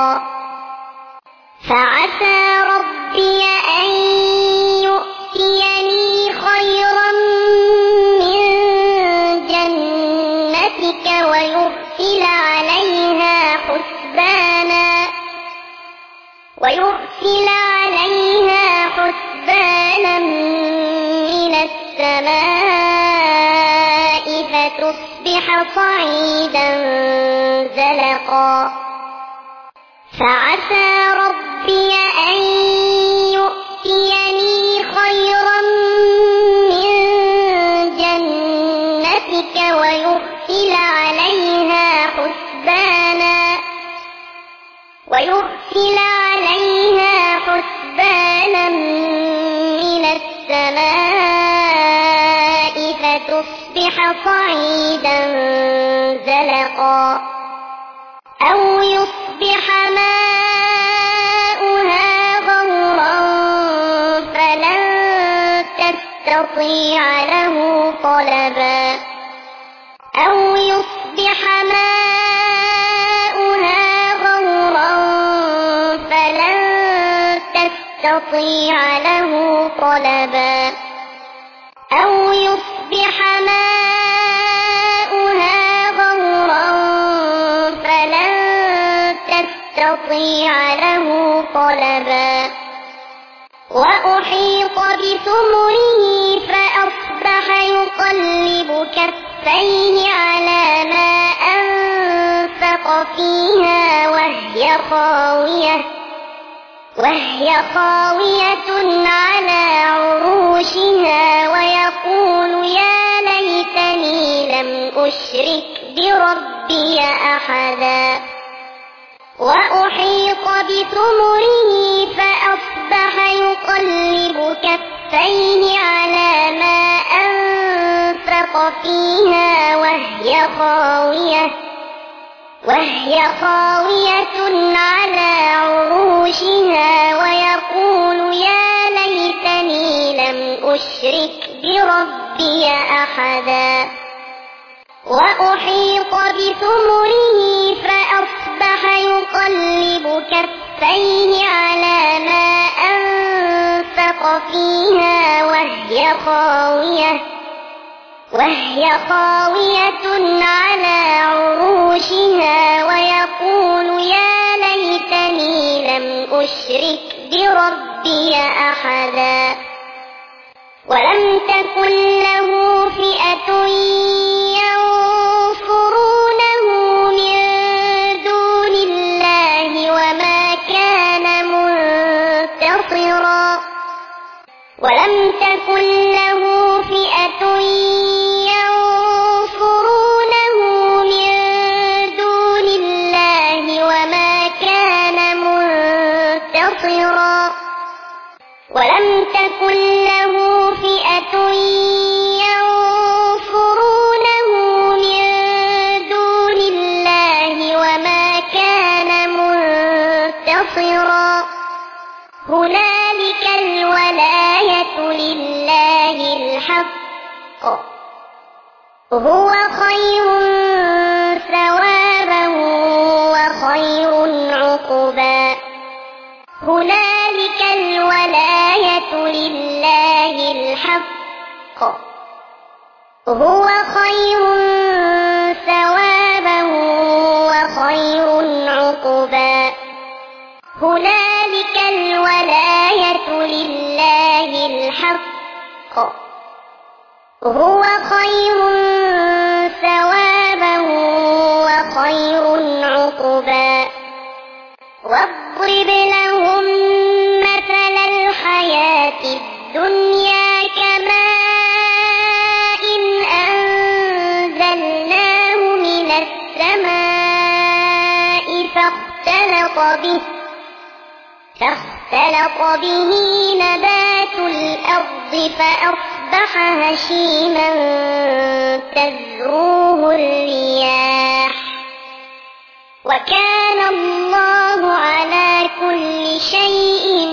A: فعسى ربي أن يؤتيني خيرا من جنتك ويرسل عليها حسبانا ويرسل عليها حسبانا من السماء فتصبح صعيدا زلقا فعسى ربي أن يؤتيني خيرا من جنتك ويرسل عليها حسبانا ويرسل عليها حسبانا من السماء فتصبح صعيدا زلقا أو يصبح ماؤها غورا فلن تستطيع له طلبا أو يصبح ماؤها غورا فلن تستطيع له طلبا أو يصبح ماؤها غورا فلن يستطيع له طلبا وأحيط بثمره فأصبح يقلب كفيه على ما أنفق فيها وهي خاوية وهي خاوية على عروشها ويقول يا ليتني لم أشرك بربي أحدا وأحيط بثمره فأصبح يقلب كفيه على ما أنفق فيها وهي خاوية وهي خاوية على عروشها ويقول يا ليتني لم أشرك بربي أحدا وأحيط بثمره فأصبح يقلب كفيه على ما أنفق فيها وهي خاوية وهي خاوية على عروشها ويقول يا ليتني لم أشرك بربي أحدا ولم تكن له فئة ينصرونه من دون الله وما كان منتصرا ولم تكن له فئة ينصرونه من دون الله وما كان منتصرا ولم تكن له فئة ينصرونه من دون الله وما كان منتصرا هنالك الولاية لله الحق هو خير ثوابا وخير عقبا هنالك الولاية لله الحق هو خير ثوابا وخير عقبا هنالك الولاية لله الحق هو خير ثوابا وخير عقبا واضرب لهم مثل الحياة الدنيا كماء أنزلناه من السماء فاختلط به فاختلط به نبات الأرض فأصبح هشيما تذروه الرياح وكان الله على كل شيء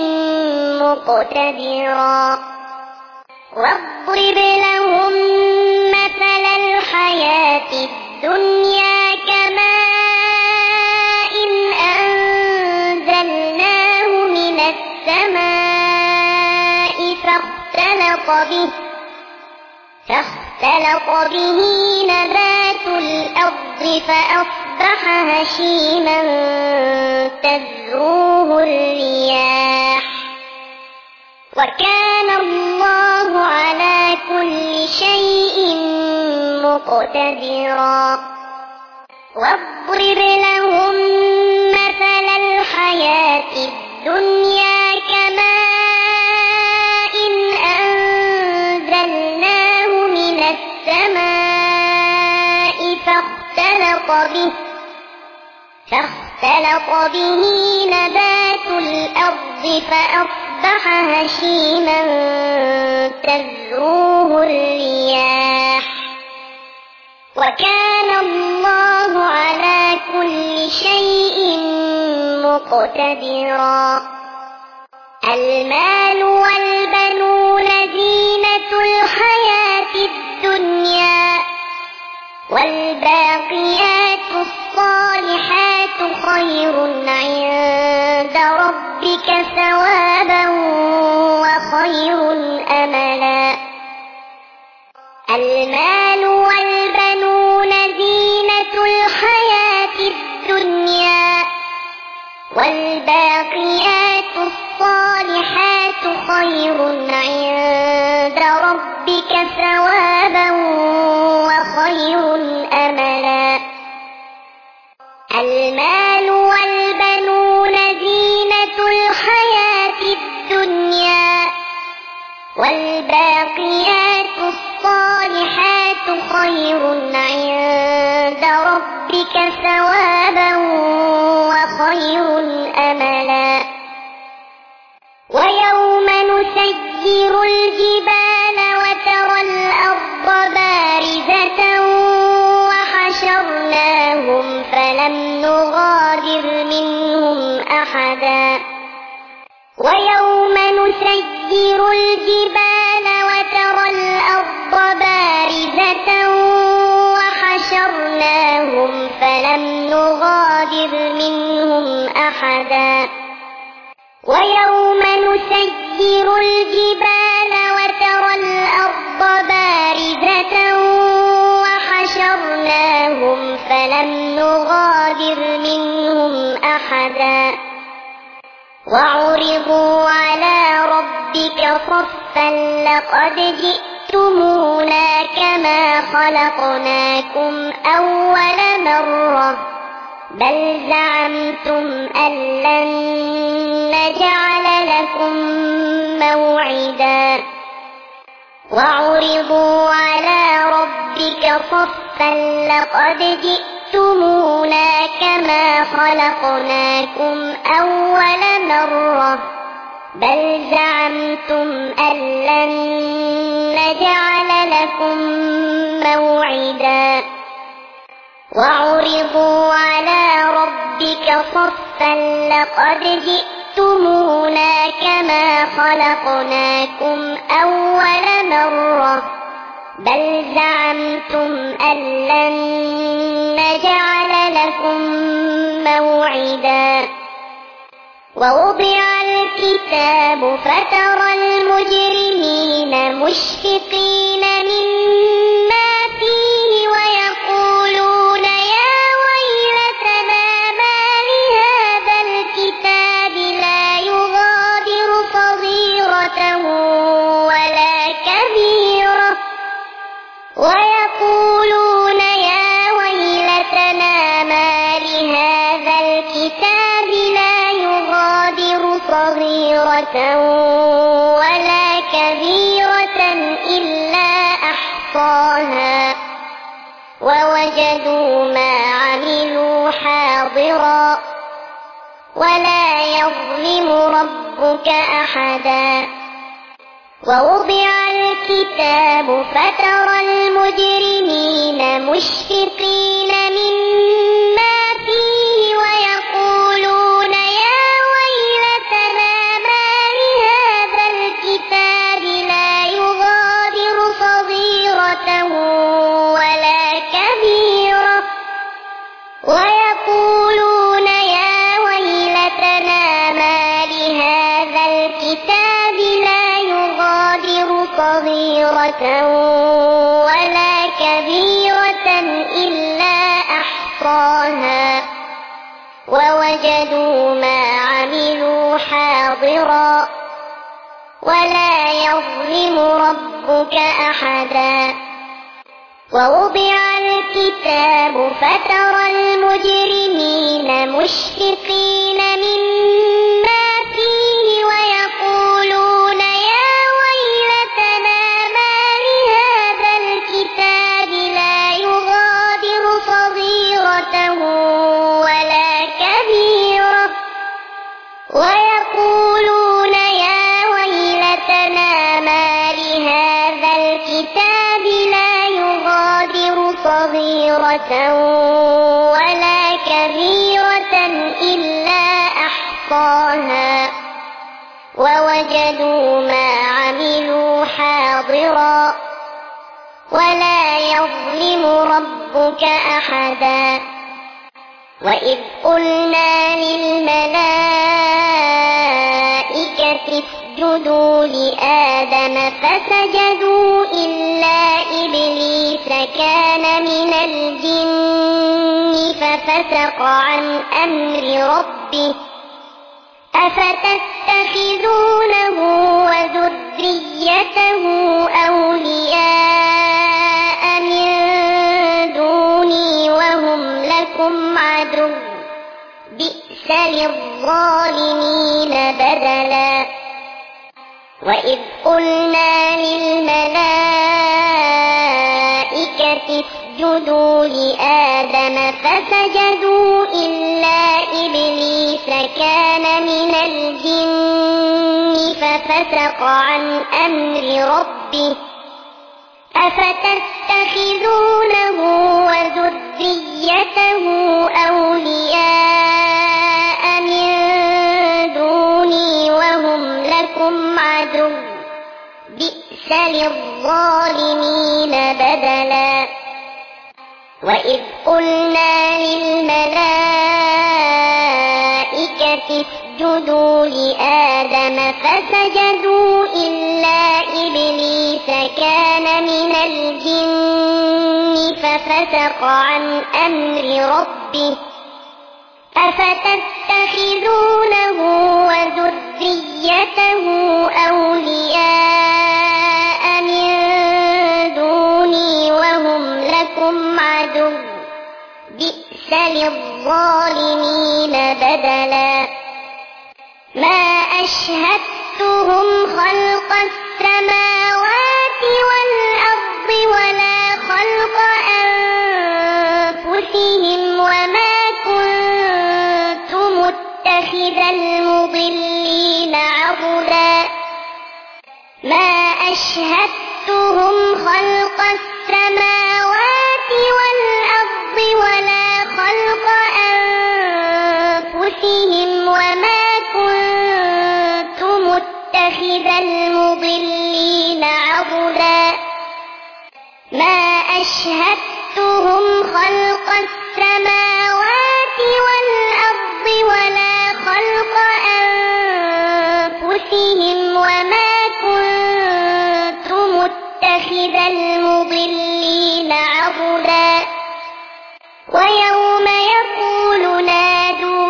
A: مقتدرا واضرب لهم مثل الحياة الدنيا كماء أنزلناه من السماء فاختلط به فاختلط به نبات الأرض فأصبح هشيما تذروه الرياح وكان الله على كل شيء مقتدرا واضرب لهم مثل الحياة الدنيا كماء أنزلناه من السماء فاختلط به فاختلط به نبات الأرض فأصبح هشيما تذروه الرياح وكان الله على كل شيء مقتدرا المال والبنون زينة الحياة الدنيا والباقيات الصالحات خير عند ربك ثوابا وخير أملا المال والبنون زينة الحياة الدنيا والباقيات الصالحات خير عند ربك ثوابا وخير أملا. المال والبنون زينة الحياة الدنيا، والباقيات الصالحات خير عند ربك ثوابا وخير أملا. ويوم نسير الجبال وترى الأرض بارزة وحشرناهم فلم نغادر منهم أحدا. ويوم نسير الجبال وترى الأرض بارزة وحشرناهم فلم نغادر منهم أحدا. ويوم نسير الجبال وترى الأرض بارزة وحشرناهم فلم نغادر منهم أحدا. وعرضوا على ربك صفا لقد جئتمونا كما خلقناكم أول مرة بل زعمتم أن لن نجعل لكم موعدا. وعرضوا على ربك صفا لقد جئتمونا كما خلقناكم أول مرة بل زعمتم أن لن نجعل لكم موعدا. وعرضوا على ربك صفا لقد جئتمونا كما خلقناكم أول مرة بل زعمتم أن لن نجعل لكم موعدا. ووضع الكتاب فترى المجرمين مشفقين مما فيه ويقولون يا ويلتنا ما لهذا الكتاب لا يغادر صغيرة ولا كبيرة ويقولون يا ويلتنا ما لهذا الكتاب لا يغادر صغيرة ولا كبيرة إلا أحصاها ووجدوا ما عملوا حاضرا ولا يظلم ربك أحدا. ووضع الكتاب فترى المجرمين مشفقين مما فيه ويقولون يا ويلتنا ما لهذا الكتاب لا يغادر صغيرة ولا كبيرة ويقولون يا ويلتنا ما لهذا الكتاب لا يغادر صغيرة ولا كبيرة إلا أحصاها ووجدوا ما عملوا حاضرا ولا يظلم ربك أحدا. ووضع الكتاب فترى المجرمين مشفقين مما فيه ويقولون يا ويلتنا ما لهذا الكتاب لا يغادر صغيرة ولا كبيرة ويقولون يا ويلتنا ما لهذا الكتاب لا يغادر صغيرة ولا كبيرة إلا أحصاها ووجدوا ما عملوا حاضرا ولا يظلم ربك أحدا. وإذ قلنا للملائكة اسجدوا لآدم فسجدوا إلا إبليس كان من الجن ففسق عن أمر ربه أفتتخذونه وذريته أولياء من دوني وهم لكم عدو بئس للظالمين بدلا وإذ قلنا للملائكة اسجدوا لآدم فسجدوا إلا إبليس كان من الجن ففسق عن أمر ربه أفتتخذونه وذريته أولياء من دوني وهم لكم عدو بئس للظالمين بدلا وإذ قلنا للملائكة اسجدوا لآدم فسجدوا إلا إبليس كان من الجن ففسق عن أمر ربه أفتتخذونه وذريته أولياء من دوني وهم لكم عدو بئس للظالمين بدلا ما أشهدتهم خلق السماوات والأرض ولا خلق أنفسهم وما كنت متخذ المضلين عضدا ما أشهدتهم خلق السماوات والأرض ولا خلق أنفسهم وما كنت متخذ المضلين عضدا ما أشهدتهم خلق السماوات والأرض ولا خلق أنفسهم وما كنت متخذ المضلين عضدا ويوم يقول نادوا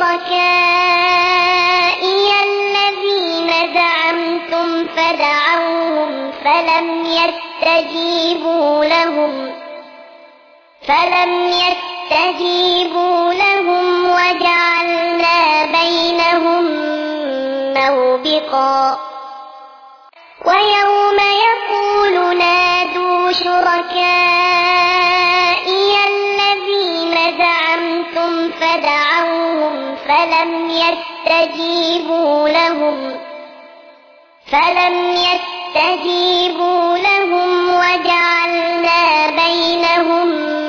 A: شركائي الذين زعمتم فدعوهم فلم يستجيبوا لهم فلم يستجيبوا لهم وجعلنا بينهم موبقا ويوم يقول نادوا شركائي الذين زعمتم فدعوهم فلم يستجيبوا لهم فلم يستجيبوا لهم وجعلنا بينهم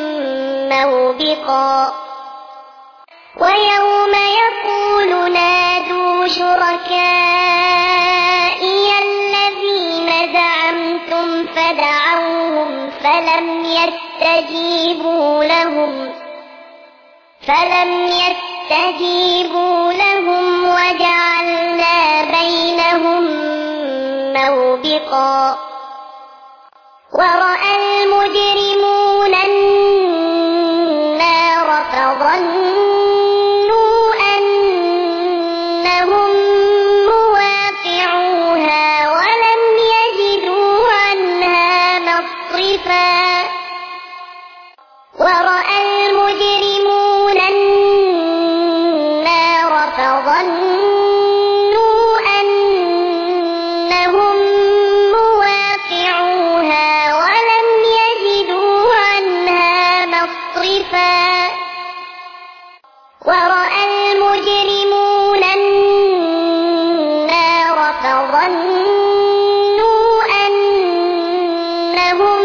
A: موبقا ويوم يقول نادوا شركائي الذين زعمتم فدعوهم فلم يستجيبوا لهم فلم يستجيبوا لهم وجعلنا بينهم موبقا ورأى المجرمون النار فظنوا أنهم مواقعوها ولم يجدوا عنها مصرفا ورأى المجرمون النار فظنوا أنهم مواقعوها ولم يجدوا عنها مصرفا ورأى المجرمون النار فظنوا أنهم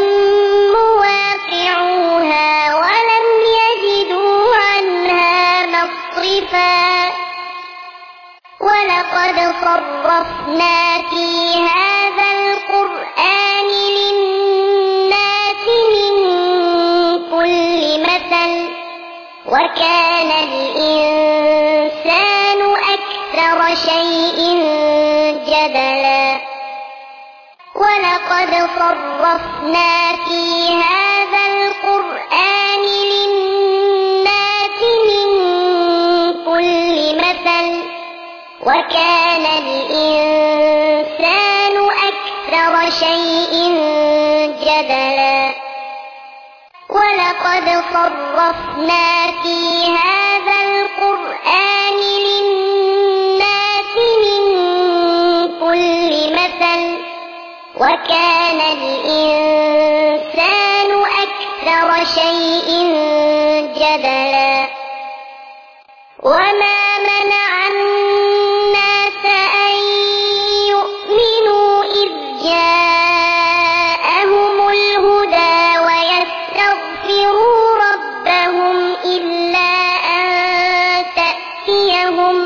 A: مواقعوها ولم يجدوا عنها مصرفا ولقد صرفنا في هذا القرآن للناس من كل مثل وكان الإنسان أكثر شيء جدلا ولقد صرفنا في هذا القرآن للناس من كل مثل وكان الإنسان أكثر شيء جدلا ولقد صرفنا في هذا القرآن للناس من كل مثل وكان الإنسان أكثر شيء جدلا وما منع الناس أن يؤمنوا إذ جاءهم الهدى ويستغفروا ربهم إلا أن تأتيهم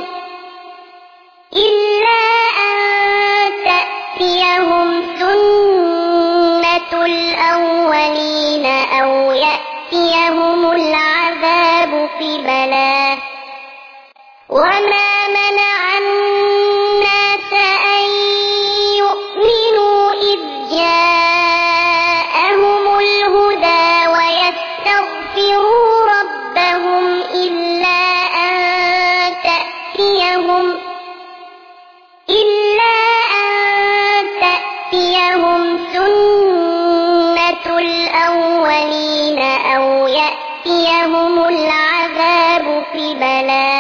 A: إلا أن تأتيهم سنة الأولين أو يأتيهم العذاب قبلا وما منع الناس أن يؤمنوا إذ جاءهم الهدى ويستغفروا ربهم إلا أن تأتيهم إلا أن تأتيهم سنة الأولين أو يأتيهم العذاب قبلا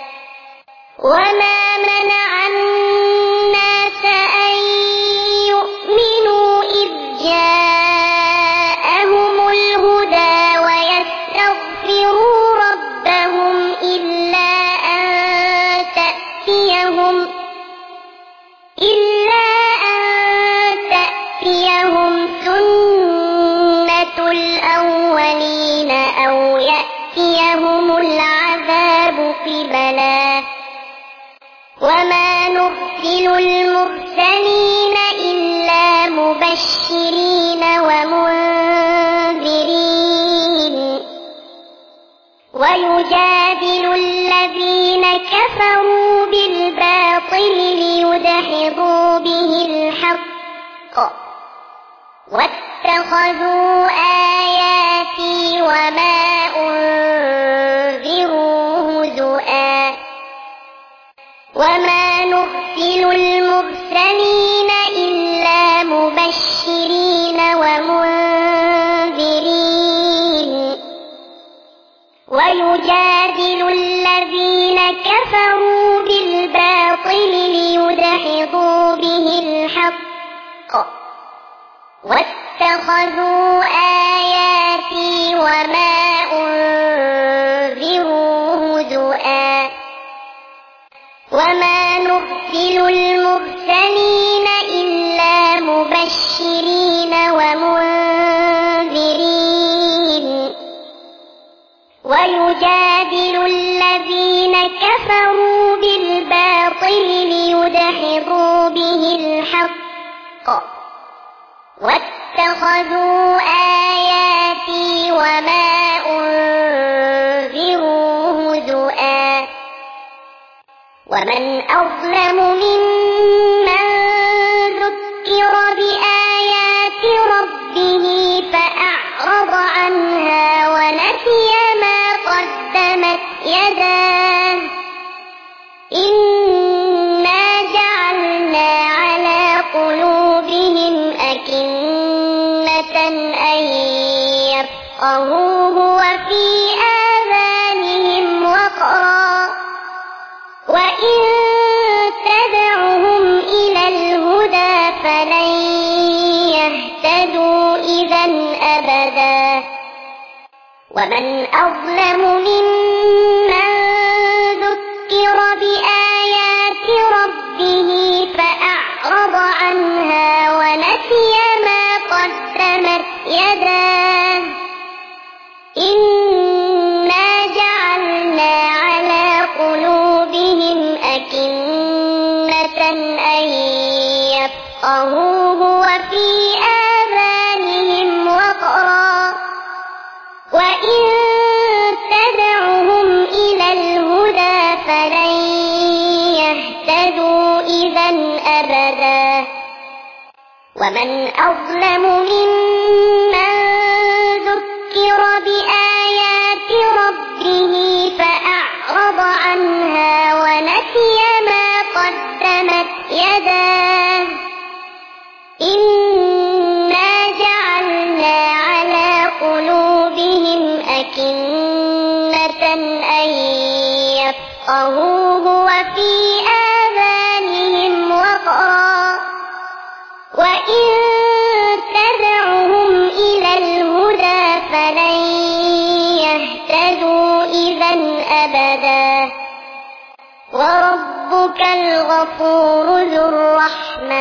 A: وما منع الناس أن يؤمنوا إذ جاءهم الهدى ويستغفروا ربهم إلا أن تأتيهم إلا أن تأتيهم سنة الأولين أو يأتيهم العذاب قبلا وما نرسل المرسلين إلا مبشرين ومنذرين ويجادل الذين كفروا بالباطل ليدحضوا به الحق واتخذوا آياتي وما أنذروا هزؤا وما نرسل المرسلين إلا مبشرين ومنذرين ويجادل الذين كفروا بالباطل ليدحضوا به الحق واتخذوا آياتي وما أنذروا هزؤا وما نرسل المرسلين إلا مبشرين ومنذرين ويجادل الذين كفروا بالباطل ليدحضوا به الحق واتخذوا آياتي وما أنذروا هزؤا ومن أظلم ممن ذكر بآيات ربه فأعرض عنها ونسي ما قدمت يداه إنا جعلنا على قلوبهم أكنة أن يفقهوه وفي آذانهم وقرا وإن تدعهم إلى الهدى فلن يهتدوا إذا أبدا ومن أظلم ممن ذكر بآيات ربه فأعرض عنها ونسي ما قدمت يداه إنا جعلنا على قلوبهم أكنة أن يفقهوه وفي آذانهم وقرا وإن تدعهم إلى الهدى فلن يهتدوا إذا أبدا ومن أظلم ممن ذكر بآيات ربه فأعرض عنها ونسي ما يفقهوه وفي آذانهم وقرا وإن تدعهم إلى الهدى فلن يهتدوا إذا أبدا وربك الغفور ذو الرحمة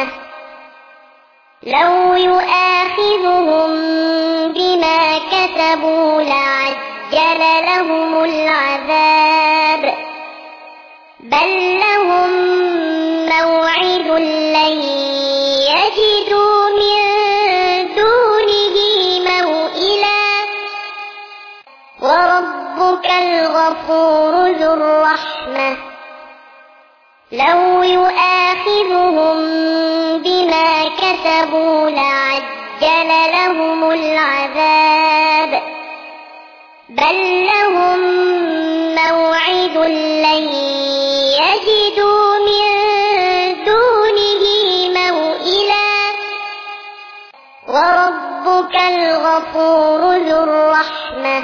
A: لو يؤاخذهم بما كسبوا لعجل لهم العذاب بل لهم موعد لن يجدوا من دونه موئلا وربك الغفور ذو الرحمة لو يؤاخذهم بما كسبوا لعجل لهم العذاب بل لهم موعد لن يجدوا من دونه موئلا وربك الغفور ذو الرحمة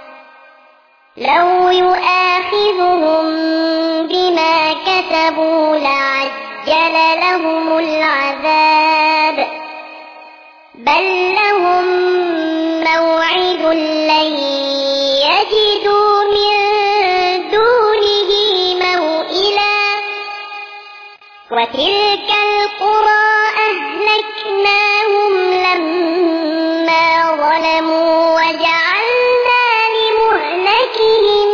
A: لو يؤاخذهم بما كسبوا لعجل لهم العذاب بل لهم موعد لن يجدوا من دونه موئلا وتلك القرى أهلكناهم لما ظلموا وجعلنا لمهلكهم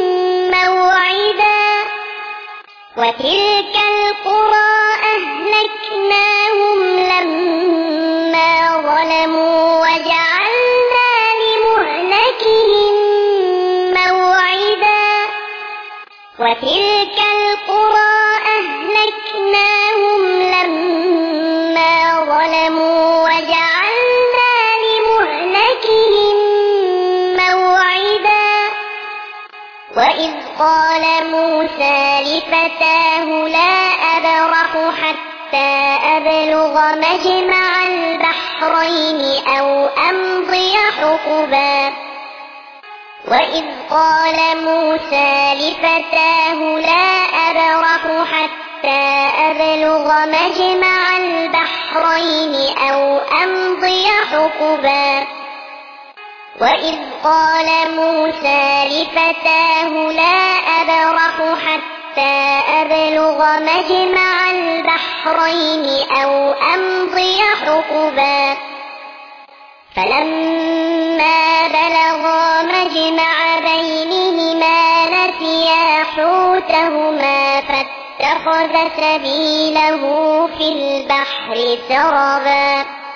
A: موعدا وتلك القرى أهلكناهم لما ظلموا وجعلنا لمهلكهم موعدا وتلك القرى أهلكناهم لما ظلموا وجعلنا لمهلكهم موعدا وإذ قال موسى لفتاه لا أبرح حتى أبلغ مجمع البحرين أو أمضي حقبا وإذ قال موسى لفتاه لا أبرح حتى أبلغ مجمع البحرين أو أمضي حقبا وإذ قال موسى لفتاه لا أبرح حتى أبلغ مجمع البحرين أو أمضي حقبا فلما بلغا مجمع بينهما نسيا حوتهما فاتخذ سبيله في البحر سربا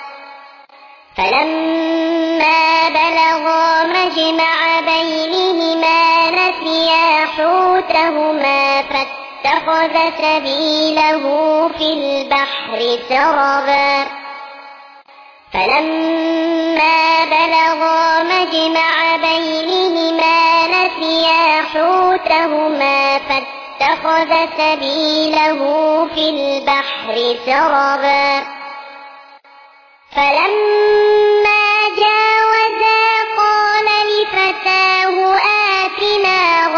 A: فلما بلغا مجمع بينهما نسيا حوتهما فاتخذ سبيله في البحر سربا فلما بلغا مجمع بينهما نسيا حوتهما فاتخذ سبيله في البحر سربا فلما جاوزا قال لفتاه آتنا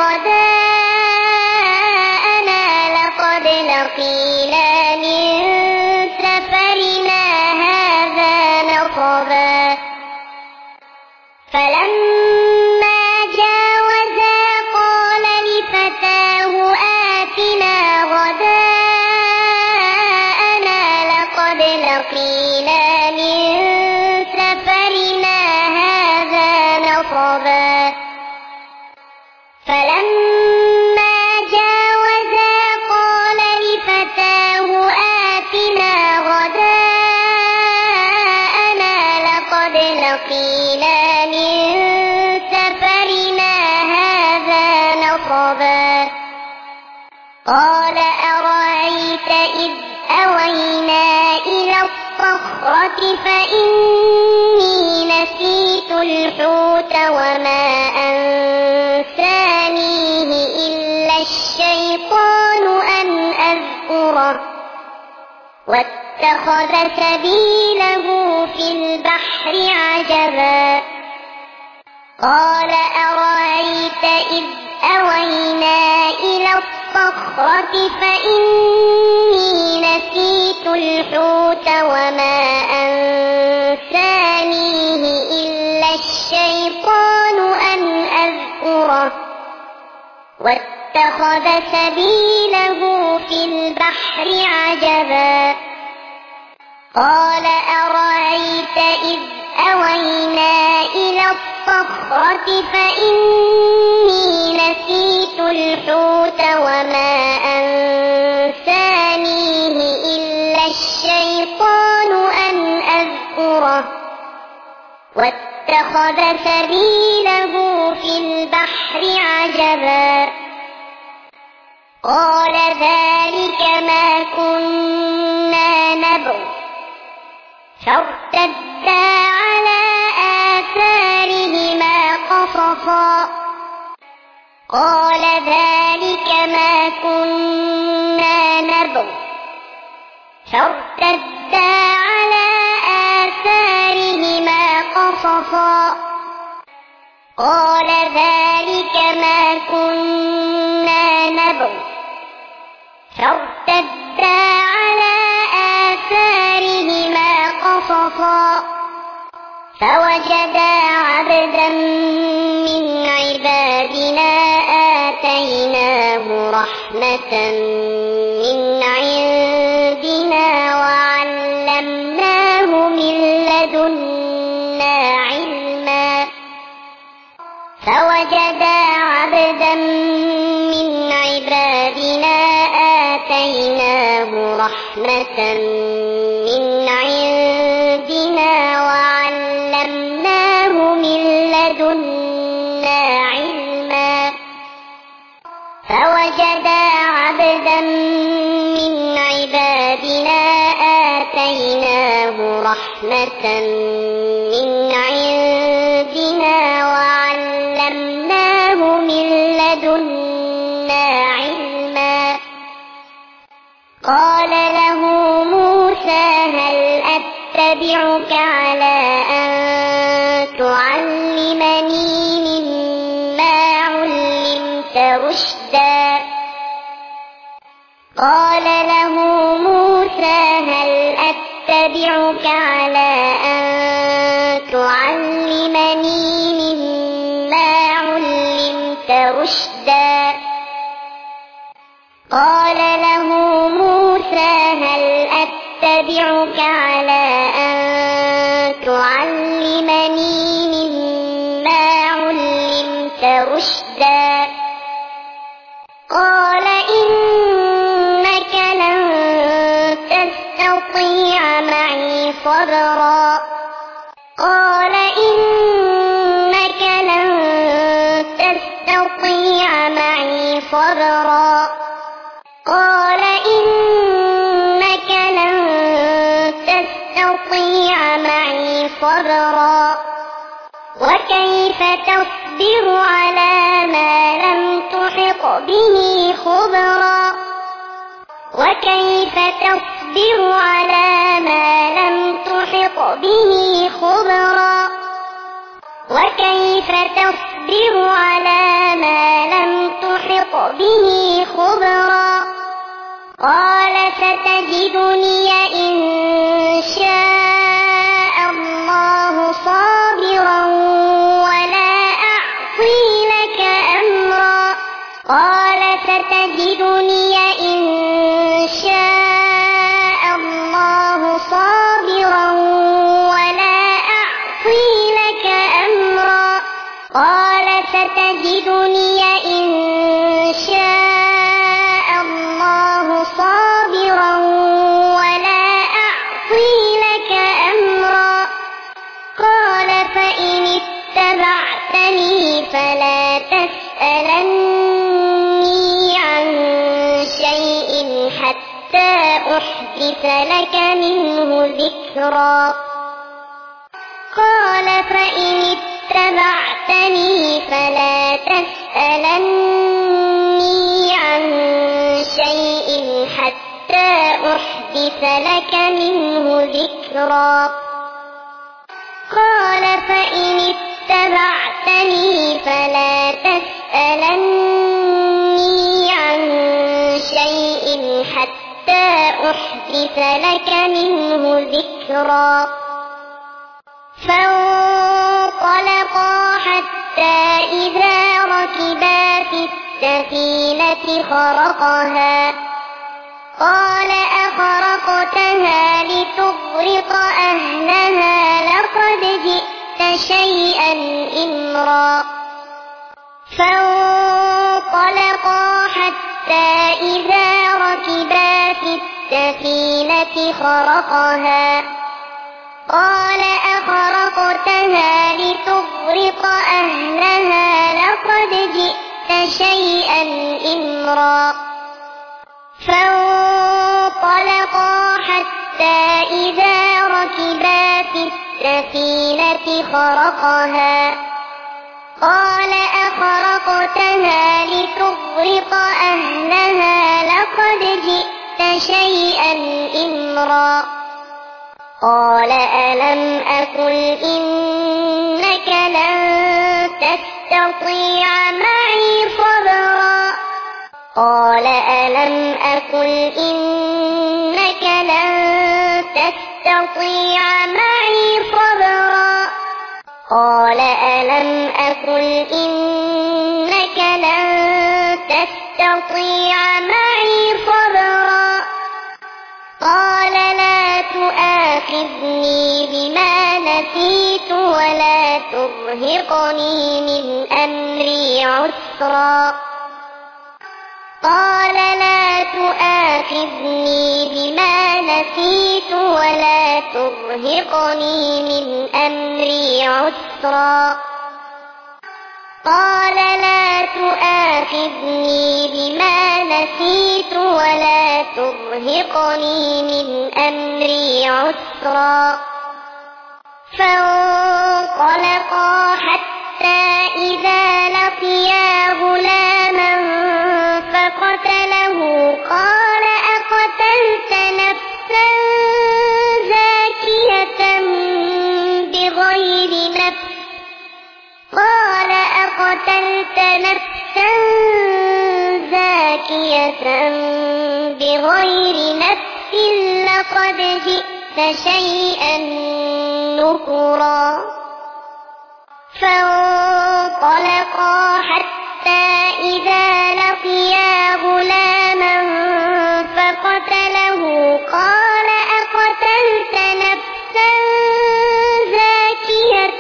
A: غداءنا لقد لقينا من سفرنا هذا نصبا فلما جاوزا قال لفتاه آتنا غداءنا لقد لقينا من سفرنا هذا نصبا فلما جاوزا قال لفتاه آتنا غداءنا لقد لقينا من سفرنا هذا نصبا قال أرأيت إذ أوينا إلى الصخرة فإني نسيت الحوت وما أنسانيه إلا الشيطان أن أذكره واتخذ سبيله في البحر عجبا قال أرأيت إذ أوينا إلى الصخرة الصخرة فإني نسيت الحوت وما أنسانيه إلا الشيطان أن أذكره واتخذ سبيله في البحر عجبا قال أرأيت إذ أوينا إلى الصخرة فإني نسيت الحوت وما أنسانيه إلا الشيطان أن أذكره واتخذ سبيله في البحر عجبا قال ذلك ما كنا نبغ فارتدا على آثارهما قصصا قال ذلك ما كنا نبغ فارتدا على آثارهما قصصا قال ذلك ما كنا نبغ فارتدا على آثارهما قصصا فوجدا عبدا من عبادنا آتيناه رحمة من عندنا وعلمناه من لدنا علما فوجدا عبدا من عبادنا آتيناه رحمة من عندنا وعلمناه من لدنا علما فوجدا عبدا من عبادنا آتيناه رحمة من عندنا وعلمناه من لدنا علما قال له موسى هل أتبعك على أن تعلمني مما علمت رشدا قال له موسى هل أتبعك على أن تعلمني مما علمت رشدا قال له موسى هل أتبعك على أن تعلمني مما علمت رشدا قال إنك لن تستطيع معي صبرا قال إنك لن تستطيع معي صبرا قال إنك لن تستطيع معي صبرا وكيف تصبر على ما لم تحط به خبرا وكيف تصبر على ما لم تحط به خبرا وكيف تصبر على ما لم تحط به خبرا قال ستجدني إن شاء الله صابرا ولا أعصي لك أمرا قال ستجدني إن شاء الله صابرا ولا أعصي لك أمرا قال ستجدني إن شاء الله صابرا ولا أعصي لك أمرا قال فإن اتبعتني فلا تسألني عن شيء حتى أحدث لك منه ذكرا قال فإن اتبعتني فلا تسألني عن شيء حتى أحدث لك منه ذكرا قال فإن اتبعتني فلا تسألني عن أحدث لك منه ذكرا. فانطلقا حتى إذا ركبا في السفينة خرقها قال أخرقتها لتغرق أهلها لقد جئت شيئا إمرا. فانطلقا حتى إذا ركبا في السفينة خرقها قال أخرقتها لتغرق أهلها لقد جئت شيئا إمرا. فانطلقا حتى إذا ركبا في السفينة خرقها قال أخرقتها لتغرق أهلها لقد جئت شيئا إمرا. قال ألم أقل إنك لن تستطيع معي صبرا. قال ألم أقل إنك لن تستطيع معي صبرا. قال ألم أقل إنك لن تستطيع معي صبرا. قال لا تؤاخذني بما نسيت ولا ترهقني من أمري عسرا. قال لا تؤاخذني بما نسيت ولا ترهقني من أمري عسرا. قال لا تؤاخذني بما نسيت ولا ترهقني من أمري عسرا. فانطلقا حتى إذا لقيا غلاما فقتله قال أقتلت نفسا زاكية بغير نفس. قال أقتلت نفسا زاكية بغير نفس لقد جئت شيئا نكرا. فانطلقا حتى إذا لقيا غلاما فقتله قال أقتلت نفسا زاكية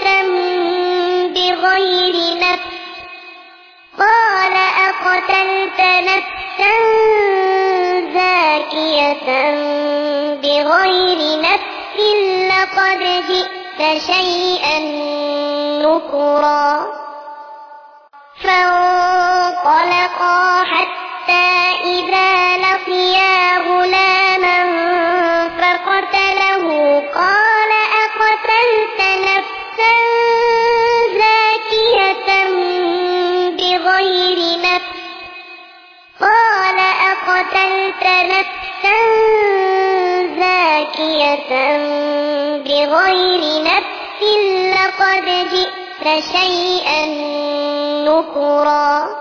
A: بغير نفس. قال أقتلت نفسا زاكية بغير نفس لقد جئت شيئا نكرا. فانطلقا حتى إذا لقيا غلاما فقتله قال أقتلت نفسا زاكية بغير نفس. قال أقتلت نفسا زاكية بغير نفس لقد جئت شيئا نكرا.